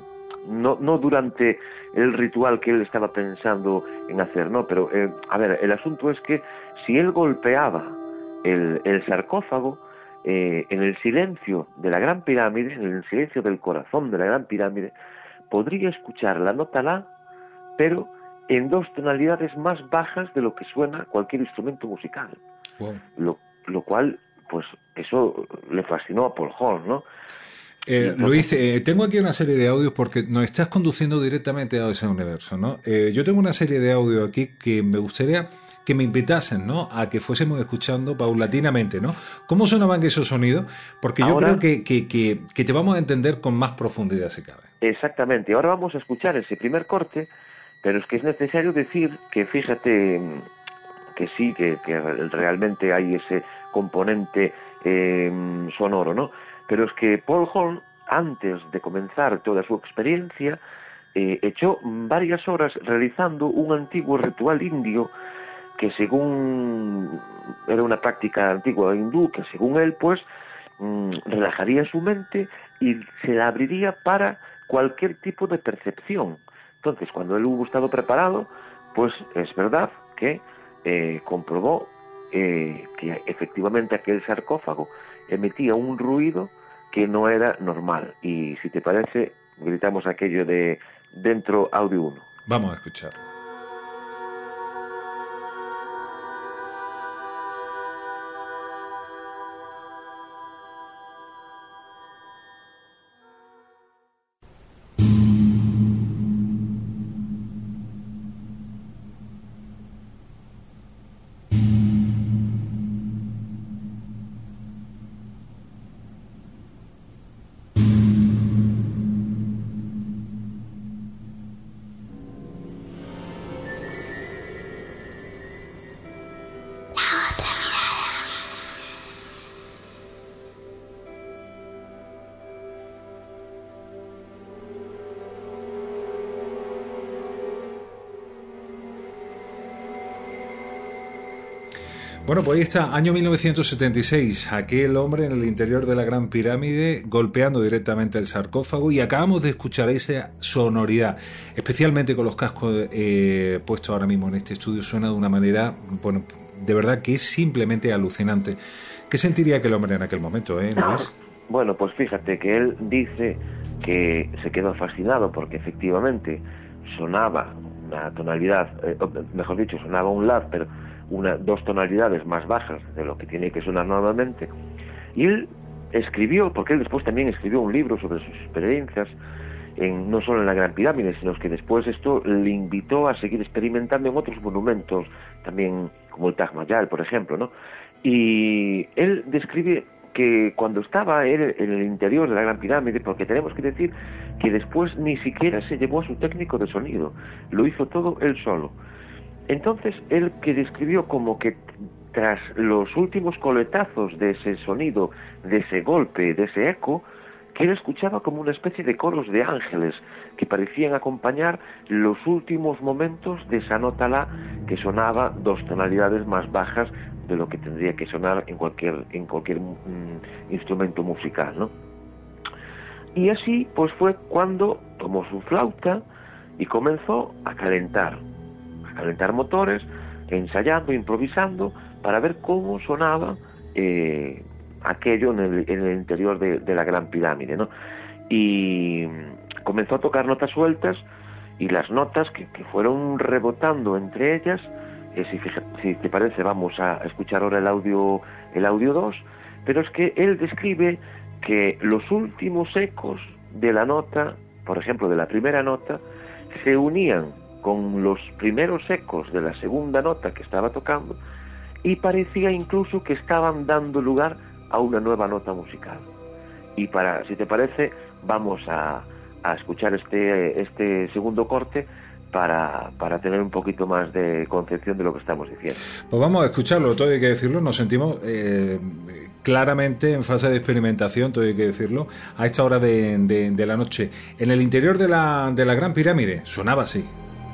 no, no durante el ritual que él estaba pensando en hacer, no, pero eh, a ver, el asunto es que si él golpeaba El, el sarcófago, eh, en el silencio de la Gran Pirámide, en el silencio del corazón de la Gran Pirámide, podría escuchar la nota La, pero en dos tonalidades más bajas de lo que suena cualquier instrumento musical. Wow. Lo, lo cual, pues, eso le fascinó a Paul Horn, ¿no? Eh, entonces, Luis, eh, tengo aquí una serie de audios porque nos estás conduciendo directamente a ese universo, ¿no? Eh, yo tengo una serie de audios aquí que me gustaría que me invitasen, ¿no?, a que fuésemos escuchando paulatinamente, ¿no? ¿Cómo sonaban esos sonidos? Porque yo ahora, creo que, que, que, que te vamos a entender con más profundidad, si cabe. Exactamente. Ahora vamos a escuchar ese primer corte, pero es que es necesario decir que, fíjate, que sí, que, que realmente hay ese componente eh, sonoro, ¿no? Pero es que Paul Horn, antes de comenzar toda su experiencia, eh, echó varias horas realizando un antiguo ritual indio que según era una práctica antigua hindú, que según él, pues, mmm, relajaría su mente y se la abriría para cualquier tipo de percepción. Entonces, cuando él hubo estado preparado, pues es verdad que eh, comprobó eh, que efectivamente aquel sarcófago emitía un ruido que no era normal. Y si te parece, gritamos aquello de dentro audio uno. Vamos a escuchar. Bueno, pues ahí está, año mil novecientos setenta y seis, aquel hombre en el interior de la Gran Pirámide golpeando directamente el sarcófago, y acabamos de escuchar esa sonoridad, especialmente con los cascos eh, puestos ahora mismo en este estudio, suena de una manera, bueno, de verdad que es simplemente alucinante. ¿Qué sentiría aquel hombre en aquel momento, eh, Luis? Bueno, pues fíjate que él dice que se quedó fascinado porque efectivamente sonaba una tonalidad, eh, mejor dicho, sonaba un La, pero una, dos tonalidades más bajas de lo que tiene que sonar normalmente. Y él escribió, porque él después también escribió un libro sobre sus experiencias, en, no solo en la Gran Pirámide, sino que después esto le invitó a seguir experimentando en otros monumentos, también como el Taj Mahal, por ejemplo, ¿no? Y él describe que cuando estaba él en el interior de la Gran Pirámide, porque tenemos que decir que después ni siquiera se llevó a su técnico de sonido, lo hizo todo él solo. Entonces, él que describió como que tras los últimos coletazos de ese sonido, de ese golpe, de ese eco, que él escuchaba como una especie de coros de ángeles que parecían acompañar los últimos momentos de esa nota La que sonaba dos tonalidades más bajas de lo que tendría que sonar en cualquier en cualquier mm, instrumento musical, ¿no? Y así pues fue cuando tomó su flauta y comenzó a calentar a calentar motores, ensayando, improvisando para ver cómo sonaba eh, aquello en el, en el interior de, de la Gran Pirámide, ¿no? Y comenzó a tocar notas sueltas, y las notas que, que fueron rebotando entre ellas, eh, si, fija, si te parece vamos a escuchar ahora el audio el audio dos, pero es que él describe que los últimos ecos de la nota, por ejemplo de la primera nota, se unían con los primeros ecos de la segunda nota que estaba tocando, y parecía incluso que estaban dando lugar a una nueva nota musical. Y para, si te parece, vamos a, a escuchar este, este segundo corte para, para tener un poquito más de concepción de lo que estamos diciendo. Pues vamos a escucharlo, todo hay que decirlo, nos sentimos eh, claramente en fase de experimentación, todo hay que decirlo, a esta hora de, de, de la noche. En el interior de la, de la Gran Pirámide sonaba así.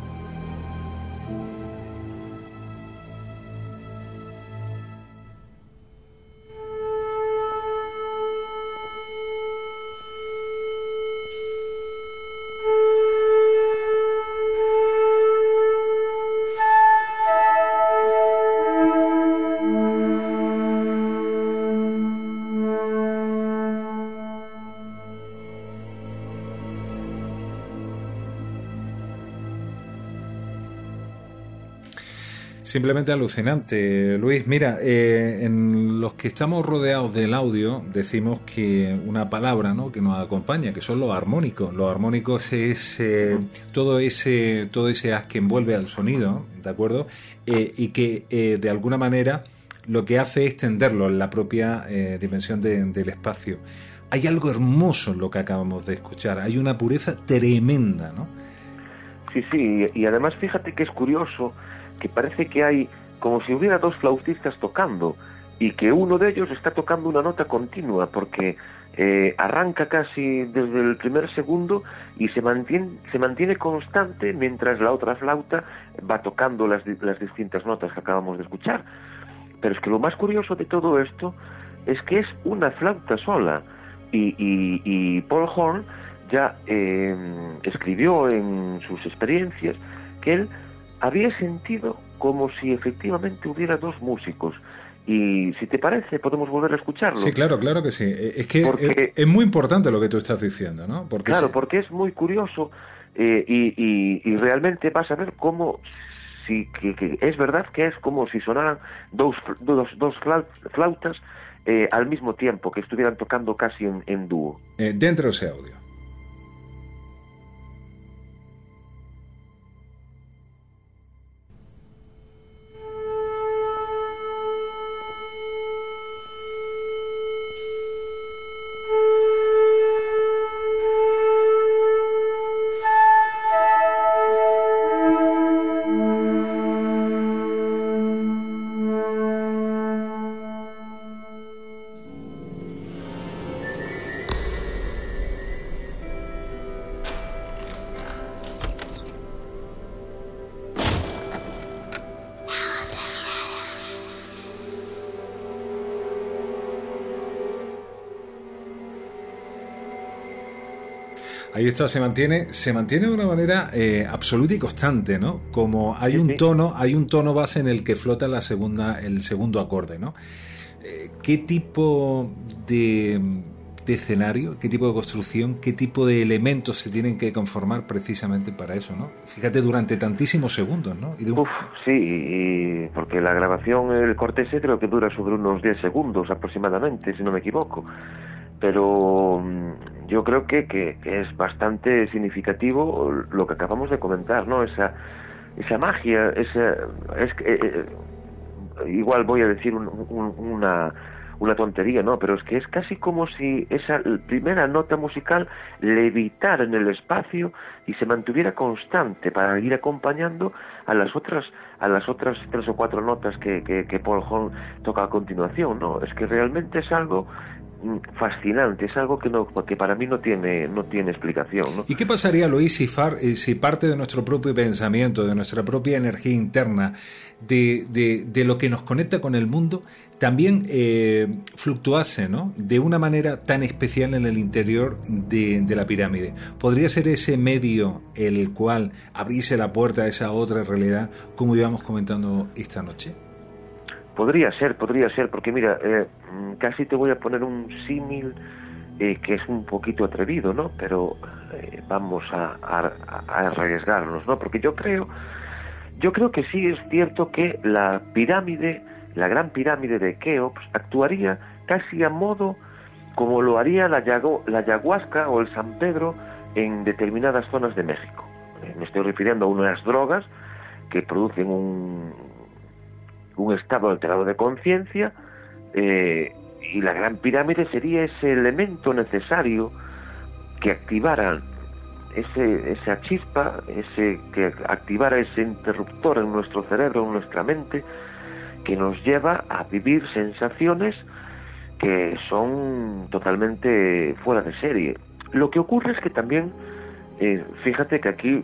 Simplemente alucinante, Luis. Mira, eh, en los que estamos rodeados del audio decimos que una palabra, ¿no?, que nos acompaña, que son los armónicos. Los armónicos es eh, todo ese todo ese haz que envuelve al sonido, ¿de acuerdo? Eh, y que eh, de alguna manera lo que hace es tenderlo en la propia eh, dimensión de, del espacio. Hay algo hermoso en lo que acabamos de escuchar. Hay una pureza tremenda, ¿no? Sí, sí, y además fíjate que es curioso que parece que hay como si hubiera dos flautistas tocando, y que uno de ellos está tocando una nota continua, porque eh, arranca casi desde el primer segundo y se mantiene, se mantiene constante mientras la otra flauta va tocando las, las distintas notas que acabamos de escuchar. Pero es que lo más curioso de todo esto es que es una flauta sola, y, y, y Paul Horn ya eh, escribió en sus experiencias que él había sentido como si efectivamente hubiera dos músicos. Y si te parece, podemos volver a escucharlo. Sí, claro, claro que sí. Es que porque, es, es muy importante lo que tú estás diciendo, ¿no? Porque claro, sí. porque es muy curioso eh, y, y, y realmente vas a ver cómo, si, que, que es verdad que es como si sonaran dos, dos, dos flautas eh, al mismo tiempo, que estuvieran tocando casi en, en dúo. Eh, dentro de ese audio. Ahí está, se mantiene, se mantiene de una manera eh, absoluta y constante, ¿no? Como hay sí, un sí. tono, hay un tono base en el que flota la segunda, el segundo acorde, ¿no? Eh, ¿Qué tipo de, de escenario, qué tipo de construcción, qué tipo de elementos se tienen que conformar precisamente para eso, ¿no? Fíjate, durante tantísimos segundos, ¿no? Y de un... Uf, sí, y porque la grabación, el corte ese creo que dura sobre unos diez segundos aproximadamente, si no me equivoco. Pero yo creo que, que, que es bastante significativo lo que acabamos de comentar, ¿no? Esa esa magia, esa es que eh, igual voy a decir un, un, una una tontería, ¿no? Pero es que es casi como si esa primera nota musical levitara en el espacio y se mantuviera constante para ir acompañando a las otras a las otras tres o cuatro notas que, que, que Paul Horn toca a continuación, ¿no? Es que realmente es algo fascinante, es algo que no, que para mí no tiene no tiene explicación, ¿no? ¿Y qué pasaría, Luis, si, far, si parte de nuestro propio pensamiento, de nuestra propia energía interna, de, de, de lo que nos conecta con el mundo, también eh, fluctuase, ¿no? De una manera tan especial en el interior de, de la pirámide? ¿Podría ser ese medio el cual abriese la puerta a esa otra realidad, como íbamos comentando esta noche? Podría ser, podría ser, porque mira, eh, casi te voy a poner un símil eh, que es un poquito atrevido, ¿no? Pero eh, vamos a, a, a arriesgarnos, ¿no? Porque yo creo, yo creo que sí es cierto que la pirámide, la gran pirámide de Keops, actuaría casi a modo como lo haría la, yago, la ayahuasca o el San Pedro en determinadas zonas de México. Eh, me estoy refiriendo a unas drogas que producen un un estado alterado de conciencia, eh, y la gran pirámide sería ese elemento necesario que activara ese, esa chispa, ese que activara ese interruptor en nuestro cerebro, en nuestra mente, que nos lleva a vivir sensaciones que son totalmente fuera de serie. Lo que ocurre es que también, eh, fíjate que aquí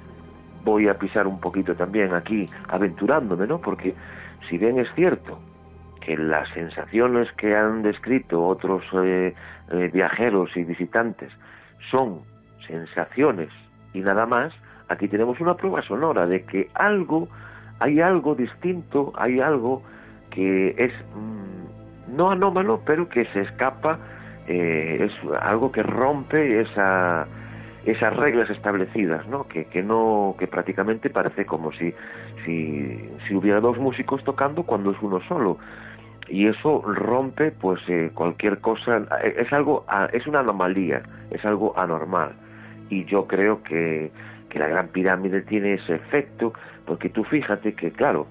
voy a pisar un poquito también, aquí aventurándome, ¿no? Porque si bien es cierto que las sensaciones que han descrito otros eh, eh, viajeros y visitantes son sensaciones y nada más, aquí tenemos una prueba sonora de que algo, hay algo distinto, hay algo que es mmm, no anómalo, pero que se escapa, eh, es algo que rompe esa esas reglas establecidas, ¿no? Que, que no, que prácticamente parece como si, si, si hubiera dos músicos tocando cuando es uno solo. Y eso rompe, pues, eh, cualquier cosa, es algo, es una anomalía, es algo anormal. Y yo creo que, que la Gran Pirámide tiene ese efecto, porque tú fíjate que, claro,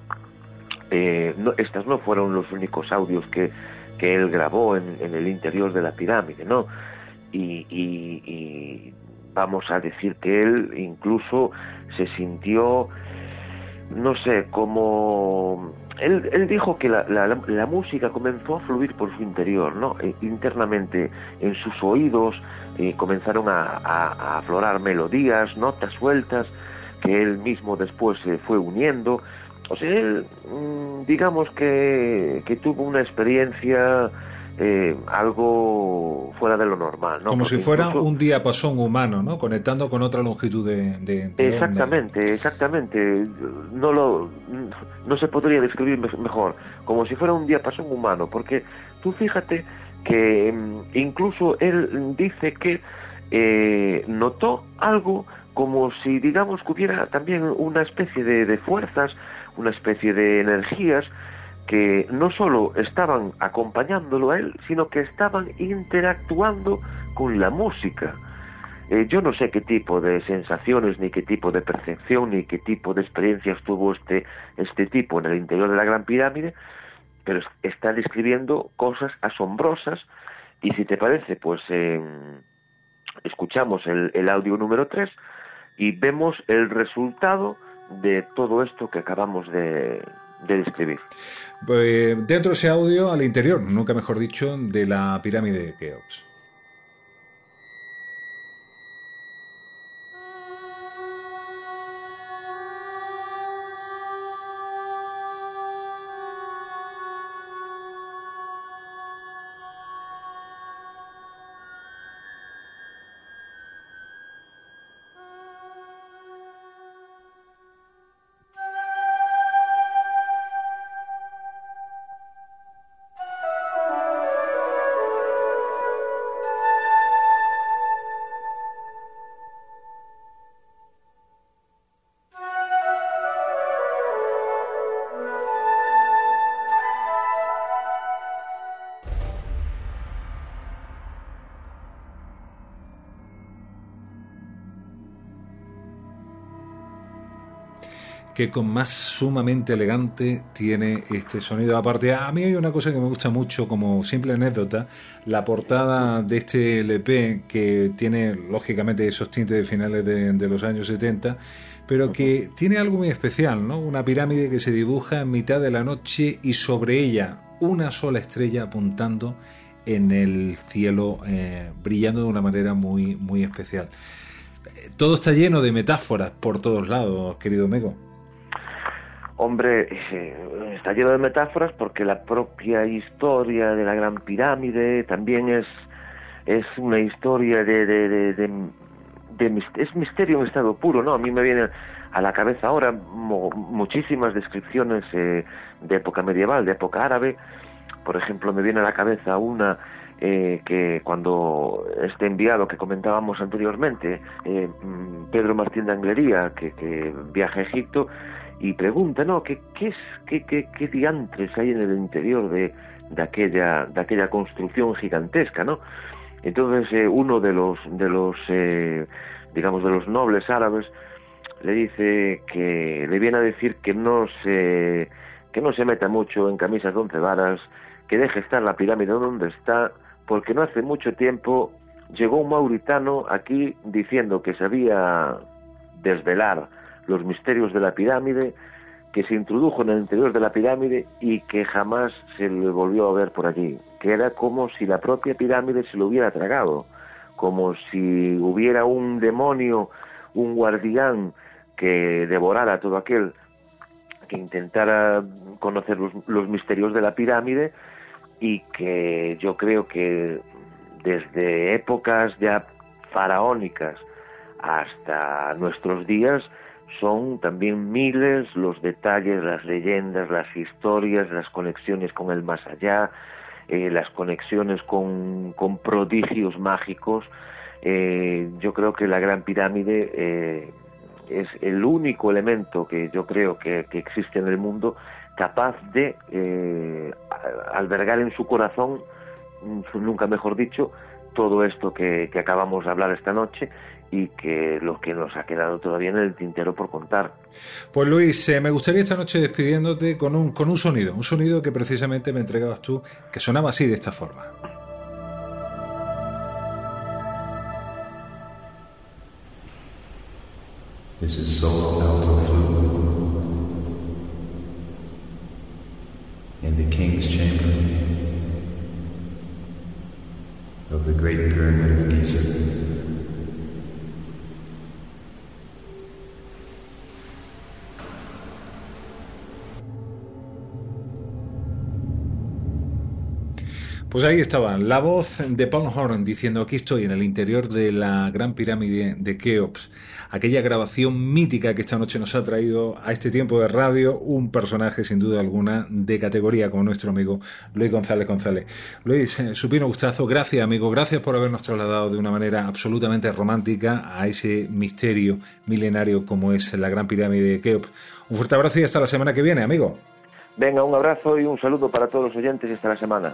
eh, no, estas no fueron los únicos audios que, que él grabó en, en el interior de la pirámide, ¿no? Y, y, y vamos a decir que él incluso se sintió, no sé, como él, él dijo que la, la, la música comenzó a fluir por su interior, ¿no? Eh, internamente en sus oídos eh, comenzaron a, a, a aflorar melodías, notas sueltas que él mismo después se fue uniendo. O sea, él, digamos que, que tuvo una experiencia eh, algo fuera de lo normal, ¿no? Como Porque si fuera incluso... un diapasón humano, ¿no? Conectando con otra longitud de, de, de Exactamente, onda. exactamente. No lo, no se podría describir mejor. Como si fuera un diapasón humano, porque tú fíjate que incluso él dice que eh, notó algo como si, digamos, que hubiera también una especie de, de fuerzas, una especie de energías que no solo estaban acompañándolo a él, sino que estaban interactuando con la música. Eh, yo no sé qué tipo de sensaciones, ni qué tipo de percepción, ni qué tipo de experiencias tuvo este, este tipo en el interior de la Gran Pirámide, pero está describiendo cosas asombrosas, y si te parece, pues eh, escuchamos el, el audio número tres y vemos el resultado de todo esto que acabamos de, de describir. Pues dentro de ese audio, al interior, nunca mejor dicho, de la pirámide de Keops. Que con más sumamente elegante tiene este sonido. Aparte, a mí hay una cosa que me gusta mucho, como simple anécdota, la portada de este L P, que tiene lógicamente esos tintes de finales de, de los años setenta, pero que tiene algo muy especial, ¿no? Una pirámide que se dibuja en mitad de la noche y sobre ella una sola estrella apuntando en el cielo, eh, brillando de una manera muy, muy especial. Todo está lleno de metáforas por todos lados, querido Mego. Hombre, eh, está lleno de metáforas porque la propia historia de la Gran Pirámide también es, es una historia de, de, de, de, de es misterio en estado puro, ¿no? A mí me vienen a la cabeza ahora mo, muchísimas descripciones eh, de época medieval, de época árabe. Por ejemplo, me viene a la cabeza una eh, que cuando este enviado que comentábamos anteriormente, eh, Pedro Martín de Anglería, que, que viaja a Egipto, y pregunta, ¿no? ¿Qué, qué, es, qué, qué, qué diantres hay en el interior de, de, aquella, de aquella construcción gigantesca, ¿no? Entonces eh, uno de los, de los eh, digamos, de los nobles árabes le dice que le viene a decir que no se, que no se meta mucho en camisas de once varas, que deje estar la pirámide donde está, porque no hace mucho tiempo llegó un mauritano aquí diciendo que sabía desvelar los misterios de la pirámide, que se introdujo en el interior de la pirámide y que jamás se le volvió a ver por allí, que era como si la propia pirámide se lo hubiera tragado, como si hubiera un demonio, un guardián que devorara todo aquel que intentara conocer los, los misterios de la pirámide, y que yo creo que desde épocas ya faraónicas hasta nuestros días son también miles los detalles, las leyendas, las historias, las conexiones con el más allá, eh, las conexiones con, con prodigios mágicos. Eh, yo creo que la Gran Pirámide eh, es el único elemento que yo creo que, que existe en el mundo capaz de eh, albergar en su corazón, nunca mejor dicho, todo esto que, que acabamos de hablar esta noche, y que lo que nos ha quedado todavía en el tintero por contar. Pues Luis, eh, me gustaría esta noche despidiéndote con un, con un sonido, un sonido que precisamente me entregabas tú, que sonaba así, de esta forma. This is so out of flute. king's chamber of the great pyramid of Giza. Pues ahí estaba la voz de Paul Horan diciendo: aquí estoy en el interior de la Gran Pirámide de Keops, aquella grabación mítica que esta noche nos ha traído a este tiempo de radio un personaje sin duda alguna de categoría como nuestro amigo Luis González González. Luis, eh, supino gustazo, gracias amigo, gracias por habernos trasladado de una manera absolutamente romántica a ese misterio milenario como es la Gran Pirámide de Keops. Un fuerte abrazo y hasta la semana que viene, amigo. Venga, un abrazo y un saludo para todos los oyentes y hasta la semana.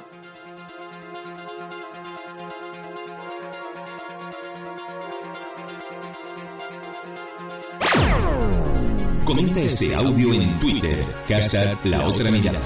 Comenta este audio en Twitter, hashtag La Otra Mirada.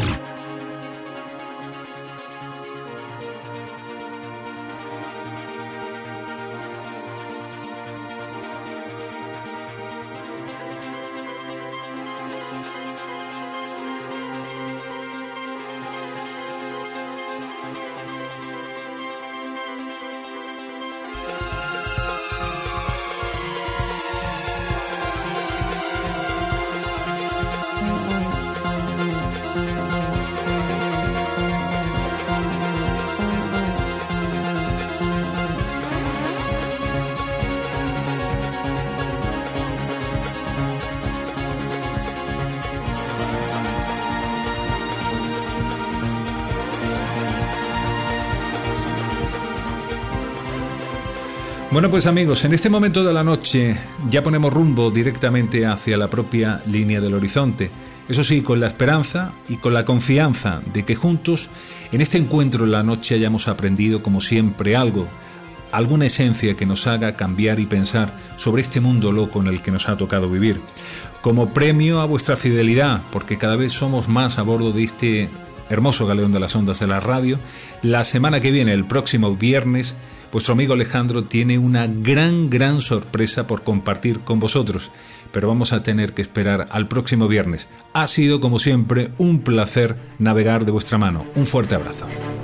Bueno, pues amigos, en este momento de la noche ya ponemos rumbo directamente hacia la propia línea del horizonte. Eso sí, con la esperanza y con la confianza de que juntos, en este encuentro en la noche, hayamos aprendido, como siempre, algo, alguna esencia que nos haga cambiar y pensar sobre este mundo loco en el que nos ha tocado vivir. Como premio a vuestra fidelidad, porque cada vez somos más a bordo de este hermoso galeón de las ondas de la radio, la semana que viene, el próximo viernes, vuestro amigo Alejandro tiene una gran, gran sorpresa por compartir con vosotros, pero vamos a tener que esperar al próximo viernes. Ha sido, como siempre, un placer navegar de vuestra mano. Un fuerte abrazo.